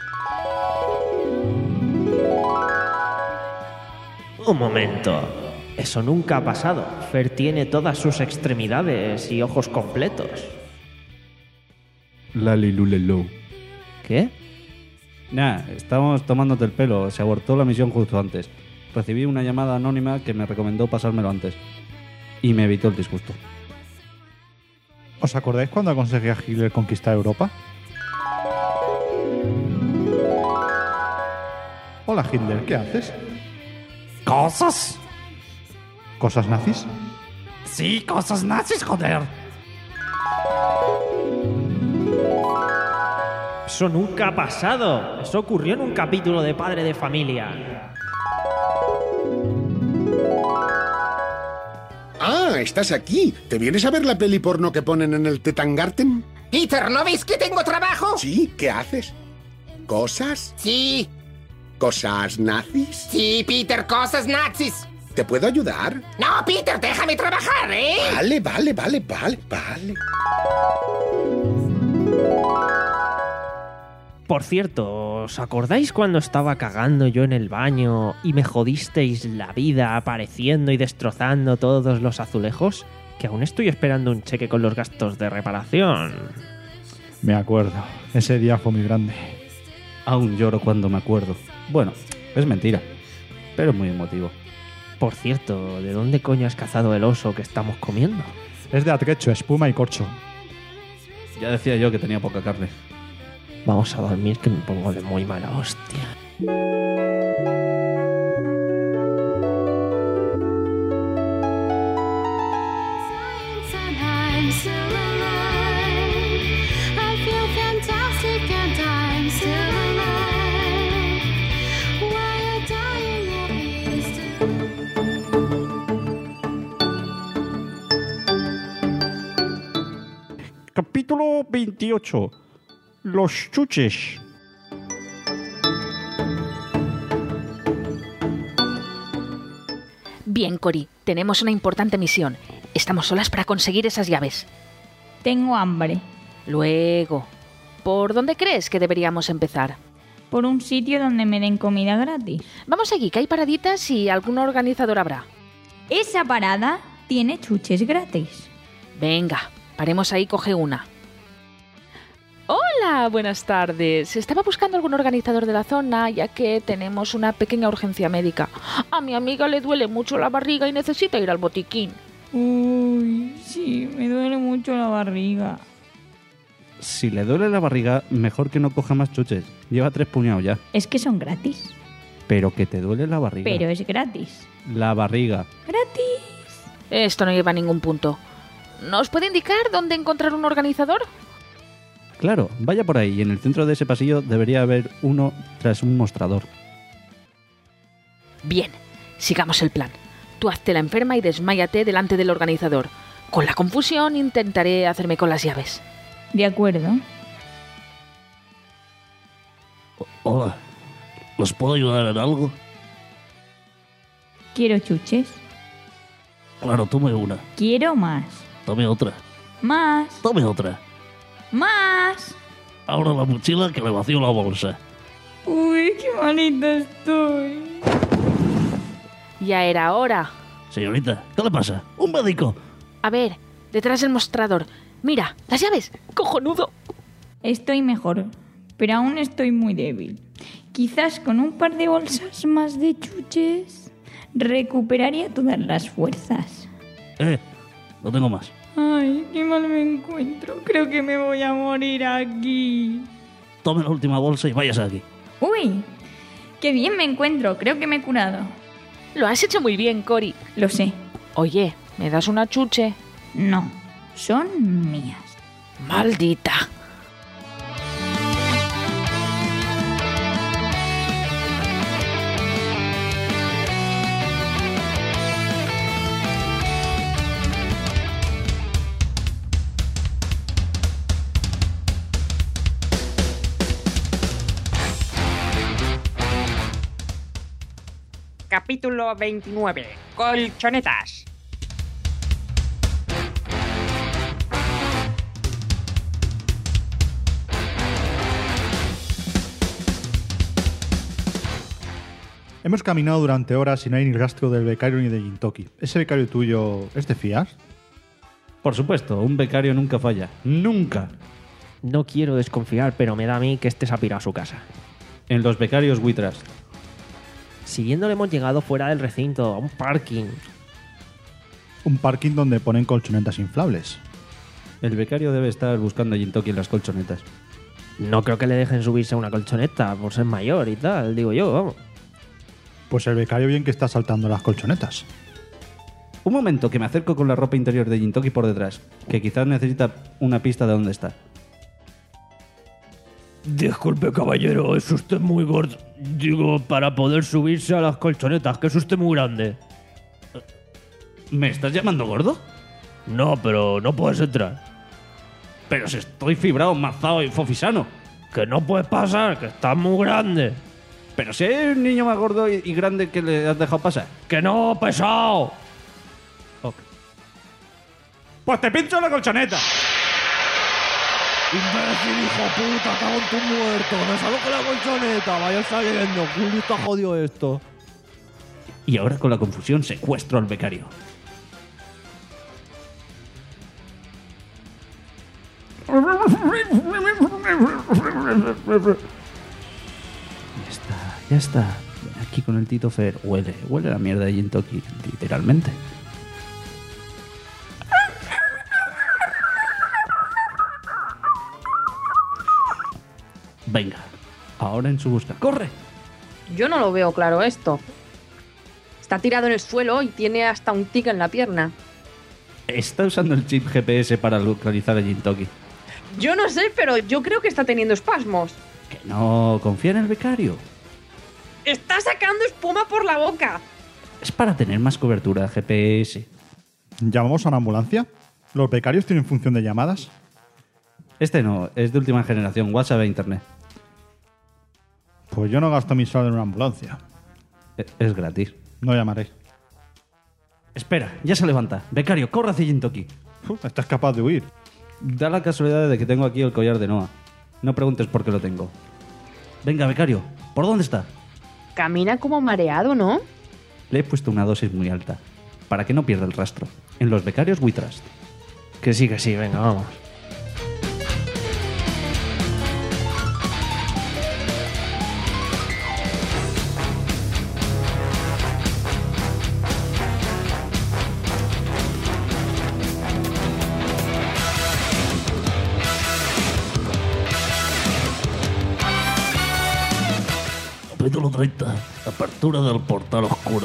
Un momento. Eso nunca ha pasado. Fer tiene todas sus extremidades y ojos completos.
Lalilulelo.
¿Qué?
Nah, estamos tomándote el pelo. Se abortó la misión justo antes. Recibí una llamada anónima que me recomendó pasármelo antes. Y me evitó el disgusto.
¿Os acordáis cuando aconsejé a Hitler conquistar Europa? Hola Hitler, ¿qué haces?
¿Cosas?
¿Cosas nazis?
Sí, cosas nazis, joder.
Eso nunca ha pasado. Eso ocurrió en un capítulo de Padre de Familia.
Ah, estás aquí. ¿Te vienes a ver la peli porno que ponen en el Tetangarten?
Peter, ¿no veis que tengo trabajo?
Sí, ¿qué haces? ¿Cosas?
Sí.
¿Cosas nazis?
Sí, Peter, cosas nazis.
¿Te puedo ayudar?
No, Peter, déjame trabajar, ¿eh?
Vale, vale, vale, vale, vale.
Por cierto, ¿os acordáis cuando estaba cagando yo en el baño y me jodisteis la vida apareciendo y destrozando todos los azulejos? Que aún estoy esperando un cheque con los gastos de reparación.
Me acuerdo. Ese día fue muy grande.
Aún lloro cuando me acuerdo. Bueno, es mentira, pero es muy emotivo.
Por cierto, ¿de dónde coño has cazado el oso que estamos comiendo?
Es de atrecho, espuma y corcho.
Ya decía yo que tenía poca carne.
Vamos a dormir que me pongo de muy mala hostia.
Capítulo veintiocho. Los chuches.
Bien, Cory, tenemos una importante misión. Estamos solas para conseguir esas llaves.
Tengo hambre.
Luego, ¿por dónde crees que deberíamos empezar?
Por un sitio donde me den comida gratis.
Vamos allí, que hay paraditas y algún organizador habrá.
Esa parada tiene chuches gratis.
Venga, paremos ahí, coge una. Hola, buenas tardes. Estaba buscando algún organizador de la zona, ya que tenemos una pequeña urgencia médica. A mi amiga le duele mucho la barriga y necesita ir al botiquín.
Uy, sí, me duele mucho la barriga.
Si le duele la barriga, mejor que no coja más chuches. Lleva tres puñados ya.
Es que son gratis.
Pero que te duele la barriga.
Pero es gratis.
La barriga.
Gratis.
Esto no lleva a ningún punto. ¿Nos puede indicar dónde encontrar un organizador?
Claro, vaya por ahí y en el centro de ese pasillo debería haber uno tras un mostrador.
Bien, sigamos el plan. Tú hazte la enferma y desmáyate delante del organizador. Con la confusión intentaré hacerme con las llaves.
De acuerdo.
Hola, ¿los puedo ayudar en algo?
Quiero chuches.
Claro, tome una.
Quiero más.
Tome otra.
Más.
Tome otra.
Más.
Abra la mochila que le vacío la bolsa.
Uy, qué malita estoy.
Ya era hora.
Señorita, ¿qué le pasa? ¡Un médico!
A ver, detrás del mostrador. Mira, las llaves. ¡Cojonudo!
Estoy mejor, pero aún estoy muy débil. Quizás con un par de bolsas más de chuches recuperaría todas las fuerzas.
Eh, no tengo más.
Ay, qué mal me encuentro. Creo que me voy a morir aquí.
Tome la última bolsa y váyase aquí.
Uy, qué bien me encuentro. Creo que me he curado.
Lo has hecho muy bien, Cory.
Lo sé.
Oye, ¿me das una chuche?
No, son mías.
Maldita.
Capítulo veintinueve. Colchonetas.
Hemos caminado durante horas y no hay ni rastro del becario ni de Gintoki. ¿Ese becario tuyo es de fiar?
Por supuesto, un becario nunca falla. ¡Nunca!
No quiero desconfiar, pero me da a mí que este se ha pirado a su casa.
En los becarios We Trust.
Siguiéndole hemos llegado fuera del recinto, a un parking.
Un parking donde ponen colchonetas inflables.
El becario debe estar buscando a Gintoki en las colchonetas.
No creo que le dejen subirse a una colchoneta por ser mayor y tal, digo yo, vamos.
Pues el becario bien que está saltando las colchonetas.
Un momento, que me acerco con la ropa interior de Gintoki por detrás, que quizás necesita una pista de dónde está.
Disculpe, caballero, es usted muy gordo. Digo, para poder subirse a las colchonetas, que es usted muy grande.
¿Me estás llamando gordo?
No, pero no puedes entrar.
Pero si estoy fibrado, mazado y fofisano.
Que no puedes pasar, que estás muy grande.
Pero si hay un niño más gordo y, y grande que le has dejado pasar.
¡Que no, pesado!
Okay. Pues te pincho la colchoneta.
¡Imbécil, hijo puta! ¡Cago en tu muerto! ¡Me salgo con la colchoneta! ¡Vaya saliendo! ¡Julio está jodido esto!
Y ahora con la confusión secuestro al becario. Ya está, ya está. Ven aquí con el Tito Fer. Huele, huele la mierda de Gintoki, literalmente. Venga, ahora en su busca. ¡Corre!
Yo no lo veo claro esto. Está tirado en el suelo y tiene hasta un tic en la pierna.
Está usando el chip G P S para localizar a Gintoki.
Yo no sé, pero yo creo que está teniendo espasmos.
Que no, confía en el becario.
¡Está sacando espuma por la boca!
Es para tener más cobertura G P S.
¿Llamamos a una ambulancia? ¿Los becarios tienen función de llamadas?
Este no, es de última generación, WhatsApp e Internet.
Pues yo no gasto mi saldo en una ambulancia.
Es gratis.
No llamaré.
Espera, ya se levanta. Becario, corre hacia Gintoki.
Uf, estás capaz de huir.
Da la casualidad de que tengo aquí el collar de Noah. No preguntes por qué lo tengo. Venga, becario, ¿por dónde está?
Camina como mareado, ¿no?
Le he puesto una dosis muy alta, para que no pierda el rastro. En los becarios We Trust.
Que sí, que sí, venga, vamos.
Capítulo treinta. Apertura del portal oscuro.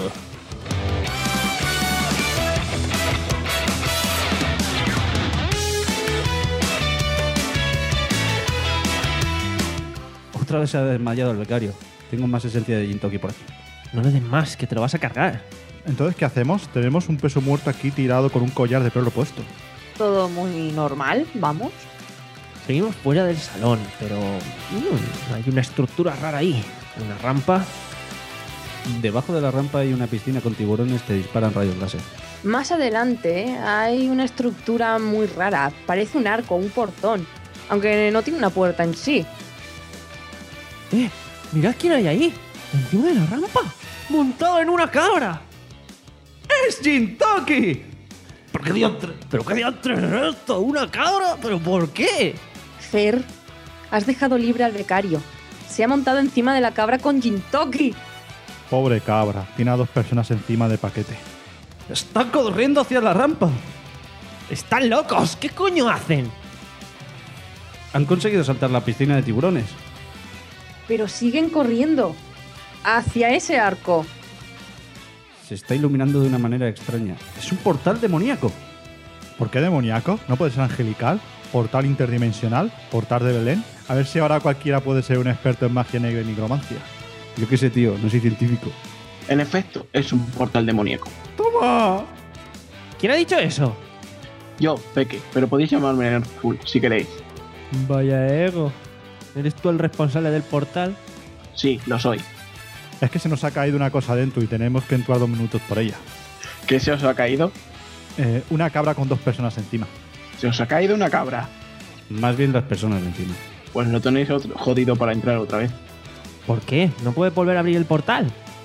Otra vez se ha desmayado el becario. Tengo más esencia de Gintoki por aquí.
No le des más, que te lo vas a cargar.
Entonces, ¿qué hacemos? Tenemos un peso muerto aquí tirado con un collar de pelo puesto.
Todo muy normal, vamos.
Seguimos fuera del salón, pero mmm, hay una estructura rara ahí. Una rampa.
Debajo de la rampa hay una piscina con tiburones que disparan rayos láser.
Más adelante hay una estructura muy rara. Parece un arco, un portón. Aunque no tiene una puerta en sí.
¡Eh! ¡Mirad quién hay ahí! ¡Encima de la rampa! ¡Montado en una cabra!
¡Es Gintoki!
¿Pero qué diantre? ¿Pero qué diantre es esto? ¿Una cabra? ¿Pero por qué?
Fer, has dejado libre al becario. Se ha montado encima de la cabra con Gintoki.
Pobre cabra, tiene a dos personas encima de paquete.
¡Están corriendo hacia la rampa!
¡Están locos! ¿Qué coño hacen?
Han conseguido saltar la piscina de tiburones.
Pero siguen corriendo. Hacia ese arco.
Se está iluminando de una manera extraña. ¡Es un portal demoníaco!
¿Por qué demoníaco? ¿No puede ser angelical? ¿Portal interdimensional? ¿Portal de Belén? A ver si ahora cualquiera puede ser un experto en magia negra y nigromancia.
Yo qué sé, tío, no soy científico.
En efecto, es un portal demoníaco.
¡Toma! ¿Quién ha dicho eso?
Yo, Peque, pero podéis llamarme Nerdful si queréis.
Vaya ego. ¿Eres tú el responsable del portal?
Sí, lo soy.
Es que se nos ha caído una cosa dentro y tenemos que entrar dos minutos por ella.
¿Qué se os ha caído?
Eh, una cabra con dos personas encima.
¿Se os ha caído una cabra?
Más bien las personas encima.
Pues no tenéis otro jodido para entrar otra vez.
¿Por qué? ¿No puedes volver a abrir el portal?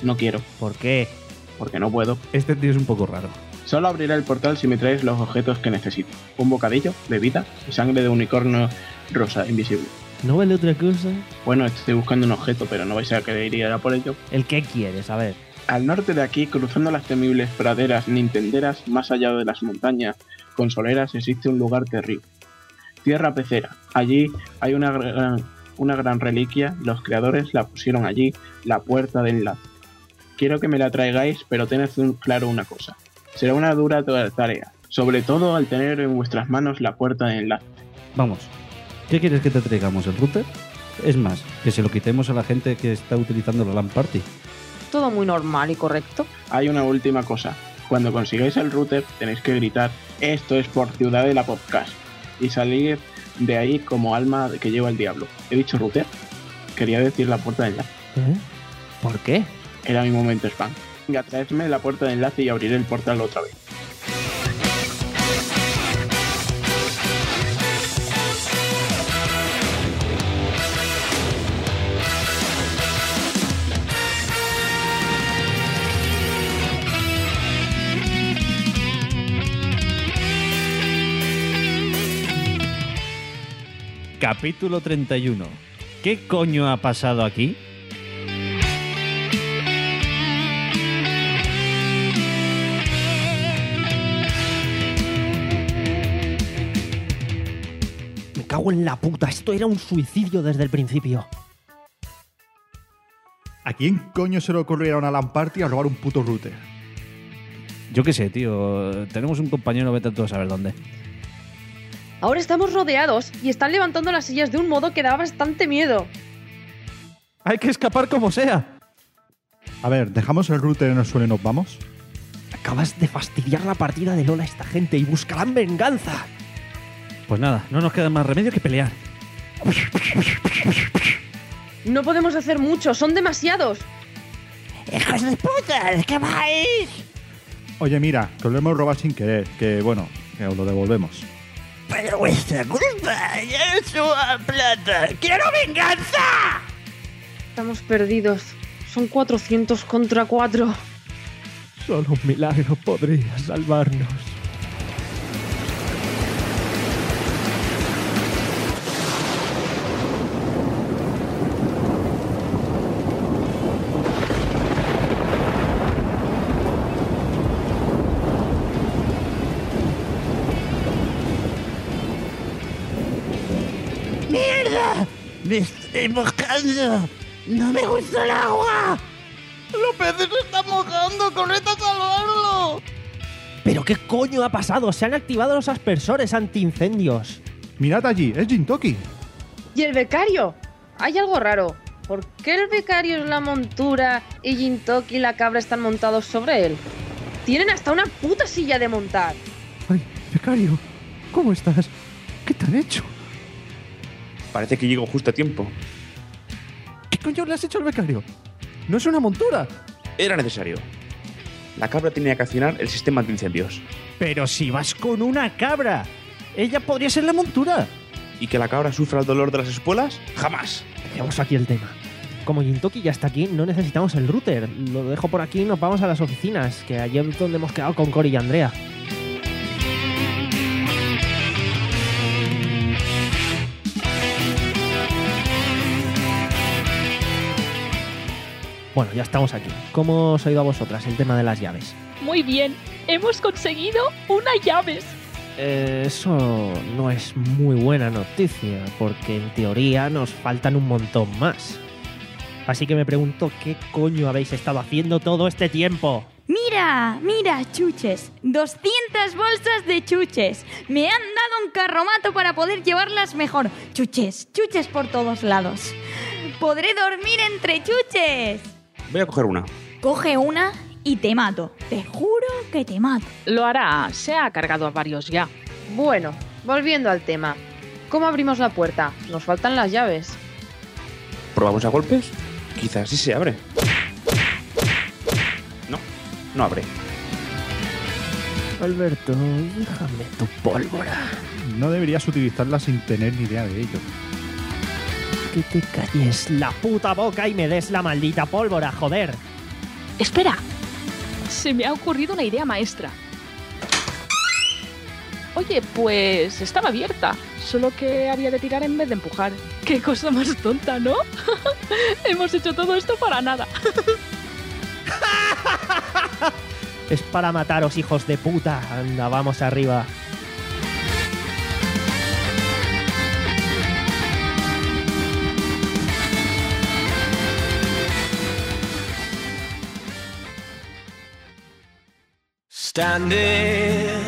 no quiero.
¿Por qué?
Porque no puedo.
Este tío es un poco raro.
Solo abriré el portal si me traes los objetos que necesito. Un bocadillo, bebida y sangre de unicornio rosa invisible.
¿No vale otra cosa?
Bueno, estoy buscando un objeto, pero no vais a querer ir a por ello.
¿El qué quieres? A ver.
Al norte de aquí, cruzando las temibles praderas nintenderas, más allá de las montañas consoleras, existe un lugar terrible. Tierra Pecera. Allí hay una gran, una gran reliquia, los creadores la pusieron allí, la puerta de enlace. Quiero que me la traigáis, pero tened claro una cosa. Será una dura tarea, sobre todo al tener en vuestras manos la puerta de enlace.
Vamos, ¿qué quieres que te traigamos, el router? Es más, que se lo quitemos a la gente que está utilizando la LAN Party.
Todo muy normal y correcto.
Hay una última cosa. Cuando consigáis el router, tenéis que gritar «Esto es por Ciudad de la Podcast» y salir de ahí como alma que lleva el diablo. ¿He dicho router? Quería decir la puerta de enlace.
¿Eh? ¿Por qué?
Era mi momento spam. Venga, traedme la puerta de enlace y abriré el portal otra vez.
Capítulo treinta y uno. ¿Qué coño ha pasado aquí?
Me cago en la puta, esto era un suicidio desde el principio.
¿A quién coño se le ocurriera una LAN Party a robar un puto router?
Yo qué sé, tío. Tenemos un compañero, vete tú a saber dónde.
Ahora estamos rodeados y están levantando las sillas de un modo que da bastante miedo.
Hay que escapar como sea.
A ver, ¿dejamos el router en el suelo y nos vamos?
Acabas de fastidiar la partida de LoL a esta gente y buscarán venganza.
Pues nada, no nos queda más remedio que pelear.
No podemos hacer mucho, son demasiados.
¡Hijos de puta! ¿Qué vais?
Oye, mira, que lo hemos robado sin querer, que bueno, que os lo devolvemos.
Pero vuestra culpa, ya es su plata. ¡Quiero venganza!
Estamos perdidos. Son cuatrocientos contra cuatro.
Solo un milagro podría salvarnos.
¡Mierda! ¡Me estoy mojando! ¡No me gusta el agua! ¡Los peces se están mojando! ¡Corred a salvarlo!
¿Pero qué coño ha pasado? Se han activado los aspersores antiincendios.
Mirad allí, es Jintoki.
¿Y el becario? Hay algo raro. ¿Por qué el becario es la montura y Jintoki y la cabra están montados sobre él? Tienen hasta una puta silla de montar.
Ay, becario, ¿cómo estás? ¿Qué te han hecho?
Parece que llego justo a tiempo.
¿Qué coño le has hecho al becario? ¡No es una montura!
Era necesario. La cabra tenía que accionar el sistema de incendios.
Pero si vas con una cabra, ella podría ser la montura.
¿Y que la cabra sufra el dolor de las espuelas? ¡Jamás!
Dejemos aquí el tema. Como Jintoki ya está aquí, no necesitamos el router. Lo dejo por aquí y nos vamos a las oficinas, que allí es donde hemos quedado con Cory y Andrea. Bueno, ya estamos aquí. ¿Cómo os ha ido a vosotras el tema de las llaves?
Muy bien, hemos conseguido unas llaves.
Eh, eso no es muy buena noticia, porque en teoría nos faltan un montón más. Así que me pregunto, ¿qué coño habéis estado haciendo todo este tiempo?
Mira, mira, chuches. doscientas bolsas de chuches. Me han dado un carromato para poder llevarlas mejor. Chuches, chuches por todos lados. Podré dormir entre chuches.
Voy a coger una.
Coge una y te mato. Te juro que te mato.
Lo hará. Se ha cargado a varios ya.
Bueno, volviendo al tema. ¿Cómo abrimos la puerta? Nos faltan las llaves.
¿Probamos a golpes? Quizás sí se abre. No, no abre.
Alberto, déjame tu pólvora.
No deberías utilizarla sin tener ni idea de ello.
Que te calles la puta boca y me des la maldita pólvora, joder.
Espera. Se me ha ocurrido una idea maestra. Oye, pues estaba abierta. Solo que había de tirar en vez de empujar. Qué cosa más tonta, ¿no? Hemos hecho todo esto para nada.
Es para mataros, hijos de puta. Anda, vamos arriba.
Standing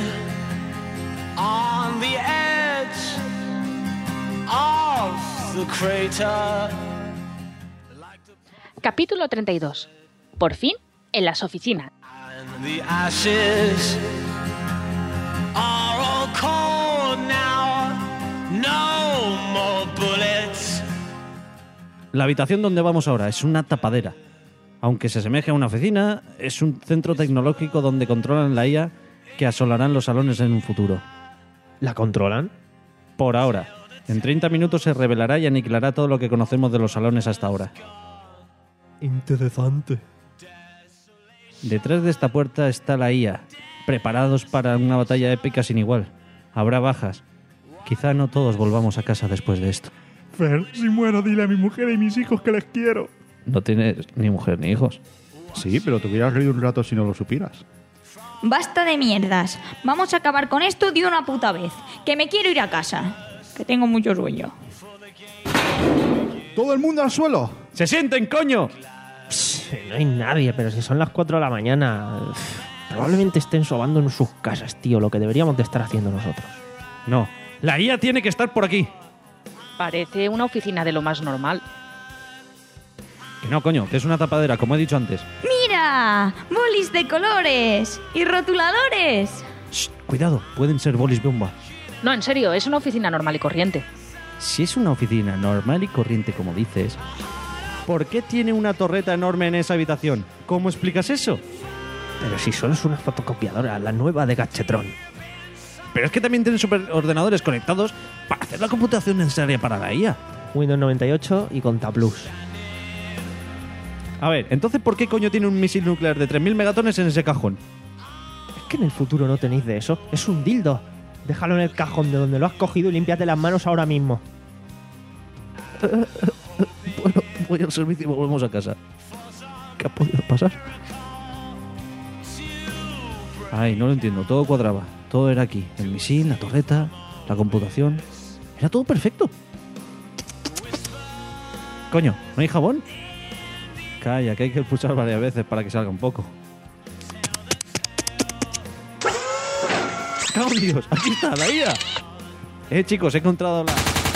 on the edge of the crater.
Capítulo treinta y dos. Por fin, en las oficinas.
The ashes are all cold now. No more bullets.
La habitación donde vamos ahora es una tapadera. Aunque se asemeje a una oficina, es un centro tecnológico donde controlan la I A que asolarán los salones en un futuro.
¿La controlan?
Por ahora. En treinta minutos se revelará y aniquilará todo lo que conocemos de los salones hasta ahora.
Interesante.
Detrás de esta puerta está la I A, preparados para una batalla épica sin igual. Habrá bajas. Quizá no todos volvamos a casa después de esto.
Fer, si muero, dile a mi mujer y mis hijos que les quiero.
No tienes ni mujer ni hijos.
Sí, pero te hubieras reído un rato si no lo supieras.
Basta de mierdas. Vamos a acabar con esto de una puta vez. Que me quiero ir a casa. Que tengo mucho sueño.
¡Todo el mundo al suelo!
¡Se sienten, coño!
Pss, no hay nadie, pero si son las cuatro de la mañana... Probablemente estén sobando en sus casas, tío. Lo que deberíamos de estar haciendo nosotros.
No. La I A tiene que estar por aquí.
Parece una oficina de lo más normal.
Que no, coño, que es una tapadera, como he dicho antes.
¡Mira! ¡Bolis de colores! ¡Y rotuladores!
Shh, cuidado, pueden ser bolis bomba.
No, en serio, es una oficina normal y corriente.
Si es una oficina normal y corriente, como dices, ¿por qué tiene una torreta enorme en esa habitación? ¿Cómo explicas eso?
Pero si solo es una fotocopiadora, la nueva de Gachetron.
Pero es que también tienen superordenadores conectados para hacer la computación necesaria para la I A.
Windows noventa y ocho y ContaPlus.
A ver, entonces ¿por qué coño tiene un misil nuclear de tres mil megatones en ese cajón?
Es que en el futuro no tenéis de eso. Es un dildo. Déjalo en el cajón de donde lo has cogido y límpiate las manos ahora mismo.
Bueno, voy al servicio y volvemos a casa. ¿Qué ha podido pasar? Ay, no lo entiendo. Todo cuadraba. Todo era aquí. El misil, la torreta, la computación. Era todo perfecto. Coño, ¿no hay jabón? Calla, que hay que pulsar varias veces para que salga un poco. ¡Cago en Dios! ¡Aquí está, la I A! Eh, chicos, he encontrado la...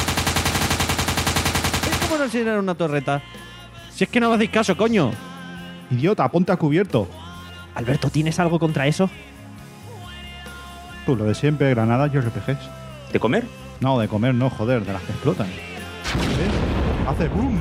¿Es como no enseñar una torreta? Si es que no me hacéis caso, coño.
Idiota, ponte a cubierto.
Alberto, ¿tienes algo contra eso?
Tú, lo de siempre, granadas y R P Gs.
¿De comer?
No, de comer no, joder, de las que explotan. ¿Ves? Hace boom.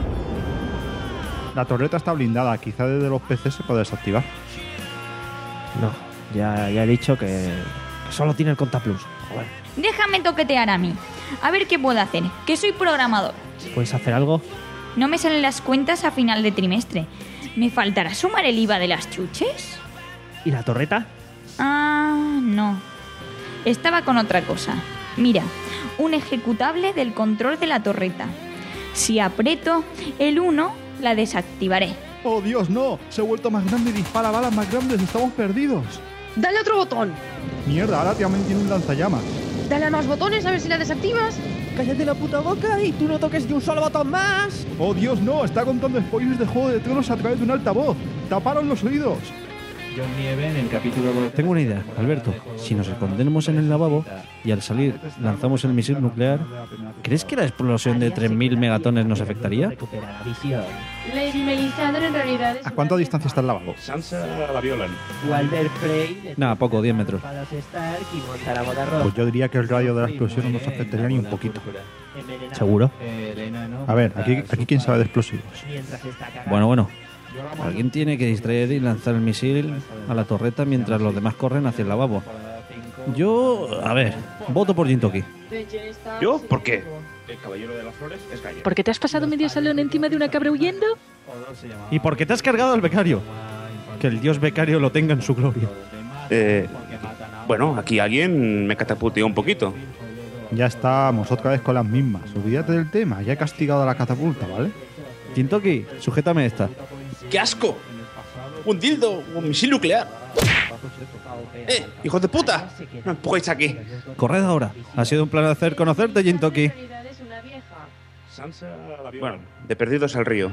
La torreta está blindada, quizá desde los P C se puede desactivar.
No, ya, ya he dicho que, que solo tiene el ContaPlus. Joder.
Déjame toquetear a mí. A ver qué puedo hacer, que soy programador.
¿Puedes hacer algo?
No me salen las cuentas a final de trimestre. ¿Me faltará sumar el I V A de las chuches?
¿Y la torreta?
Ah, no. Estaba con otra cosa. Mira, un ejecutable del control de la torreta. Si aprieto el uno, la desactivaré.
¡Oh, Dios, no! Se ha vuelto más grande y dispara balas más grandes. ¡Estamos perdidos!
¡Dale otro botón!
Mierda, ahora también tiene un lanzallamas.
Dale a más botones a ver si la desactivas.
¡Cállate la puta boca y tú no toques ni un solo botón más!
¡Oh, Dios, no! Está contando spoilers de Juego de Tronos a través de un altavoz. ¡Taparon los oídos!
John Nieve en el capítulo dos. Tengo una idea, Alberto. Si nos escondemos en el lavabo y al salir lanzamos el misil nuclear, ¿crees que la explosión de tres mil megatones nos afectaría?
Lady Melisandre en realidad es...
¿A cuánta distancia está el lavabo?
Sansa la violan.
Walder Frey...
Nada, poco, diez metros.
Pues yo diría que el radio de la explosión no nos afectaría ni un poquito.
¿Seguro?
A ver, aquí, aquí quién sabe de explosivos.
Bueno, bueno. Alguien tiene que distraer y lanzar el misil a la torreta mientras los demás corren hacia el lavabo. Yo, a ver, voto por Jintoki.
¿Yo? ¿Por qué? El caballero de las flores es gallo.
¿Por qué te has pasado medio salón encima de una cabra huyendo?
¿Y por qué te has cargado al becario? Que el dios becario lo tenga en su gloria.
Eh, bueno, aquí alguien me catapulteó un poquito.
Ya estamos, otra vez con las mismas. Olvídate del tema, ya he castigado a la catapulta, ¿vale?
Jintoki, sujétame esta.
¡Qué asco! Un dildo, un misil nuclear. ¡Eh, hijos de puta! ¡No empujéis aquí!
Corred ahora. Ha sido un placer conocerte, Jintoki.
Bueno, de perdidos al río.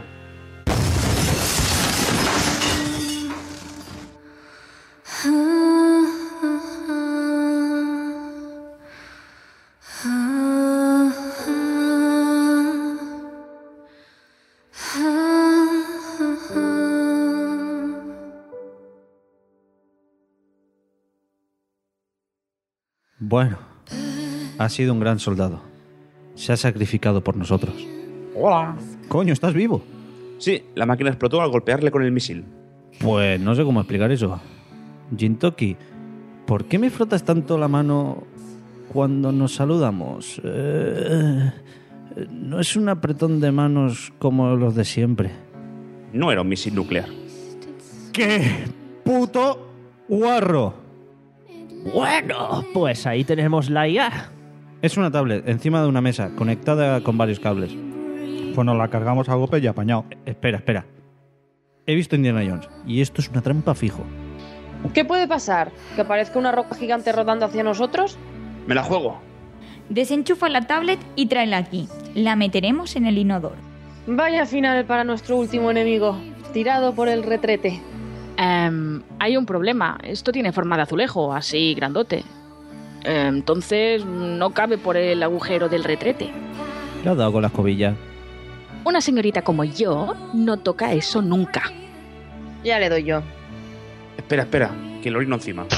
Bueno, ha sido un gran soldado. Se ha sacrificado por nosotros.
Hola.
Coño, ¿estás vivo?
Sí, la máquina explotó al golpearle con el misil.
Pues no sé cómo explicar eso. Jintoki, ¿por qué me frotas tanto la mano cuando nos saludamos? Eh, no es un apretón de manos como los de siempre.
No era un misil nuclear.
¡Qué puto guarro!
Bueno, pues ahí tenemos la I A.
Es una tablet encima de una mesa, conectada con varios cables.
Pues nos la cargamos a golpe y apañado.
Eh, espera, espera. He visto Indiana Jones y esto es una trampa fijo.
¿Qué puede pasar? ¿Que aparezca una roca gigante rodando hacia nosotros?
Me la juego.
Desenchufa la tablet y tráela aquí. La meteremos en el inodoro.
Vaya final para nuestro último enemigo, tirado por el retrete.
Um, hay un problema. Esto tiene forma de azulejo, así grandote. Um, entonces no cabe por el agujero del retrete.
Le ha dado con la escobilla.
Una señorita como yo no toca eso nunca.
Ya le doy yo.
Espera, espera, que lo orino encima.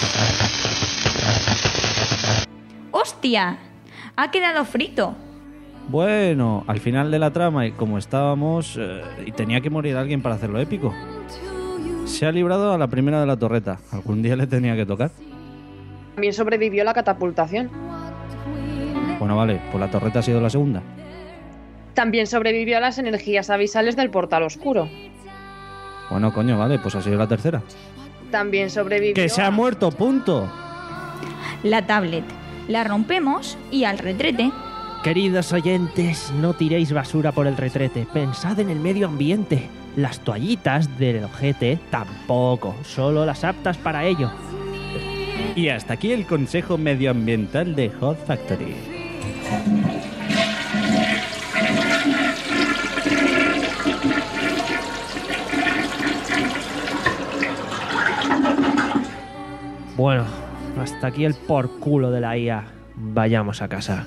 ¡Hostia! Ha quedado frito.
Bueno, al final de la trama, y como estábamos, eh, y tenía que morir alguien para hacerlo épico. Se ha librado a la primera de la torreta. Algún día le tenía que tocar.
También sobrevivió la catapultación.
Bueno, vale, pues la torreta ha sido la segunda.
También sobrevivió a las energías abisales del portal oscuro.
Bueno, coño, vale, pues ha sido la tercera.
También sobrevivió...
¡Que se ha muerto, punto!
La tablet. La rompemos y al retrete.
Queridos oyentes, no tiréis basura por el retrete. Pensad en el medio ambiente. Las toallitas del ojete tampoco, solo las aptas para ello.
Y hasta aquí el consejo medioambiental de Hot Factory.
Bueno, hasta aquí el por culo de la I A. Vayamos a casa.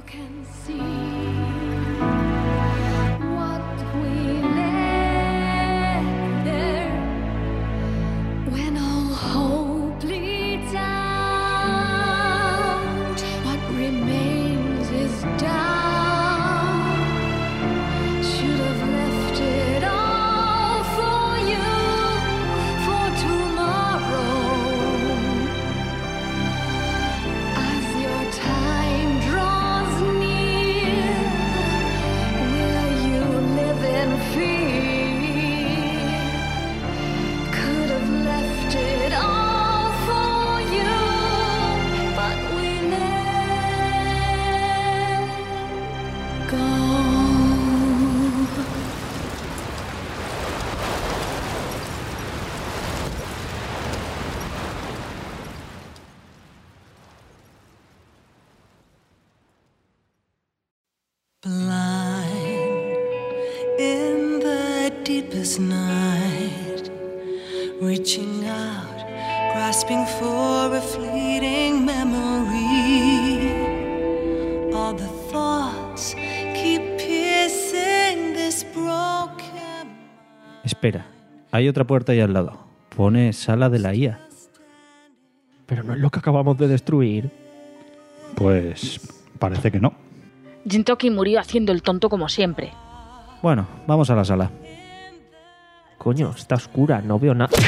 In the deepest night, reaching out, grasping for a fleeting memory. All the thoughts keep piercing this broken.
Espera, hay otra puerta ahí al lado. Pone sala de la I A.
Pero no es lo que acabamos de destruir.
Pues parece que no.
Jintoki murió haciendo el tonto como siempre.
Bueno, vamos a la sala.
Coño, está oscura, no veo nada.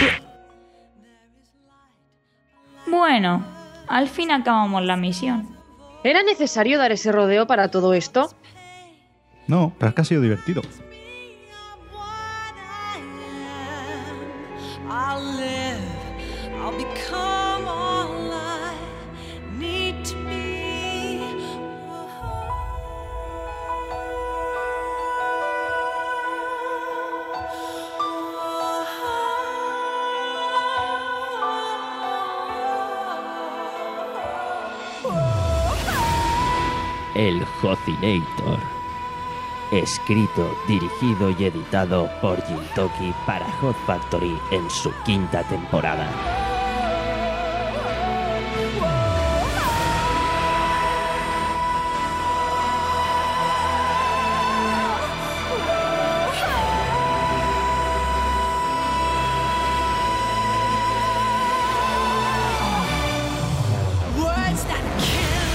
Bueno, al fin acabamos la misión.
¿Era necesario dar ese rodeo para todo esto?
No, pero es que ha sido divertido.
I
El Hocinator. Escrito, dirigido y editado por Jintoki para Hot Factory en su quinta temporada.
Words that kill.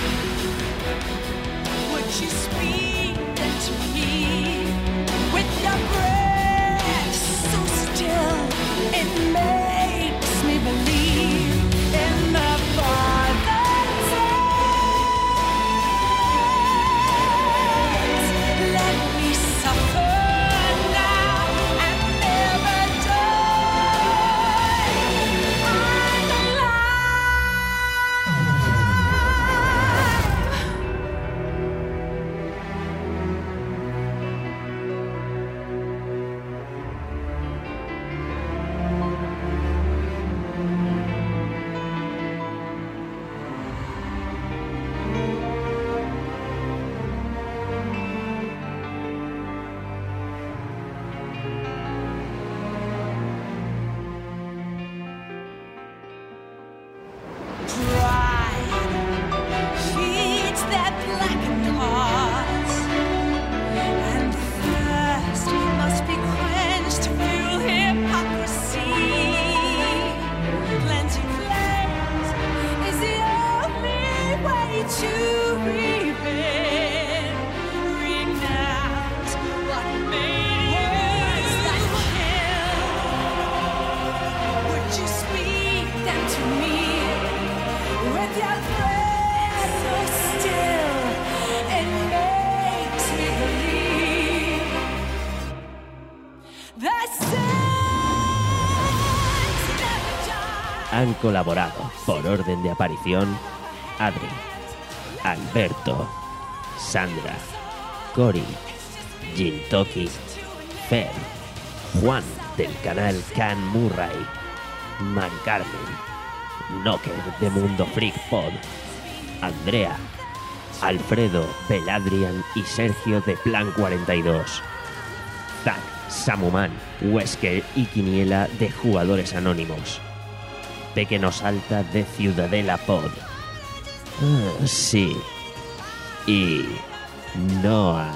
Would you speak them to me? With your breath so still, it makes me believe in the Father's eyes. Let me suffer now and never die. I'm feeds their blackened hearts, and thirst must be quenched to fuel hypocrisy. Cleansing flames is the only way to repent. Renounce what made you that kill. Would you speak them to me? With your breath so still, it makes me believe the sun's never die.
Han colaborado, por orden de aparición, Adri, Alberto, Sandra, Cory, Jintoki, Fer, Juan del canal Can Murray, Mari Carmen, Knocker de Mundo Freak Pod, Andrea, Alfredo, Beladrian y Sergio de Plan cuarenta y dos, Zack, Samuman, Wesker y Quiniela de Jugadores Anónimos, Pequeno Salta de Ciudadela Pod, ah, sí, y Noah.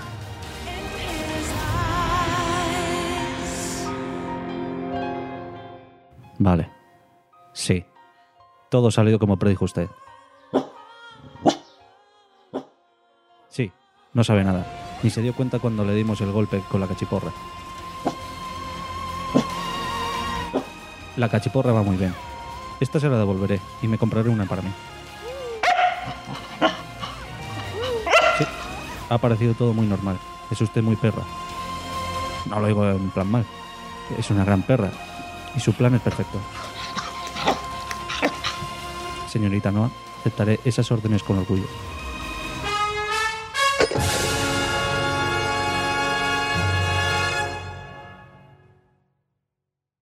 Vale. Sí. Todo ha salido como predijo usted. Sí, no sabe nada. Ni se dio cuenta cuando le dimos el golpe con la cachiporra. La cachiporra va muy bien. Esta se la devolveré y me compraré una para mí. Sí, ha parecido todo muy normal. Es usted muy perra. No lo digo en plan mal. Es una gran perra. Y su plan es perfecto. Señorita Noah, aceptaré esas órdenes con orgullo.